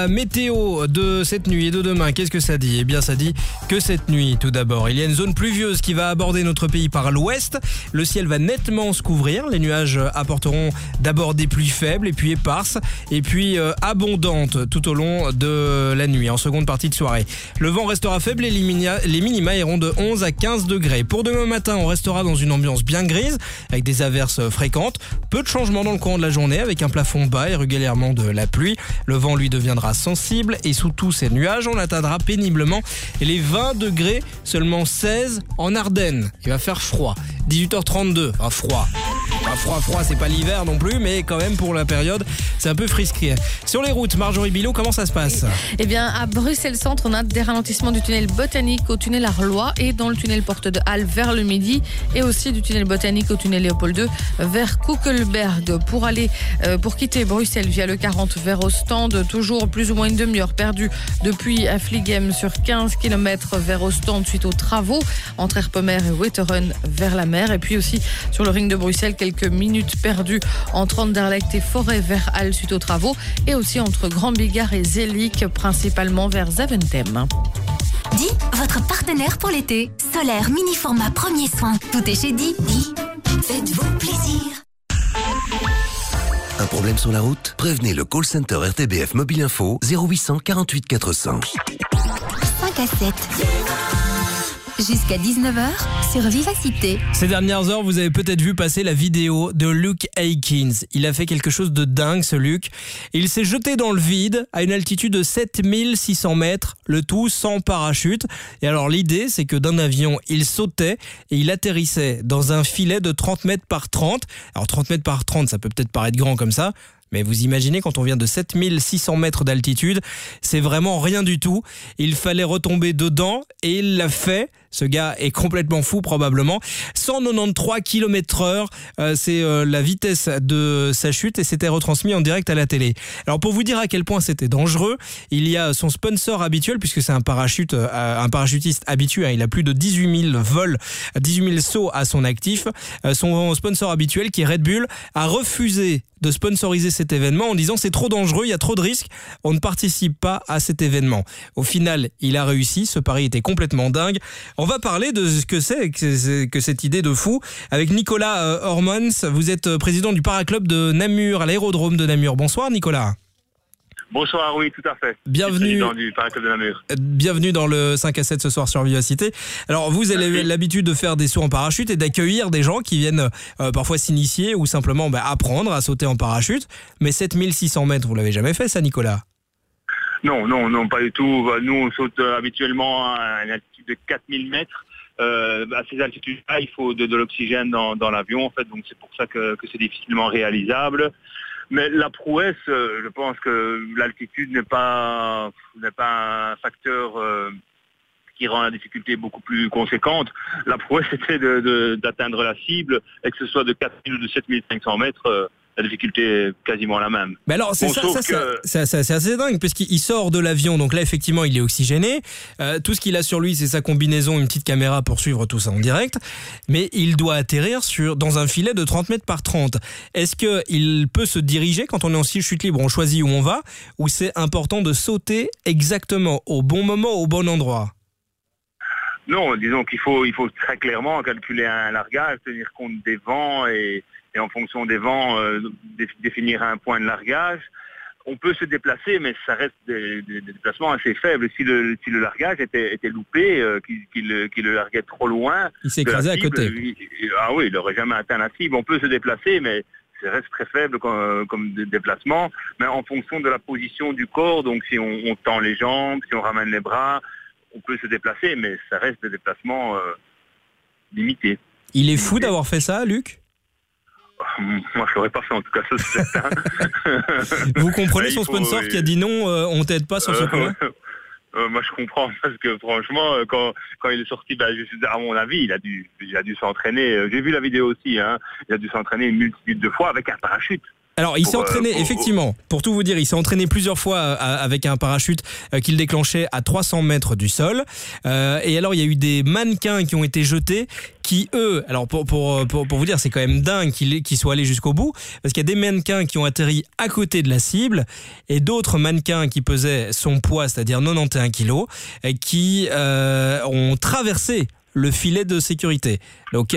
la météo de cette nuit et de demain, qu'est-ce que ça dit ? Eh bien, ça dit que cette nuit, tout d'abord, il y a une zone pluvieuse qui va aborder notre pays par l'ouest. Le ciel va nettement se couvrir. Les nuages apporteront d'abord des pluies faibles et puis éparses et puis abondantes tout au long de la nuit, en seconde partie de soirée. Le vent restera faible et les minima iront de 11 à 15 degrés. Pour demain matin, on restera dans une ambiance bien grise avec des averses fréquentes. Peu de changements dans le courant de la journée avec un plafond bas et régulièrement de la pluie. Le vent, lui, deviendra sensible et sous tous ces nuages, on atteindra péniblement les 20 degrés, seulement 16 en Ardennes. Il va faire froid. 18h32, froid. Froid, c'est pas l'hiver non plus, mais quand même pour la période, c'est un peu frisqué. Sur les routes, Marjorie Bilot, comment ça se passe ? Eh bien, à Bruxelles-Centre, on a des ralentissements du tunnel Botanique au tunnel Arlois et dans le tunnel Porte de Halle vers le midi et aussi du tunnel Botanique au tunnel Léopold II vers Kuckelberg. Pour quitter Bruxelles via le 40 vers Ostende, toujours plus ou moins une demi-heure perdue depuis Affligem sur 15 km vers Ostende suite aux travaux entre Erpemer et Wetteren vers la mer. Et puis aussi sur le ring de Bruxelles, quelques minutes perdues entre Anderlecht et Forêt vers Halle suite aux travaux et aussi entre Grand Bigard et Zelig, principalement vers Zaventem. Di, votre partenaire pour l'été. Solaire, mini format, premier soin. Tout est chez Di. Di, faites-vous plaisir. Un problème sur la route ? Prévenez le call center RTBF Mobile Info 0800 48 400. 5 à 7. Jusqu'à 19h sur Vivacité. Ces dernières heures, vous avez peut-être vu passer la vidéo de Luke Aikins. Il a fait quelque chose de dingue, ce Luke. Il s'est jeté dans le vide à une altitude de 7600 mètres, le tout sans parachute. Et alors l'idée, c'est que d'un avion, il sautait et il atterrissait dans un filet de 30 mètres par 30. Alors 30 mètres par 30, ça peut peut-être paraître grand comme ça. Mais vous imaginez, quand on vient de 7600 mètres d'altitude, c'est vraiment rien du tout. Il fallait retomber dedans et il l'a fait. Ce gars est complètement fou probablement. 193 km/h, c'est la vitesse de sa chute et c'était retransmis en direct à la télé. Alors pour vous dire à quel point c'était dangereux, il y a son sponsor habituel, puisque c'est un parachutiste habitué, il a plus de 18 000 vols, 18 000 sauts à son actif. Son sponsor habituel, qui est Red Bull, a refusé de sponsoriser cet événement en disant c'est trop dangereux, il y a trop de risques, on ne participe pas à cet événement. Au final, il a réussi, ce pari était complètement dingue. On va parler de ce que c'est que cette idée de fou avec Nicolas Hormans. Vous êtes président du Paraclub de Namur, à l'aérodrome de Namur. Bonsoir Nicolas. Bonsoir, oui, tout à fait. Bienvenue. Président du Paraclub de Namur. Bienvenue dans le 5 à 7 ce soir sur Vivacité. Alors vous avez l'habitude de faire des sauts en parachute et d'accueillir des gens qui viennent parfois s'initier ou simplement apprendre à sauter en parachute. Mais 7600 mètres, vous l'avez jamais fait ça, Nicolas ? Non, pas du tout. Nous, on saute habituellement à une altitude de 4000 mètres. À ces altitudes-là, il faut de l'oxygène dans l'avion, en fait. Donc c'est pour ça que c'est difficilement réalisable. Mais la prouesse, je pense que l'altitude n'est pas un facteur qui rend la difficulté beaucoup plus conséquente. La prouesse, c'était d'atteindre la cible, et que ce soit de 4000 ou de 7500 mètres. La difficulté est quasiment la même. Mais alors, c'est c'est assez dingue, puisqu'il sort de l'avion, donc là, effectivement, il est oxygéné. Tout ce qu'il a sur lui, c'est sa combinaison, une petite caméra pour suivre tout ça en direct. Mais il doit atterrir dans un filet de 30 mètres par 30. Est-ce qu'il peut se diriger quand on est en chute libre, on choisit où on va, ou c'est important de sauter exactement au bon moment, au bon endroit ? Non, disons qu'il faut très clairement calculer un largage, tenir compte des vents et en fonction des vents, définir un point de largage. On peut se déplacer, mais ça reste des déplacements assez faibles. Si le largage était loupé, qu'il le larguait trop loin, il s'est écrasé à côté. Il n'aurait jamais atteint la cible. On peut se déplacer, mais ça reste très faible comme déplacement. Mais en fonction de la position du corps, donc si on tend les jambes, si on ramène les bras, on peut se déplacer, mais ça reste des déplacements limités. Il est fou d'avoir fait ça, Luc ? Moi, je l'aurais pas fait, en tout cas, ça c'est certain. Vous comprenez son sponsor qui a dit non, on t'aide pas sur ce coup-là ? Moi, je comprends, parce que franchement, quand il est sorti, à mon avis, il a dû s'entraîner. J'ai vu la vidéo aussi, il a dû s'entraîner une multitude de fois avec un parachute. Alors, il s'est entraîné, effectivement, pour tout vous dire, il s'est entraîné plusieurs fois avec un parachute qu'il déclenchait à 300 mètres du sol. Et alors, il y a eu des mannequins qui ont été jetés, qui eux, alors pour vous dire, c'est quand même dingue qu'ils soient allés jusqu'au bout, parce qu'il y a des mannequins qui ont atterri à côté de la cible, et d'autres mannequins qui pesaient son poids, c'est-à-dire 91 kilos, qui ont traversé le filet de sécurité. Donc,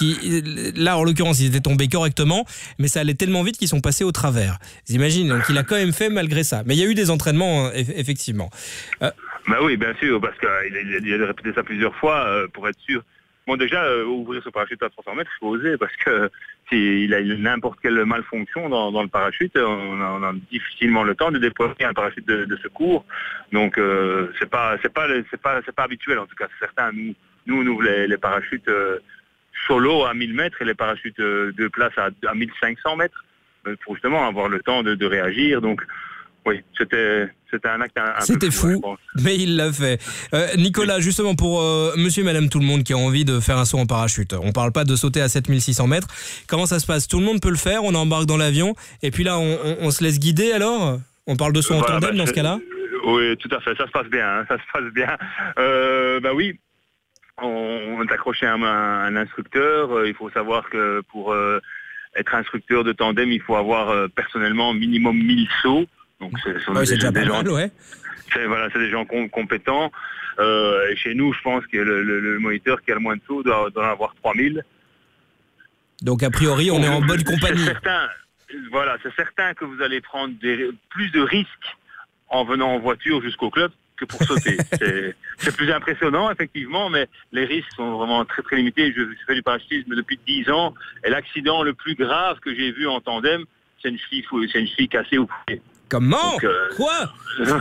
là, en l'occurrence, ils étaient tombés correctement, mais ça allait tellement vite qu'ils sont passés au travers. Vous imaginez, donc il a quand même fait malgré ça. Mais il y a eu des entraînements, effectivement. Bah oui, bien sûr, parce qu'il a répété ça plusieurs fois pour être sûr. Bon, déjà, ouvrir ce parachute à 300 mètres, il faut oser, parce que s'il a n'importe quelle malfonction dans le parachute, on a difficilement le temps de déployer un parachute de secours. Donc, c'est pas habituel, en tout cas. C'est certain, nous on ouvre les parachutes solo à 1000 mètres et les parachutes de place à 1500 mètres pour justement avoir le temps de réagir. Donc, oui, c'était un acte un C'était peu fou, mais il l'a fait. Nicolas, justement pour monsieur et madame tout le monde qui a envie de faire un saut en parachute, on parle pas de sauter à 7600 mètres. Comment ça se passe? Tout le monde peut le faire, on embarque dans l'avion et puis là on se laisse guider alors? On parle de saut en tandem dans ce cas-là? Oui, tout à fait, ça se passe bien, ça se passe bien. Oui. On est accroché à un instructeur. Il faut savoir que pour être instructeur de tandem, il faut avoir personnellement minimum 1000 sauts. Donc c'est déjà pas mal, ouais. C'est des gens compétents. Et chez nous, je pense que le moniteur qui a le moins de sauts doit en avoir 3000. Donc a priori, on est en bonne compagnie. C'est certain que vous allez prendre plus de risques en venant en voiture jusqu'au club que pour sauter. C'est plus impressionnant, effectivement, mais les risques sont vraiment très très limités. Je fais du parachutisme depuis 10 ans, et l'accident le plus grave que j'ai vu en tandem, c'est une cheville cassée au pied. Comment? Quoi?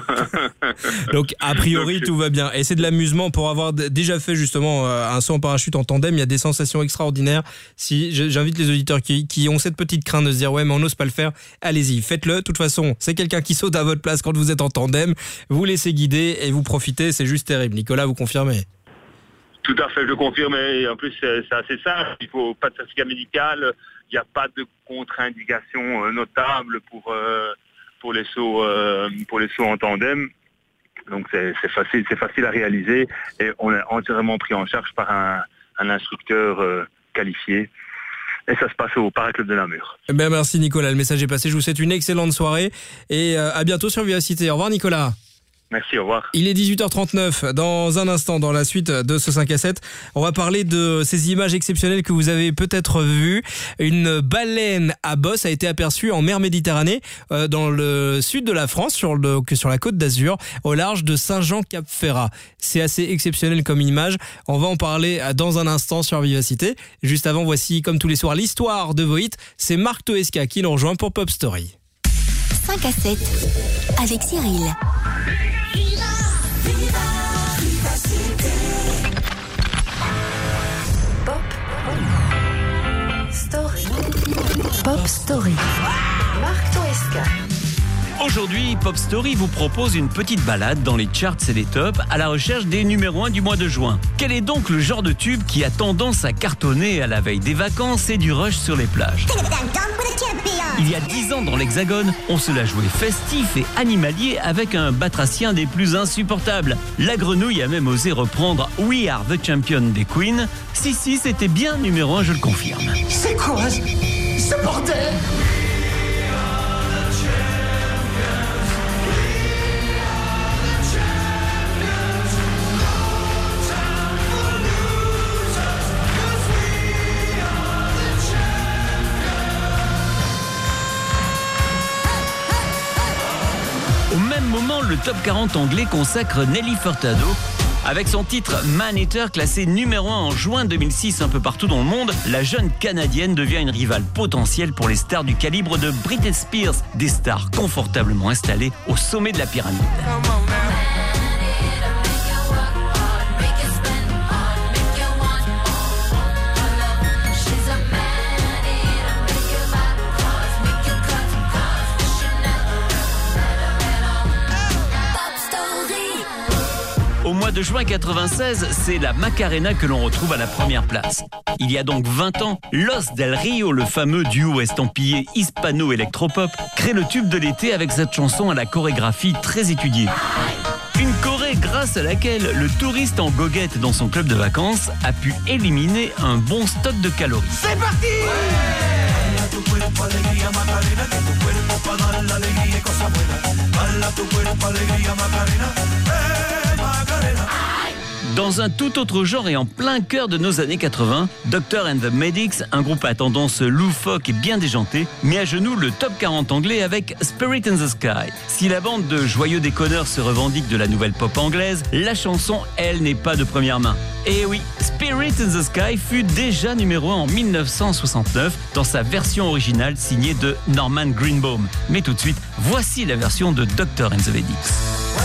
Donc a priori tout va bien. Et c'est de l'amusement pour avoir déjà fait justement un saut en parachute en tandem. Il y a des sensations extraordinaires. Si j'invite les auditeurs qui ont cette petite crainte de se dire ouais mais on n'ose pas le faire, allez-y, faites-le. De toute façon, c'est quelqu'un qui saute à votre place quand vous êtes en tandem. Vous laissez guider et vous profitez. C'est juste terrible. Nicolas, vous confirmez? Tout à fait, je confirme. Et en plus, c'est assez simple. Il faut pas de certificat médical. Il n'y a pas de contre-indication notable pour les sauts en tandem. Donc c'est facile à réaliser et on est entièrement pris en charge par un instructeur qualifié. Et ça se passe au Paraclub de Namur. Merci Nicolas, le message est passé. Je vous souhaite une excellente soirée et à bientôt sur Vivacité. Au revoir Nicolas. Merci, au revoir. Il est 18h39. Dans un instant, dans la suite de ce 5 à 7, on va parler de ces images exceptionnelles que vous avez peut-être vues. Une baleine à bosse a été aperçue en mer Méditerranée, dans le sud de la France, sur la côte d'Azur, au large de Saint-Jean-Cap-Ferrat. C'est assez exceptionnel comme image. On va en parler dans un instant sur Vivacité. Juste avant, voici, comme tous les soirs, l'histoire de vos hits. C'est Marc Toesca qui nous rejoint pour Pop Story. 5 à 7, avec Cyril. Pop Story. Marc Toesca. Aujourd'hui, Pop Story vous propose une petite balade dans les charts et les tops à la recherche des numéros 1 du mois de juin. Quel est donc le genre de tube qui a tendance à cartonner à la veille des vacances et du rush sur les plages? Il y a 10 ans dans l'Hexagone, on se l'a joué festif et animalier avec un batracien des plus insupportables. La grenouille a même osé reprendre We Are the Champion des Queen. Si, c'était bien numéro 1, je le confirme. C'est quoi ce bordel? Au même moment, le top 40 anglais consacre Nelly Furtado. Avec son titre Man Eater classé numéro 1 en juin 2006 un peu partout dans le monde, la jeune Canadienne devient une rivale potentielle pour les stars du calibre de Britney Spears, des stars confortablement installées au sommet de la pyramide. Au Au mois de juin 96, c'est la Macarena que l'on retrouve à la première place. Il y a donc 20 ans, Los del Rio, le fameux duo estampillé hispano-électropop, crée le tube de l'été avec cette chanson à la chorégraphie très étudiée. Une choré grâce à laquelle le touriste en goguette dans son club de vacances a pu éliminer un bon stock de calories. C'est parti! Dans un tout autre genre et en plein cœur de nos années 80, Dr and the Medics, un groupe à tendance loufoque et bien déjanté, met à genoux le top 40 anglais avec Spirit in the Sky. Si la bande de joyeux déconneurs se revendique de la nouvelle pop anglaise, la chanson, elle, n'est pas de première main. Et oui, Spirit in the Sky fut déjà numéro 1 en 1969 dans sa version originale signée de Norman Greenbaum. Mais tout de suite, voici la version de Dr and the Medics.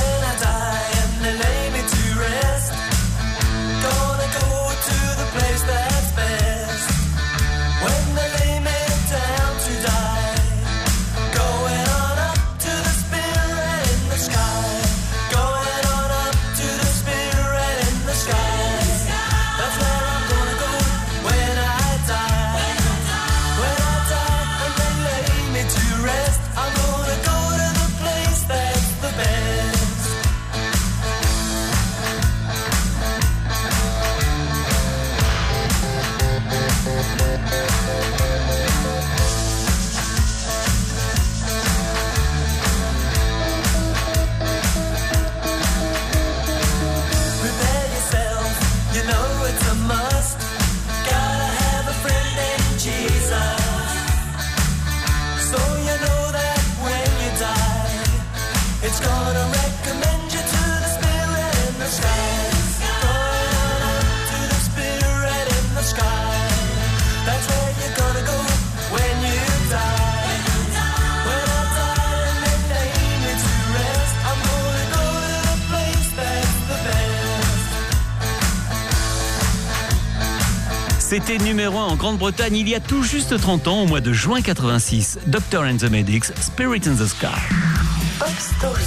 C'était numéro 1 en Grande-Bretagne il y a tout juste 30 ans, au mois de juin 86. Dr and the Medics, Spirit in the Sky. Pop Story.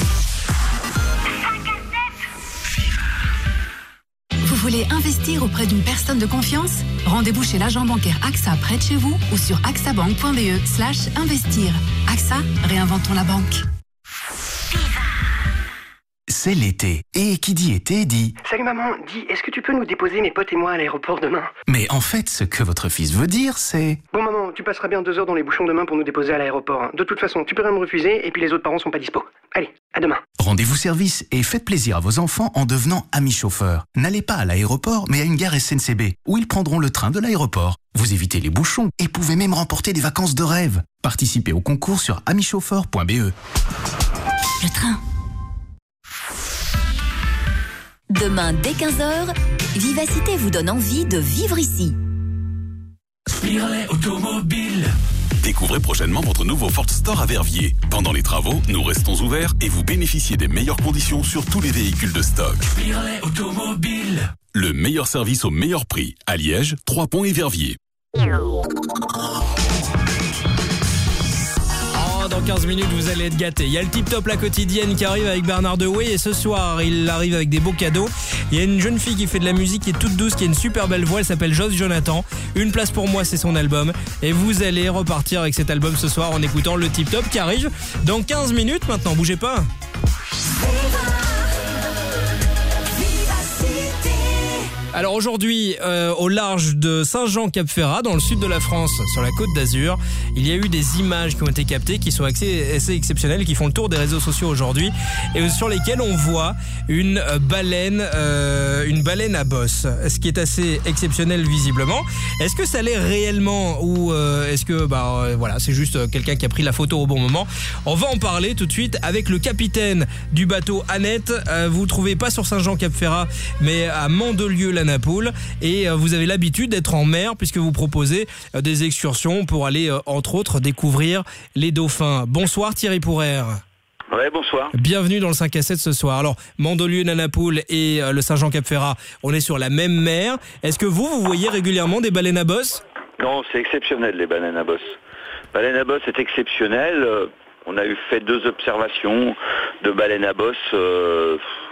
Vous voulez investir auprès d'une personne de confiance? Rendez-vous chez l'agent bancaire AXA près de chez vous ou sur axabank.be/investir. AXA, réinventons la banque. C'est l'été. Et qui dit été dit... Salut maman, dis, est-ce que tu peux nous déposer mes potes et moi à l'aéroport demain? Mais en fait, ce que votre fils veut dire, c'est... Bon maman, tu passeras bien 2 heures dans les bouchons demain pour nous déposer à l'aéroport. De toute façon, tu peux rien me refuser et puis les autres parents sont pas dispo. Allez, à demain. Rendez-vous service et faites plaisir à vos enfants en devenant amis chauffeurs. N'allez pas à l'aéroport, mais à une gare SNCB, où ils prendront le train de l'aéroport. Vous évitez les bouchons et pouvez même remporter des vacances de rêve. Participez au concours sur amichauffeur.be. Le train. Demain, dès 15h, Vivacité vous donne envie de vivre ici. Spiralet Automobile. Découvrez prochainement votre nouveau Ford Store à Verviers. Pendant les travaux, nous restons ouverts et vous bénéficiez des meilleures conditions sur tous les véhicules de stock. Spiralet Automobile. Le meilleur service au meilleur prix. À Liège, 3 Ponts et Verviers. Dans 15 minutes, vous allez être gâtés. Il y a le Tip Top la quotidienne qui arrive avec Bernard Dewey et ce soir, il arrive avec des beaux cadeaux. Il y a une jeune fille qui fait de la musique qui est toute douce, qui a une super belle voix, elle s'appelle Joss Jonathan. Une place pour moi, c'est son album. Et vous allez repartir avec cet album ce soir en écoutant le Tip Top qui arrive dans 15 minutes maintenant. Bougez pas. Alors aujourd'hui, au large de Saint-Jean-Cap-Ferrat, dans le sud de la France, sur la Côte d'Azur, il y a eu des images qui ont été captées, qui sont assez exceptionnelles, qui font le tour des réseaux sociaux aujourd'hui, et sur lesquelles on voit une baleine à bosse, ce qui est assez exceptionnel visiblement. Est-ce que ça l'est réellement ou est-ce que voilà, c'est juste quelqu'un qui a pris la photo au bon moment? On va en parler tout de suite avec le capitaine du bateau Annette. Vous ne trouvez pas sur Saint-Jean-Cap-Ferrat, mais à Mandelieu-la-Napoule, et vous avez l'habitude d'être en mer puisque vous proposez des excursions pour aller entre autres découvrir les dauphins. Bonsoir Thierry Pourrère. Ouais, bonsoir. Bienvenue dans le 5 à 7 ce soir. Alors, Mandelieu-la-Napoule et le Saint-Jean-Cap-Ferrat, on est sur la même mer. Est-ce que vous voyez régulièrement des baleines à bosse? Non, c'est exceptionnel les baleines à bosse. Baleine à bosse, c'est exceptionnel. On a fait 2 observations de baleines à bosse.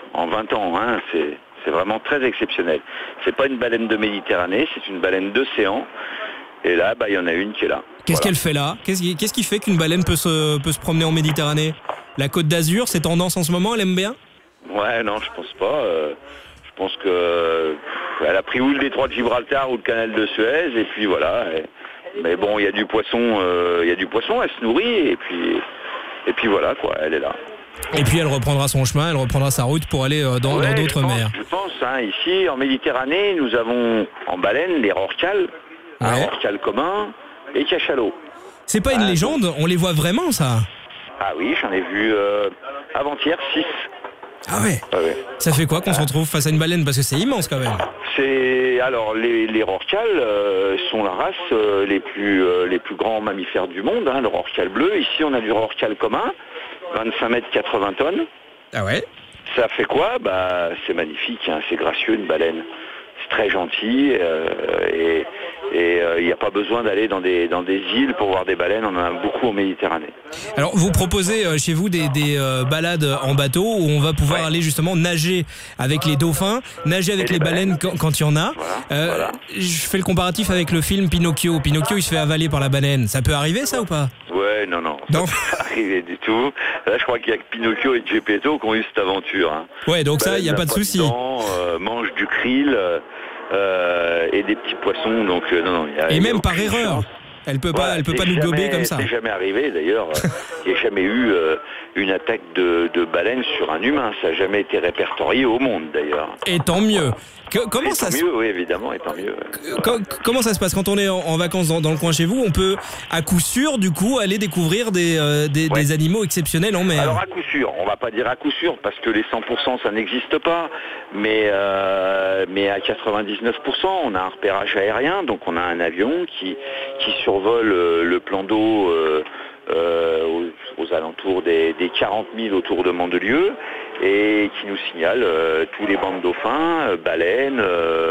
en 20 ans. Hein. C'est vraiment très exceptionnel. C'est pas une baleine de Méditerranée, c'est une baleine d'océan. Et là, il y en a une qui est là. Qu'est-ce qu'elle fait là ? Qu'est-ce qui fait qu'une baleine peut se promener en Méditerranée ? La Côte d'Azur, c'est tendance en ce moment, elle aime bien ? Ouais, non, je pense pas. Je pense que elle a pris ou le détroit de Gibraltar ou le canal de Suez, et puis voilà. Mais bon, il y a du poisson, elle se nourrit, et puis voilà, quoi, elle est là. Et puis elle reprendra son chemin, elle reprendra sa route pour aller dans d'autres mers. Je pense, ici en Méditerranée, nous avons en baleine les rorquals, un rorqual commun et cachalot. C'est pas une légende, on les voit vraiment ça ? Ah oui, j'en ai vu avant-hier 6. Ah ouais. Ça fait quoi qu'on se retrouve face à une baleine ? Parce que c'est immense quand même. Alors les rorquals sont la race les plus grands mammifères du monde, le rorqual bleu. Ici on a du rorqual commun, 25 mètres 80 tonnes. Ah ouais. Ça fait quoi ? C'est magnifique, c'est gracieux une baleine. C'est très gentil et il n'y a pas besoin d'aller dans des îles pour voir des baleines, on en a beaucoup en Méditerranée. Alors vous proposez chez vous des balades en bateau où on va pouvoir aller justement nager avec les dauphins, nager avec les baleines quand il y en a. Voilà. Je fais le comparatif avec le film Pinocchio. Pinocchio il se fait avaler par la baleine. Ça peut arriver ça ou pas ? Ouais, non. Ça peut pas arriver du tout. Là je crois qu'il y a que Pinocchio et Geppetto qui ont eu cette aventure. Ouais, donc ça il n'y a pas de souci. Mange du krill. Et des petits poissons, donc non. Et même par erreur, elle peut pas nous gober comme ça. C'est jamais arrivé d'ailleurs. Il n'y a jamais eu une attaque de baleine sur un humain. Ça n'a jamais été répertorié au monde d'ailleurs. Et tant mieux. Comment ça se... Oui, évidemment, et tant mieux. Comment ça se passe quand on est en vacances dans le coin chez vous ? On peut à coup sûr, du coup, aller découvrir des animaux exceptionnels en mer. Alors à coup sûr, on va pas dire à coup sûr parce que les 100% ça n'existe pas, mais à 99%, on a un repérage aérien, donc on a un avion qui survole le plan d'eau aux alentours des 40 000 autour de Mandelieu et qui nous signale tous les bancs de dauphins, baleines,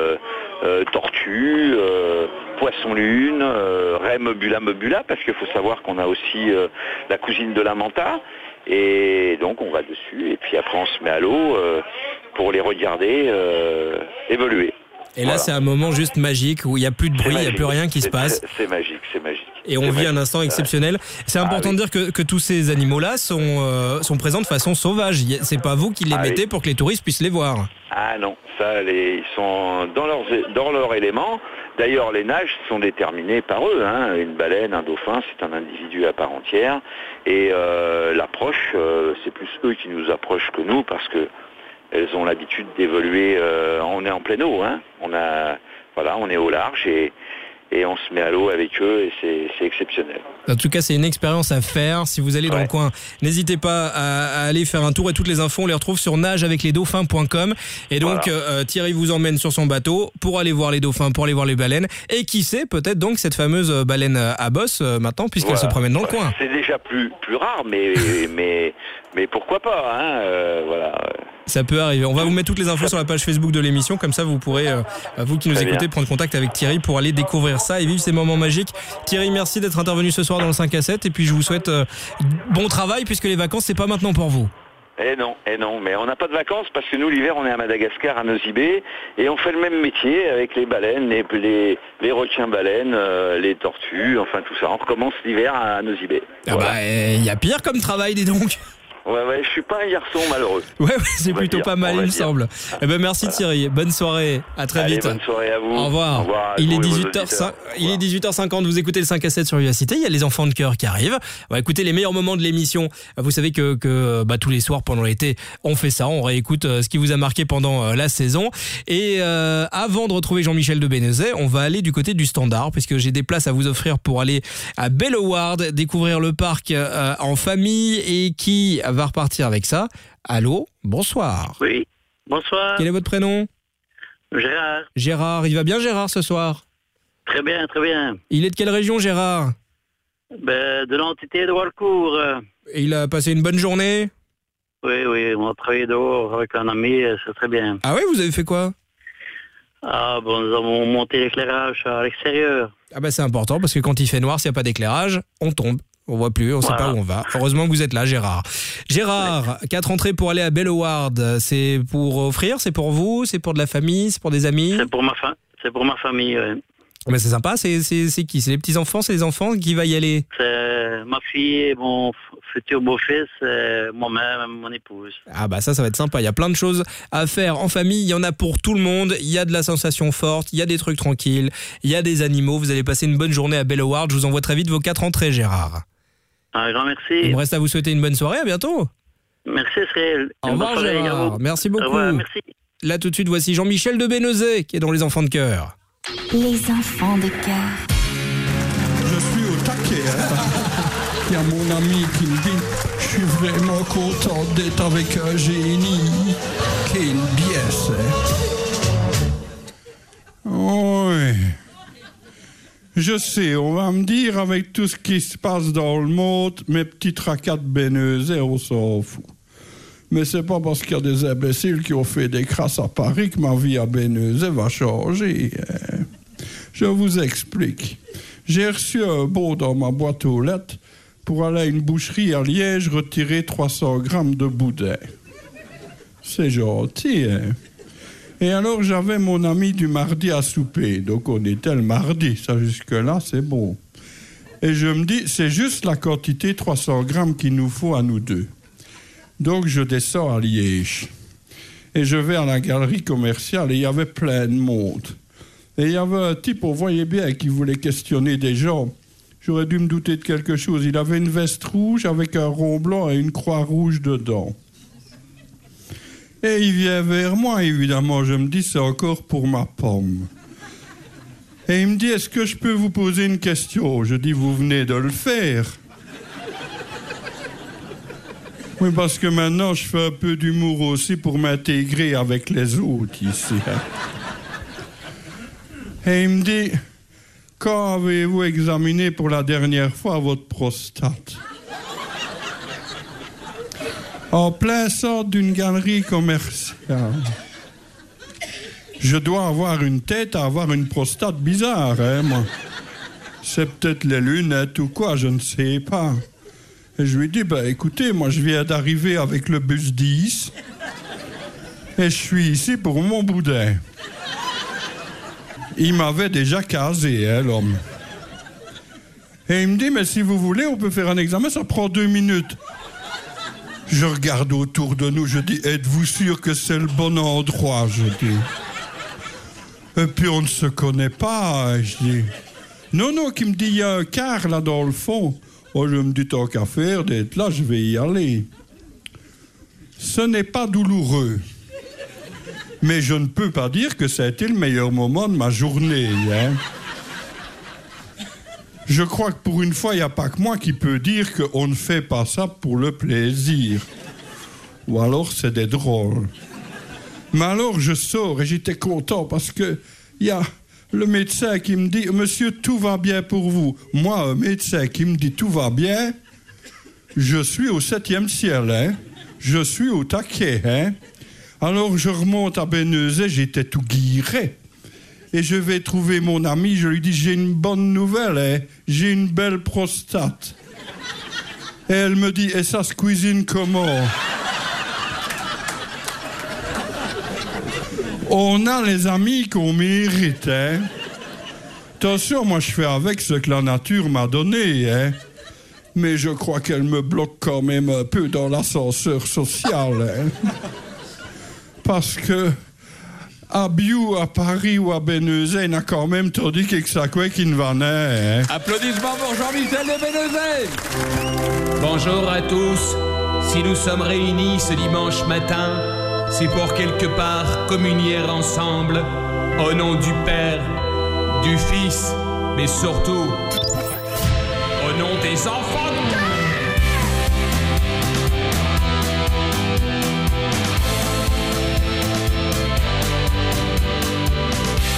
tortues, poissons-lune, raies mobula, parce qu'il faut savoir qu'on a aussi la cousine de la manta, et donc on va dessus, et puis après on se met à l'eau pour les regarder évoluer. Et là, c'est un moment juste magique où il n'y a plus de bruit, il n'y a plus rien qui se passe. C'est magique. Et on vit un instant exceptionnel. C'est important de dire que tous ces animaux-là sont présents de façon sauvage. C'est pas vous qui les mettez pour que les touristes puissent les voir. Ah non, ils sont dans leur élément. D'ailleurs, les nages sont déterminés par eux. Une baleine, un dauphin, c'est un individu à part entière. Et l'approche, c'est plus eux qui nous approchent que nous parce que elles ont l'habitude d'évoluer, on est en pleine eau, on est au large et on se met à l'eau avec eux et c'est exceptionnel. En tout cas, c'est une expérience à faire. Si vous allez dans le coin, n'hésitez pas à aller faire un tour et toutes les infos, on les retrouve sur nageaveclesdauphins.com. Et donc, Thierry vous emmène sur son bateau pour aller voir les dauphins, pour aller voir les baleines. Et qui sait, peut-être donc cette fameuse baleine à bosse maintenant, puisqu'elle se promène dans le coin. C'est déjà plus rare, mais pourquoi pas, Ça peut arriver. On va vous mettre toutes les infos sur la page Facebook de l'émission, comme ça vous pourrez, vous qui nous écoutez, prendre contact avec Thierry pour aller découvrir ça et vivre ces moments magiques. Thierry, merci d'être intervenu ce soir dans le 5 à 7 et puis je vous souhaite bon travail puisque les vacances c'est pas maintenant pour vous. Eh non, mais on n'a pas de vacances parce que nous l'hiver on est à Madagascar, à Nosy-Be et on fait le même métier avec les baleines, les requins-baleines, les tortues, enfin tout ça. On recommence l'hiver à Nosy-Be. Il y a pire comme travail, dis donc. Ouais, je suis pas un garçon malheureux. Ouais, c'est plutôt pas mal, il me semble. Merci Thierry, bonne soirée, à très vite. Bonne soirée à vous. Au revoir. Il est 18h50, vous écoutez le 5 à 7 sur Vivacité, il y a les enfants de cœur qui arrivent. On va écouter les meilleurs moments de l'émission. Vous savez que tous les soirs pendant l'été, on fait ça, on réécoute ce qui vous a marqué pendant la saison. Et avant de retrouver Jean-Michel de Bénezet, on va aller du côté du Standard, puisque j'ai des places à vous offrir pour aller à Belleward, découvrir le parc en famille et qui va repartir avec ça. Allô, bonsoir. Oui, bonsoir. Quel est votre prénom ? Gérard. Gérard, il va bien Gérard ce soir ? Très bien, très bien. Il est de quelle région Gérard ? De l'entité de Walcourt. Et il a passé une bonne journée ? Oui, on a travaillé dehors avec un ami, c'est très bien. Ah oui, vous avez fait quoi ? Nous avons monté l'éclairage à l'extérieur. C'est important parce que quand il fait noir, s'il n'y a pas d'éclairage, on tombe. On voit plus, on sait pas où on va. Heureusement que vous êtes là, Gérard. Gérard, 4 entrées pour aller à Belloward. C'est pour offrir, c'est pour vous, c'est pour de la famille, c'est pour des amis? C'est pour ma famille, ouais. Mais c'est sympa, c'est qui? C'est les petits-enfants, c'est les enfants? Qui va y aller? C'est ma fille, mon futur beau-fils, moi-même, mon épouse. Ah bah ça va être sympa, il y a plein de choses à faire en famille, il y en a pour tout le monde, il y a de la sensation forte, il y a des trucs tranquilles, il y a des animaux, vous allez passer une bonne journée à Belloward. Je vous envoie très vite vos 4 entrées, Gérard. Un grand merci. Il me reste à vous souhaiter une bonne soirée, à bientôt. Merci Cyril. Au revoir Gérard, merci beaucoup. Au revoir, merci. Là tout de suite, voici Jean-Michel de Bénezet qui est dans Les Enfants de Cœur. Les enfants de cœur. Je suis au taquet. Il y a mon ami qui me dit je suis vraiment content d'être avec un génie. Quelle pièce. Oui. Je sais, on va me dire avec tout ce qui se passe dans le monde, mes petits tracas de Bénezet, on s'en fout. Mais c'est pas parce qu'il y a des imbéciles qui ont fait des crasses à Paris que ma vie à Bénezet va changer. Je vous explique. J'ai reçu un bon dans ma boîte aux lettres pour aller à une boucherie à Liège retirer 300 grammes de boudin. C'est gentil, hein? Et alors j'avais mon ami du mardi à souper. Donc on était le mardi, ça jusque-là c'est bon. Et je me dis, c'est juste la quantité 300 grammes qu'il nous faut à nous deux. Donc je descends à Liège et je vais à la galerie commerciale et il y avait plein de monde. Et il y avait un type, on voyait bien, qui voulait questionner des gens. J'aurais dû me douter de quelque chose. Il avait une veste rouge avec un rond blanc et une croix rouge dedans. Et il vient vers moi, évidemment. Je me dis, c'est encore pour ma pomme. Et il me dit, est-ce que je peux vous poser une question? Je dis, vous venez de le faire. Oui, parce que maintenant, je fais un peu d'humour aussi pour m'intégrer avec les autres ici. Et il me dit, quand avez-vous examiné pour la dernière fois votre prostate? En plein centre d'une galerie commerciale. Je dois avoir une tête à avoir une prostate bizarre, hein, moi. C'est peut-être les lunettes ou quoi, je ne sais pas. Et je lui dis, écoutez, moi je viens d'arriver avec le bus 10 et je suis ici pour mon boudin. Il m'avait déjà casé, hein, l'homme. Et il me dit, mais si vous voulez, on peut faire un examen, ça prend 2 minutes. Je regarde autour de nous, je dis, êtes-vous sûr que c'est le bon endroit, je dis. Et puis on ne se connaît pas, hein, je dis. Non, qui me dit, il y a un car là dans le fond. Oh, je me dis, tant qu'à faire d'être là, je vais y aller. Ce n'est pas douloureux. Mais je ne peux pas dire que ça a été le meilleur moment de ma journée. Hein. Je crois que pour une fois, il n'y a pas que moi qui peut dire qu'on ne fait pas ça pour le plaisir. Ou alors, c'est des drôles. Mais alors, je sors et j'étais content parce que il y a le médecin qui me dit « Monsieur, tout va bien pour vous ». Moi, un médecin qui me dit « Tout va bien », je suis au 7e ciel, hein. Je suis au taquet, hein. Alors, je remonte à Bénezet, j'étais tout guiré. Et je vais trouver mon ami, je lui dis « J'ai une bonne nouvelle, hein. J'ai une belle prostate ». Et elle me dit « Et ça se cuisine comment ?» On a les amis qu'on mérite, hein. Attention, moi je fais avec ce que la nature m'a donné, hein. Mais je crois qu'elle me bloque quand même un peu dans l'ascenseur social, hein. Parce que à Biou, à Paris ou à Bénezet, il y en a quand même tandis que ça quoi qui ne va naître, hein. Applaudissements pour Jean-Michel de Bénezet. Bonjour à tous. Si nous sommes réunis ce dimanche matin, c'est pour quelque part communier ensemble au nom du Père, du Fils, mais surtout au nom des enfants de cœur.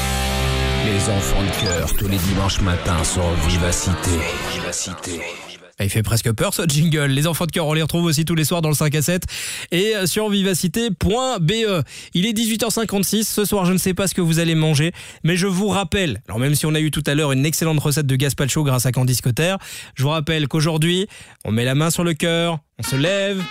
Les enfants de cœur tous les dimanches matins sur Vivacité. Il fait presque peur ce jingle. Les enfants de cœur, on les retrouve aussi tous les soirs dans le 5 à 7 et sur vivacité.be. Il est 18h56. Ce soir, je ne sais pas ce que vous allez manger, mais je vous rappelle, alors même si on a eu tout à l'heure une excellente recette de gazpacho grâce à Candice Cotter, je vous rappelle qu'aujourd'hui, on met la main sur le cœur, on se lève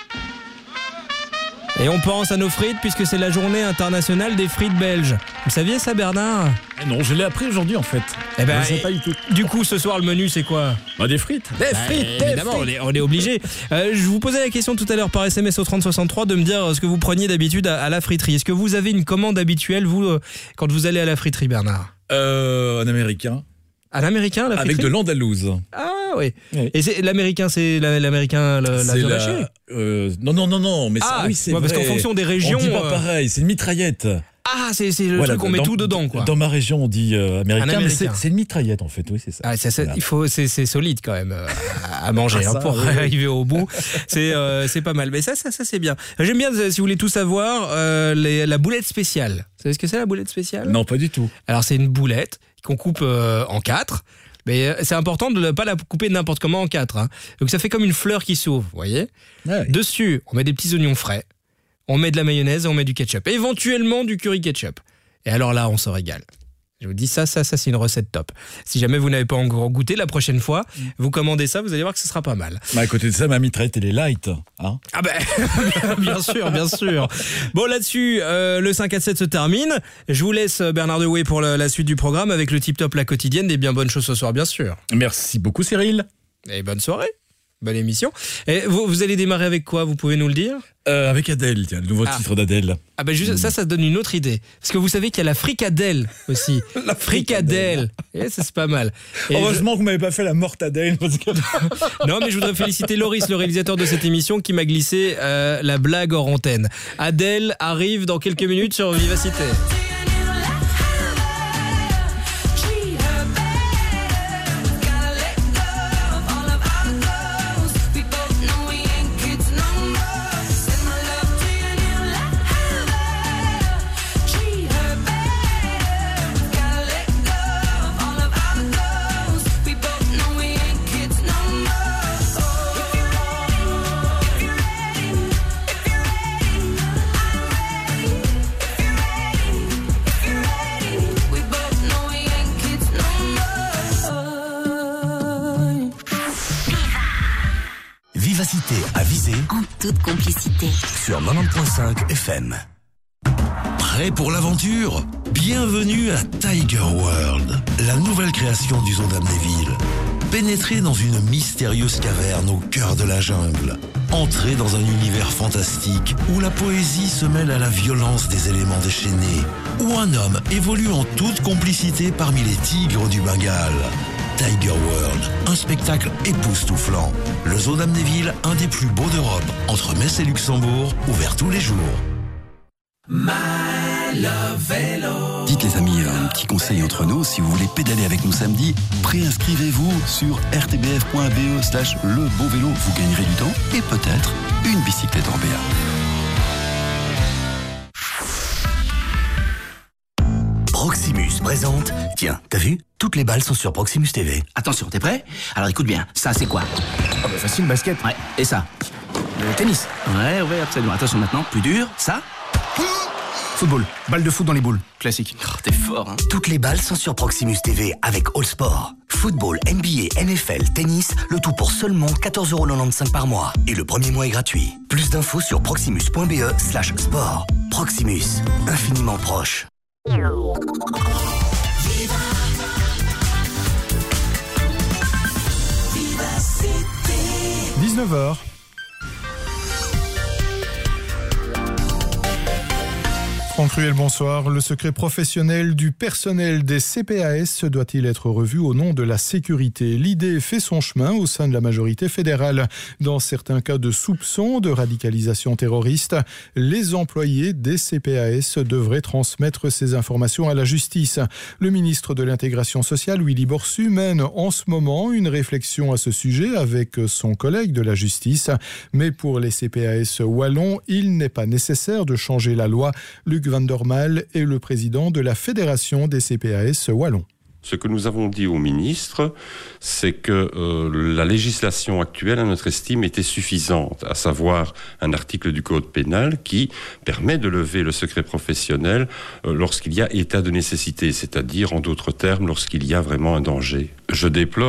et on pense à nos frites puisque c'est la journée internationale des frites belges. Vous saviez ça, Bernard ? Non, je l'ai appris aujourd'hui en fait. Eh ben, je sais pas du tout. Du coup, ce soir, le menu, c'est quoi ? Des frites. Évidemment, on est obligé. Je vous posais la question tout à l'heure par SMS au 3063 de me dire ce que vous preniez d'habitude à la friterie. Est-ce que vous avez une commande habituelle, vous, quand vous allez à la friterie, Bernard ? Un américain. Un américain, la friterie ? Avec de l'andalouse. Ah oui. Et c'est l'américain, c'est l'américain, la viande hachée ? Non, mais oui, c'est vrai. Parce qu'en fonction des régions... On dit pas pareil, c'est une mitraillette. Ah, c'est le truc qu'on met tout dedans, quoi. Dans ma région, on dit américain, mais c'est une mitraillette, en fait, oui, c'est ça. Ah, c'est solide, quand même, à manger, pour arriver au bout. C'est pas mal. Mais ça, c'est bien. J'aime bien, si vous voulez tout savoir, la boulette spéciale. Vous savez ce que c'est, la boulette spéciale ? Non, pas du tout. Alors, c'est une boulette qu'on coupe en 4. Mais c'est important de ne pas la couper n'importe comment en 4. Hein. Donc, ça fait comme une fleur qui s'ouvre, vous voyez ? Ouais. Dessus, on met des petits oignons frais. On met de la mayonnaise et on met du ketchup. Éventuellement du curry ketchup. Et alors là, on se régale. Je vous dis ça, c'est une recette top. Si jamais vous n'avez pas encore goûté, la prochaine fois, vous commandez ça, vous allez voir que ce sera pas mal. À côté de ça, ma mitraillette, elle est light. Hein, ah ben, bien sûr. Bon, là-dessus, le 5 à 7 se termine. Je vous laisse, Bernard Dewey, pour la suite du programme avec le Tip Top, la quotidienne. Des bien bonnes choses ce soir, bien sûr. Merci beaucoup, Cyril. Et bonne soirée. Bonne émission. Et vous allez démarrer avec quoi ? Vous pouvez nous le dire ? Avec Adèle, tiens, le nouveau titre d'Adèle. Ah ben juste ça donne une autre idée. Parce que vous savez qu'il y a la fricadelle aussi. La fricadelle. Et ça, c'est pas mal. Et heureusement que vous m'avez pas fait la mortadelle. Parce que... Non, mais je voudrais féliciter Loris, le réalisateur de cette émission, qui m'a glissé la blague hors antenne. Adèle arrive dans quelques minutes sur Vivacité. Vivacité à viser en toute complicité sur 90.5 FM. Prêt pour l'aventure ? Bienvenue à Tiger World, la nouvelle création du zoo d'Amnéville. Pénétrez dans une mystérieuse caverne au cœur de la jungle. Entrez dans un univers fantastique où la poésie se mêle à la violence des éléments déchaînés, où un homme évolue en toute complicité parmi les tigres du Bengale. Tiger World, un spectacle époustouflant. Le zoo d'Amnéville, un des plus beaux d'Europe, entre Metz et Luxembourg, ouvert tous les jours. My Love Vélo. Dites les amis, un petit conseil entre nous, si vous voulez pédaler avec nous samedi, préinscrivez-vous sur rtbf.be/lebeauvélo. Vous gagnerez du temps et peut-être une bicyclette en BA. Proximus présente. Tiens, t'as vu ? Toutes les balles sont sur Proximus TV. Attention, t'es prêt ? Alors écoute bien, ça c'est quoi ? Facile, basket. Ouais, et ça ? Le tennis. Ouais, absolument. Attention maintenant, plus dur, ça ? Football. Balle de foot dans les boules. Classique. Oh, t'es fort, hein ? Toutes les balles sont sur Proximus TV avec All Sport. Football, NBA, NFL, tennis, le tout pour seulement 14,95€ par mois. Et le premier mois est gratuit. Plus d'infos sur proximus.be/sport. Proximus, infiniment proche. 19h. Franck Ruel, bonsoir. Le secret professionnel du personnel des CPAS doit-il être revu au nom de la sécurité ? L'idée fait son chemin au sein de la majorité fédérale. Dans certains cas de soupçons de radicalisation terroriste, les employés des CPAS devraient transmettre ces informations à la justice. Le ministre de l'Intégration sociale, Willy Borsu, mène en ce moment une réflexion à ce sujet avec son collègue de la justice. Mais pour les CPAS wallons, il n'est pas nécessaire de changer la loi. Luc Van der Mael est le président de la Fédération des CPAS wallons. Ce que nous avons dit au ministre, c'est que la législation actuelle, à notre estime, était suffisante, à savoir un article du Code pénal qui permet de lever le secret professionnel lorsqu'il y a état de nécessité, c'est-à-dire, en d'autres termes, lorsqu'il y a vraiment un danger. Je déplore